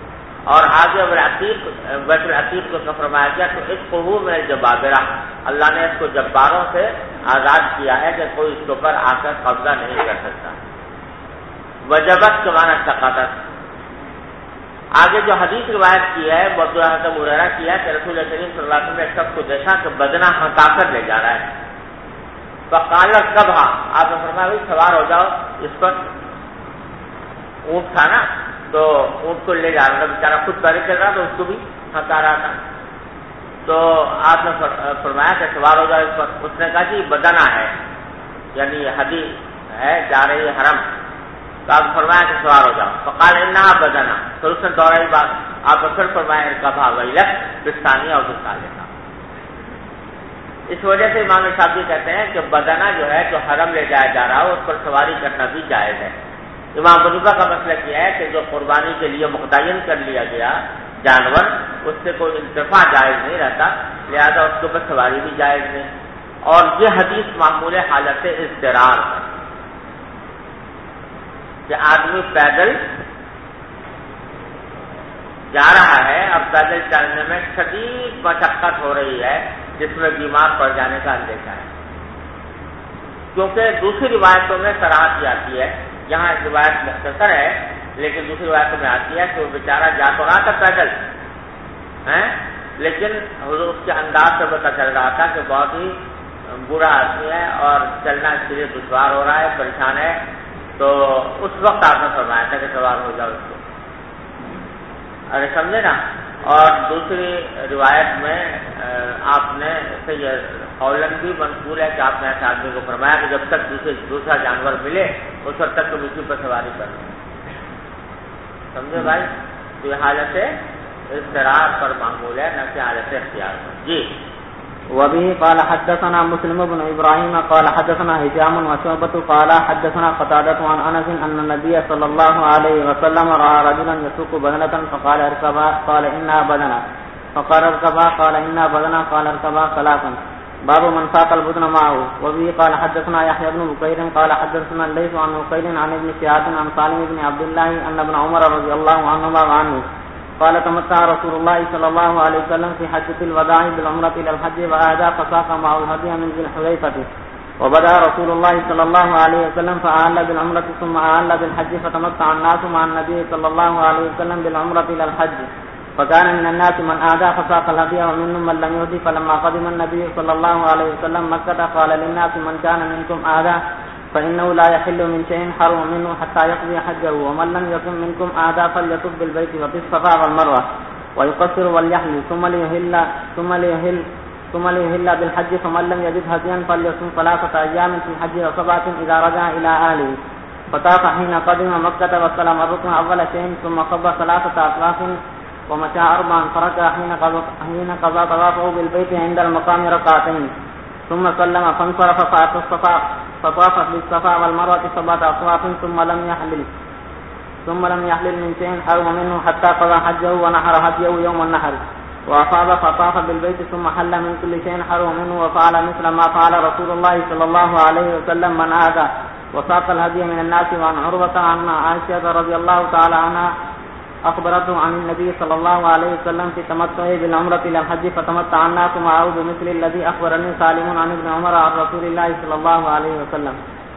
اور آگے بیت العتیق کو فرمایا گیا تو اس قبو میں جبابرہ، اللہ نے اس کو جباروں سے آزاد کیا ہے کہ کوئی اس کے اوپر آ کر قبضہ نہیں کر سکتا۔ وجبت کے معنی سقطت۔ آگے جو حدیث روایت کی ہے وہ جو حضرت ابو ہریرہ کی ہے کہ رسول کریم صلی اللہ علیہ وسلم نے ایک شخص کو دیکھا کہ بدنہ ہنکا کر لے جا رہا ہے، فقال کبھا، آپ نے فرمایا بھائی سوار ہو جاؤ اس پر۔ اونٹ تھا نا تو اونٹ کو لے جا رہا تھا، بیچارہ خود پیدل چل رہا تو اس کو بھی ہنکا رہا تھا، تو آپ نے فرمایا کہ سوار ہو جاؤ اس پر۔ اس نے کہا جی بدنہ ہے، یعنی حدیث ہے جا رہی ہے حرم، تو آپ فرمایا کہ سوار ہو جاؤ۔ فقال انہا بدنہ، پھر اس نے دوہرائی بات، آپ نے پھر فرمایا کبھا ویلک بستانی اور بستالکا۔ اس وجہ سے امام شافعی کہتے ہیں کہ بدنہ جو ہے جو حرم لے جایا جا رہا ہو اس پر سواری کرنا بھی جائز ہے۔ امام حنیفہ کا مسئلہ یہ ہے کہ جو قربانی کے لیے متعین کر لیا گیا جانور، اس سے کوئی انتفاع جائز نہیں رہتا، لہذا اس کے اوپر سواری بھی جائز نہیں۔ اور یہ حدیث معمول حالت اضطرار ہے کہ آدمی پیدل جا رہا ہے، اب پیدل چلنے میں شدید مشقت ہو رہی ہے جس میں بیمار پڑ جانے کا اندیشہ ہے، کیونکہ دوسری روایتوں میں صراحت آتی ہے، یہاں ایک روایت مختصر ہے لیکن دوسری روایتوں میں آتی ہے کہ وہ بیچارہ جا تو رہا تھا پیدل لیکن حضور اس کے انداز سے پتہ چل رہا تھا کہ بہت ہی برا آدمی ہے اور چلنا اس کے لیے دشوار ہو رہا ہے، پریشان ہے، تو اس وقت آپ نے فرمایا تھا کہ سوار ہو جاؤ اس کو، ارے سمجھے نا۔ اور دوسری روایت میں آپ نے یہ قولن بھی منقول ہے کہ آپ نے ایسے آدمی کو فرمایا کہ جب تک دوسرا جانور ملے اس وقت تک تم اسی پر سواری کرو، سمجھے بھائی؟ تو یہ حالت اضطرار پر معمول ہے، نہ کہ حالت اختیار پر۔ جی وبه قال حدثنا مسلم بن ابراهيم قال حدثنا هشام وشعبة قال حدثنا قتادة عن انس ان النبي صلى الله عليه وسلم راى رجلا يسوق بدنة فقال اركبا قال انها بدنة فقال اركبا قال انها بدنة قال اركبا ثلاثا۔ باب من ساق البدن معه. وبه قال حدثنا يحيى بن بكير قال حدثنا الليث عن عقيل عن ابن شهاب عن سالم بن عبد الله ان ابن عمر رضي الله عنهما وعنه قال تمتع رسول الله صلى الله عليه وسلم في حجة الوداع بالعمرة إلى الحج وأهدى فساق معه الهدي من ذي الحليفة، وبدأ رسول الله صلى الله عليه وسلم فأهل بالعمرة ثم أهل بالحج فتمتع الناس مع النبي صلى الله عليه وسلم بالعمرة إلى الحج، فكان من الناس من أهدى فساق الهدي ومنهم من لم يهدي، فلما قدم النبي صلى الله عليه وسلم مكة قال للناس من كان منكم أهدى فإنه لا يحل من شيء حرم منه حتى يقضي حجه، ومن لم يكن منكم أهدى فليطف بالبيت وفي الصفا والمروة ويقصر وليحل ثم ليهل بالحج، فمن لم يجد هديا فليصم 3 أيام في الحج و7 إذا رجع إلى أهله، فطاف حين قدم مكة واستلم الركن أول شيء ثم خب 3 أطواف ومشى 4 فركع حين قضى طوافه بالبيت عند المقام ركعتين ثم سلم فانصرف فطاف بالصفا والمروة 7 أطواف ثم لم يحلل من شيء حرم منه حتى قضى حجه ونحر هديه يوم النحر، وأفاض فطاف بالبيت ثم حل من كل شيء حرم منه، وفعل مثل ما فعل رسول الله صلى الله عليه وسلم من آذى وساق الهدي من الناس. وعن عروة عن عائشة رضي الله تعالى عنها أخبرته عن النبي صلى الله عليه وسلم في تمتعه بالعمرة إلى الحج فتمتع الناس معه بمثل الذي أخبرني سالم عن ابن عمر عن رسول الله صلى الله عليه وسلم.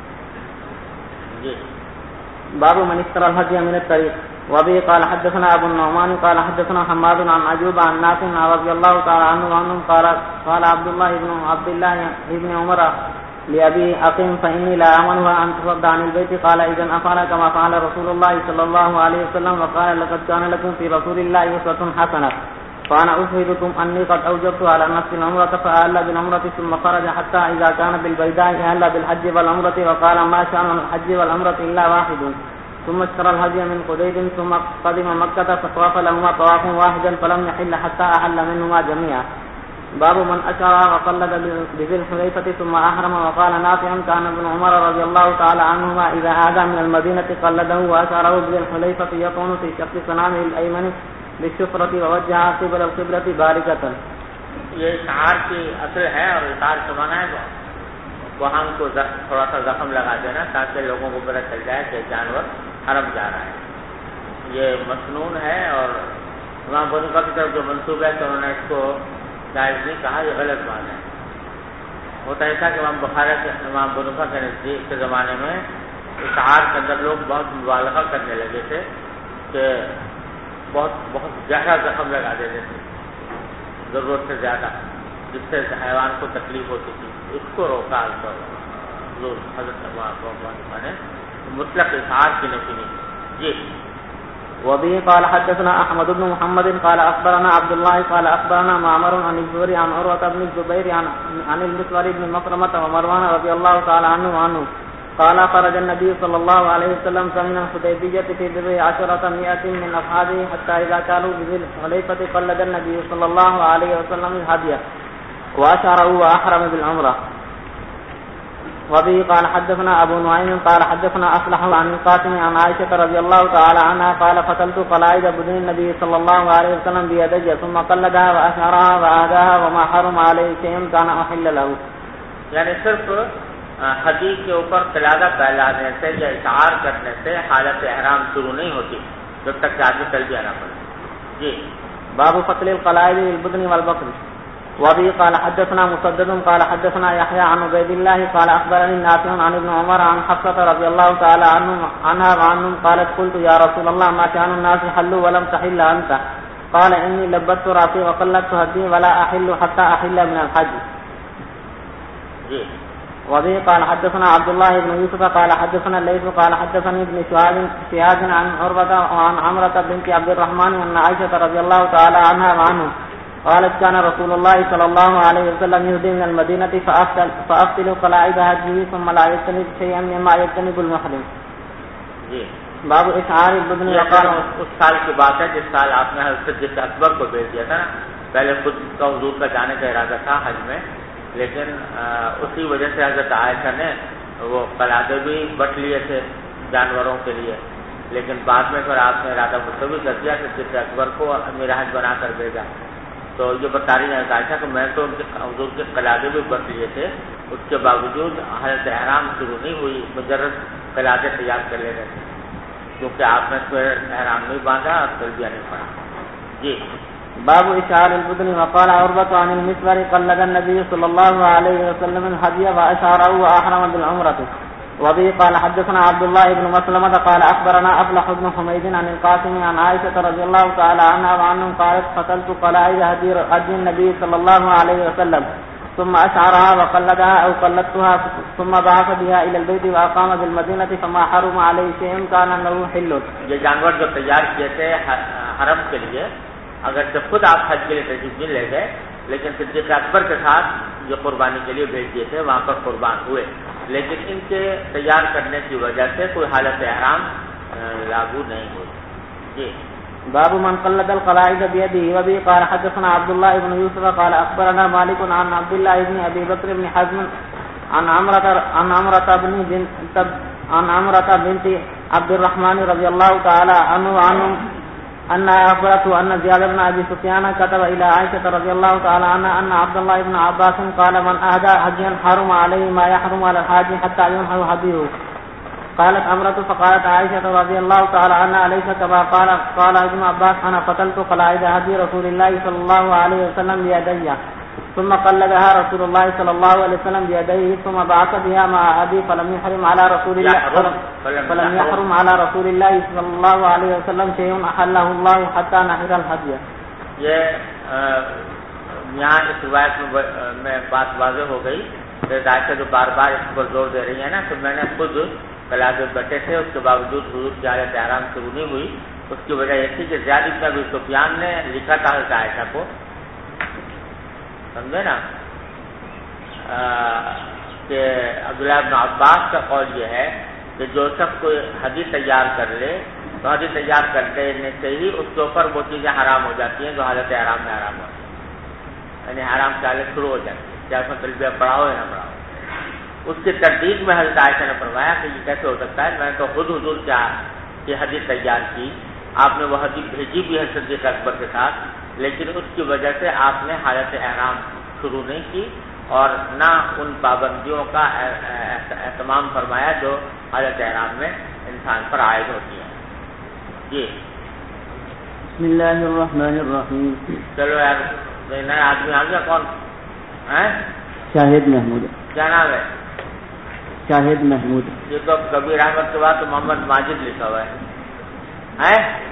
باب من اشترى الهدي من الطريق. وبه قال حدثنا أبو النعمان قال حدثنا حماد عن أيوب عن نافع رضي الله تعالى عنه قال عبد الله بن عمر لأبي أقم فإني لا أمنها أن تصد عن البيت، قال إذن أفعل كما فعل رسول الله صلى الله عليه وسلم، وقال لقد كان لكم في رسول الله أسوة حسنة، فأنا أشهدكم أني قد أوجبت على نفسي العمرة فأهل بالعمرة ثم خرج حتى إذا كان بالبيداء أهل بالحج والعمرة وقال ما شأن الحج والعمرة إلا واحد، ثم اشترى الهدي من قديد ثم قدم مكة فطاف لهما طواف واحدا فلم يحل حتى أحل منهما جميعا. باب من أشعر وقلد بذي الحليفة ثم أحرم. وقال نافع كان ابن عمر رضي الله تعالى عنهما إذا آذى من المدينة قلده وأشعره بذي الحليفة يطعن في شق صنامه الأيمن بالشفرة ووجه قبل القبلة باركة. یہ اشعار کی اصل ہے اور اشعار سے مانا ہے وہاں کو تھوڑا سا زخم لگا دینا تاکہ لوگوں کو پتہ چل جائے کہ جانور حرم جا رہا ہے. یہ مسنون ہے اور امام ابو حنیفہ کی طرف جو منسوب ہے تو انہوں نے اس کو جائز نہیں کہا، یہ غلط بات ہے۔ ہوتا ایسا کہ امام ابو حنیفہ کے نزدیک کے زمانے میں اشعار کے اندر لوگ بہت مبالغہ کرنے لگے تھے کہ بہت گہرا زخم لگا دیتے تھے ضرورت سے زیادہ، جس سے حیوان کو تکلیف ہوتی تھی، اس کو روکا حضرت ابو حنیفہ نے مطلق اشعار کی نفی نہیں کی۔ جی وبه قال حدثنا احمد بن محمد قال اخبرنا عبد الله قال اخبرنا معمر عن الزهري عن عروة بن الزبير عن المسور بن مخرمة ومروان رضي الله تعالى عنه قال خرج النبي صلى الله عليه وسلم من الحديبية في ذي 10 من أصحابه حتى إذا كانوا بذي الحليفة قلد النبي صلى الله عليه وسلم الهدي وأشعره وأحرم بالعمرة. وبه قال حدثنا أبو نعيم قال حدثنا أصلح عن القاسم عن عائشة رضي الله تعالى عنها قال فتلت قلائد بدن النبي صلى الله عليه وسلم بيدي ثم قلدها وأشعرها وأهداها وما حرم عليه شيء كان أحل له. یعنی صرف حدیث کے اوپر قلادہ پھیلانے سے یا اشعار کرنے سے حالت احرام شروع نہیں ہوتی جب تک کہ آدمی تلبیہ نہ پڑے. جی باب فصل القلائد للبدن والبقر. وبه قال حدثنا مسدد قال حدثنا يحيى عن عبيد الله قال اخبرني نافع عن ابن عمر عن حفصة رضي الله تعالى عنها وعنهم قالت قلت يا رسول الله ما كان الناس حلوا ولم تحل انت قال اني لبست راسي وقلدت هدي ولا احل حتى احل من الحج. جی وبه قال حدثنا عبد الله بن يوسف قال حدثنا الليث قال حدثني ابن شهاب عن عروة وعن عمرة بنت عبد الرحمن أن عائشة رضي الله تعالى عنها وعنه قالت كان رسول الله صلى الله عليه وسلم يهدي من المدينة فأفتل قلائد هديه ثم لا يجتنب شيئا مما يجتنب المحرم. جی باب اشعار البدن وقال اس سال کی بات ہے جس سال آپ نے حضرت صدیق اکبر کو بھیج دیا تھا نا. پہلے خود کا حضور کا جانے کا ارادہ تھا حج میں، لیکن اسی وجہ سے حضرت عائشہ نے وہ قلادے بھی بٹ لیے تھے جانوروں کے لیے، لیکن بعد میں پھر آپ نے ارادہ مستوی کر دیا کہ صدیق اکبر کو امیر حج بنا کر بھیجا. تو یہ بتا رہی ہے عائشہ کہ میں تو ان کے حضور کے قلادے بھی بٹ لیے تھے، اس کے باوجود حالت احرام شروع نہیں ہوئی، مجرد قلادے تیار کر لے رہے تھے کیونکہ آپ نے پھر احرام نہیں باندھا اور تلبیہ نہیں پڑھا. جی باب اشعار البدن وقال عروة عن المسور قلد النبي صلى الله عليه وسلم الهدي واشعره واحرم بالعمرة. وبه قال حدثنا عبد الله بن مسلمة قال اخبرنا افلح بن حميد عن القاسم عن عائشة رضي الله تعالى عنها وعنهم قالت قتلت قلائد هدي النبي صلى الله عليه وسلم ثم اشعرها وقلدها او قلدتها ثم بعث بها الى البيت واقام بالمدينة فما حرم عليه شيء كان له حل. یہ جانور جو تیار کیے تھے حرم کے لیے، اگر جب خود آپ حج کے لیے تشریف نہیں لے گئے، لیکن صدیق اکبر کے ساتھ جو قربانی کے لیے بھیج دیے تھے وہاں پر قربان ہوئے، لیکن ان کے تیار کرنے کی وجہ سے کوئی حالت احرام لاگو نہیں ہوئی. جی باب من قلد القلائد بيده. وبه قال حدثنا عبد الله بن يوسف قال اخبرنا مالك عن عبد الله بن ابي بكر بن حزم عن عمرة بنت عبد الرحمن رضي الله تعالى عنهم أن أخبرته أن زياد بن أبي سفيان كتب إلى عائشة رضي الله تعالى عنها أن عبد الله بن عباس قال من أهدى هديا حرم عليه ما يحرم على الحاج حتى ينحر هديه. قالت عمرة فقالت عائشة رضي الله تعالى عنها أليس كما قال ابن عباس أنا قتلت قلائد هدي رسول الله صلى الله عليه وسلم بيدي ثم قلدها رسول الله صلى الله عليه وسلم بيديه ثم بعث بها مع أبي فلم يحرم على رسول الله صلى الله عليه وسلم شيء أحله الله حتى نحر الهدي. یہ یہاں اس روایت میں بات واضح ہو گئی کہ عائشہ جو بار بار اس پر زور دے رہی ہے نا کہ میں نے خود قلادے بٹے تھے، اس کے باوجود حضور کی حالت احرام شروع نہیں ہوئی. اس کی وجہ یہ تھی کہ زیاد بن ابی سفیان نے لکھا تھا حضرت عائشہ کو، سمجھے نا، کہ عبداللہ بن عباس کا قول یہ ہے کہ جو شخص کوئی حدیث تیار کر لے تو حدیث تیار کرنے سے ہی اس کے اوپر وہ چیزیں حرام ہو جاتی ہیں جو حالت احرام میں حرام ہوتی ہیں، یعنی حرام کی حالت شروع ہو جاتی ہے، چاہے اس میں تلبیہ پڑھا ہو یا نہ پڑھا ہو. اس کی تردید میں حضرت عائشہ نے فرمایا کہ یہ کیسے ہو سکتا ہے، میں نے تو خود حضور کی حدیث تیار کی، آپ نے وہ حدیث بھیجی بھی ہے صدیق اکبر کے ساتھ، لیکن اس کی وجہ سے آپ نے حالت احرام شروع نہیں کی اور نہ ان پابندیوں کا اہتمام فرمایا جو حالت احرام میں انسان پر عائد ہوتی ہے. جی بسم بسم الله الرحمن الرحيم. چلو یار نیا آدمی آ گیا کون ہے؟ شاہد محمود. کیا نام ہے؟ شاہد محمود. یہ تو کبیر احمد کے بعد تو محمد ماجد لکھا ہوا ہے.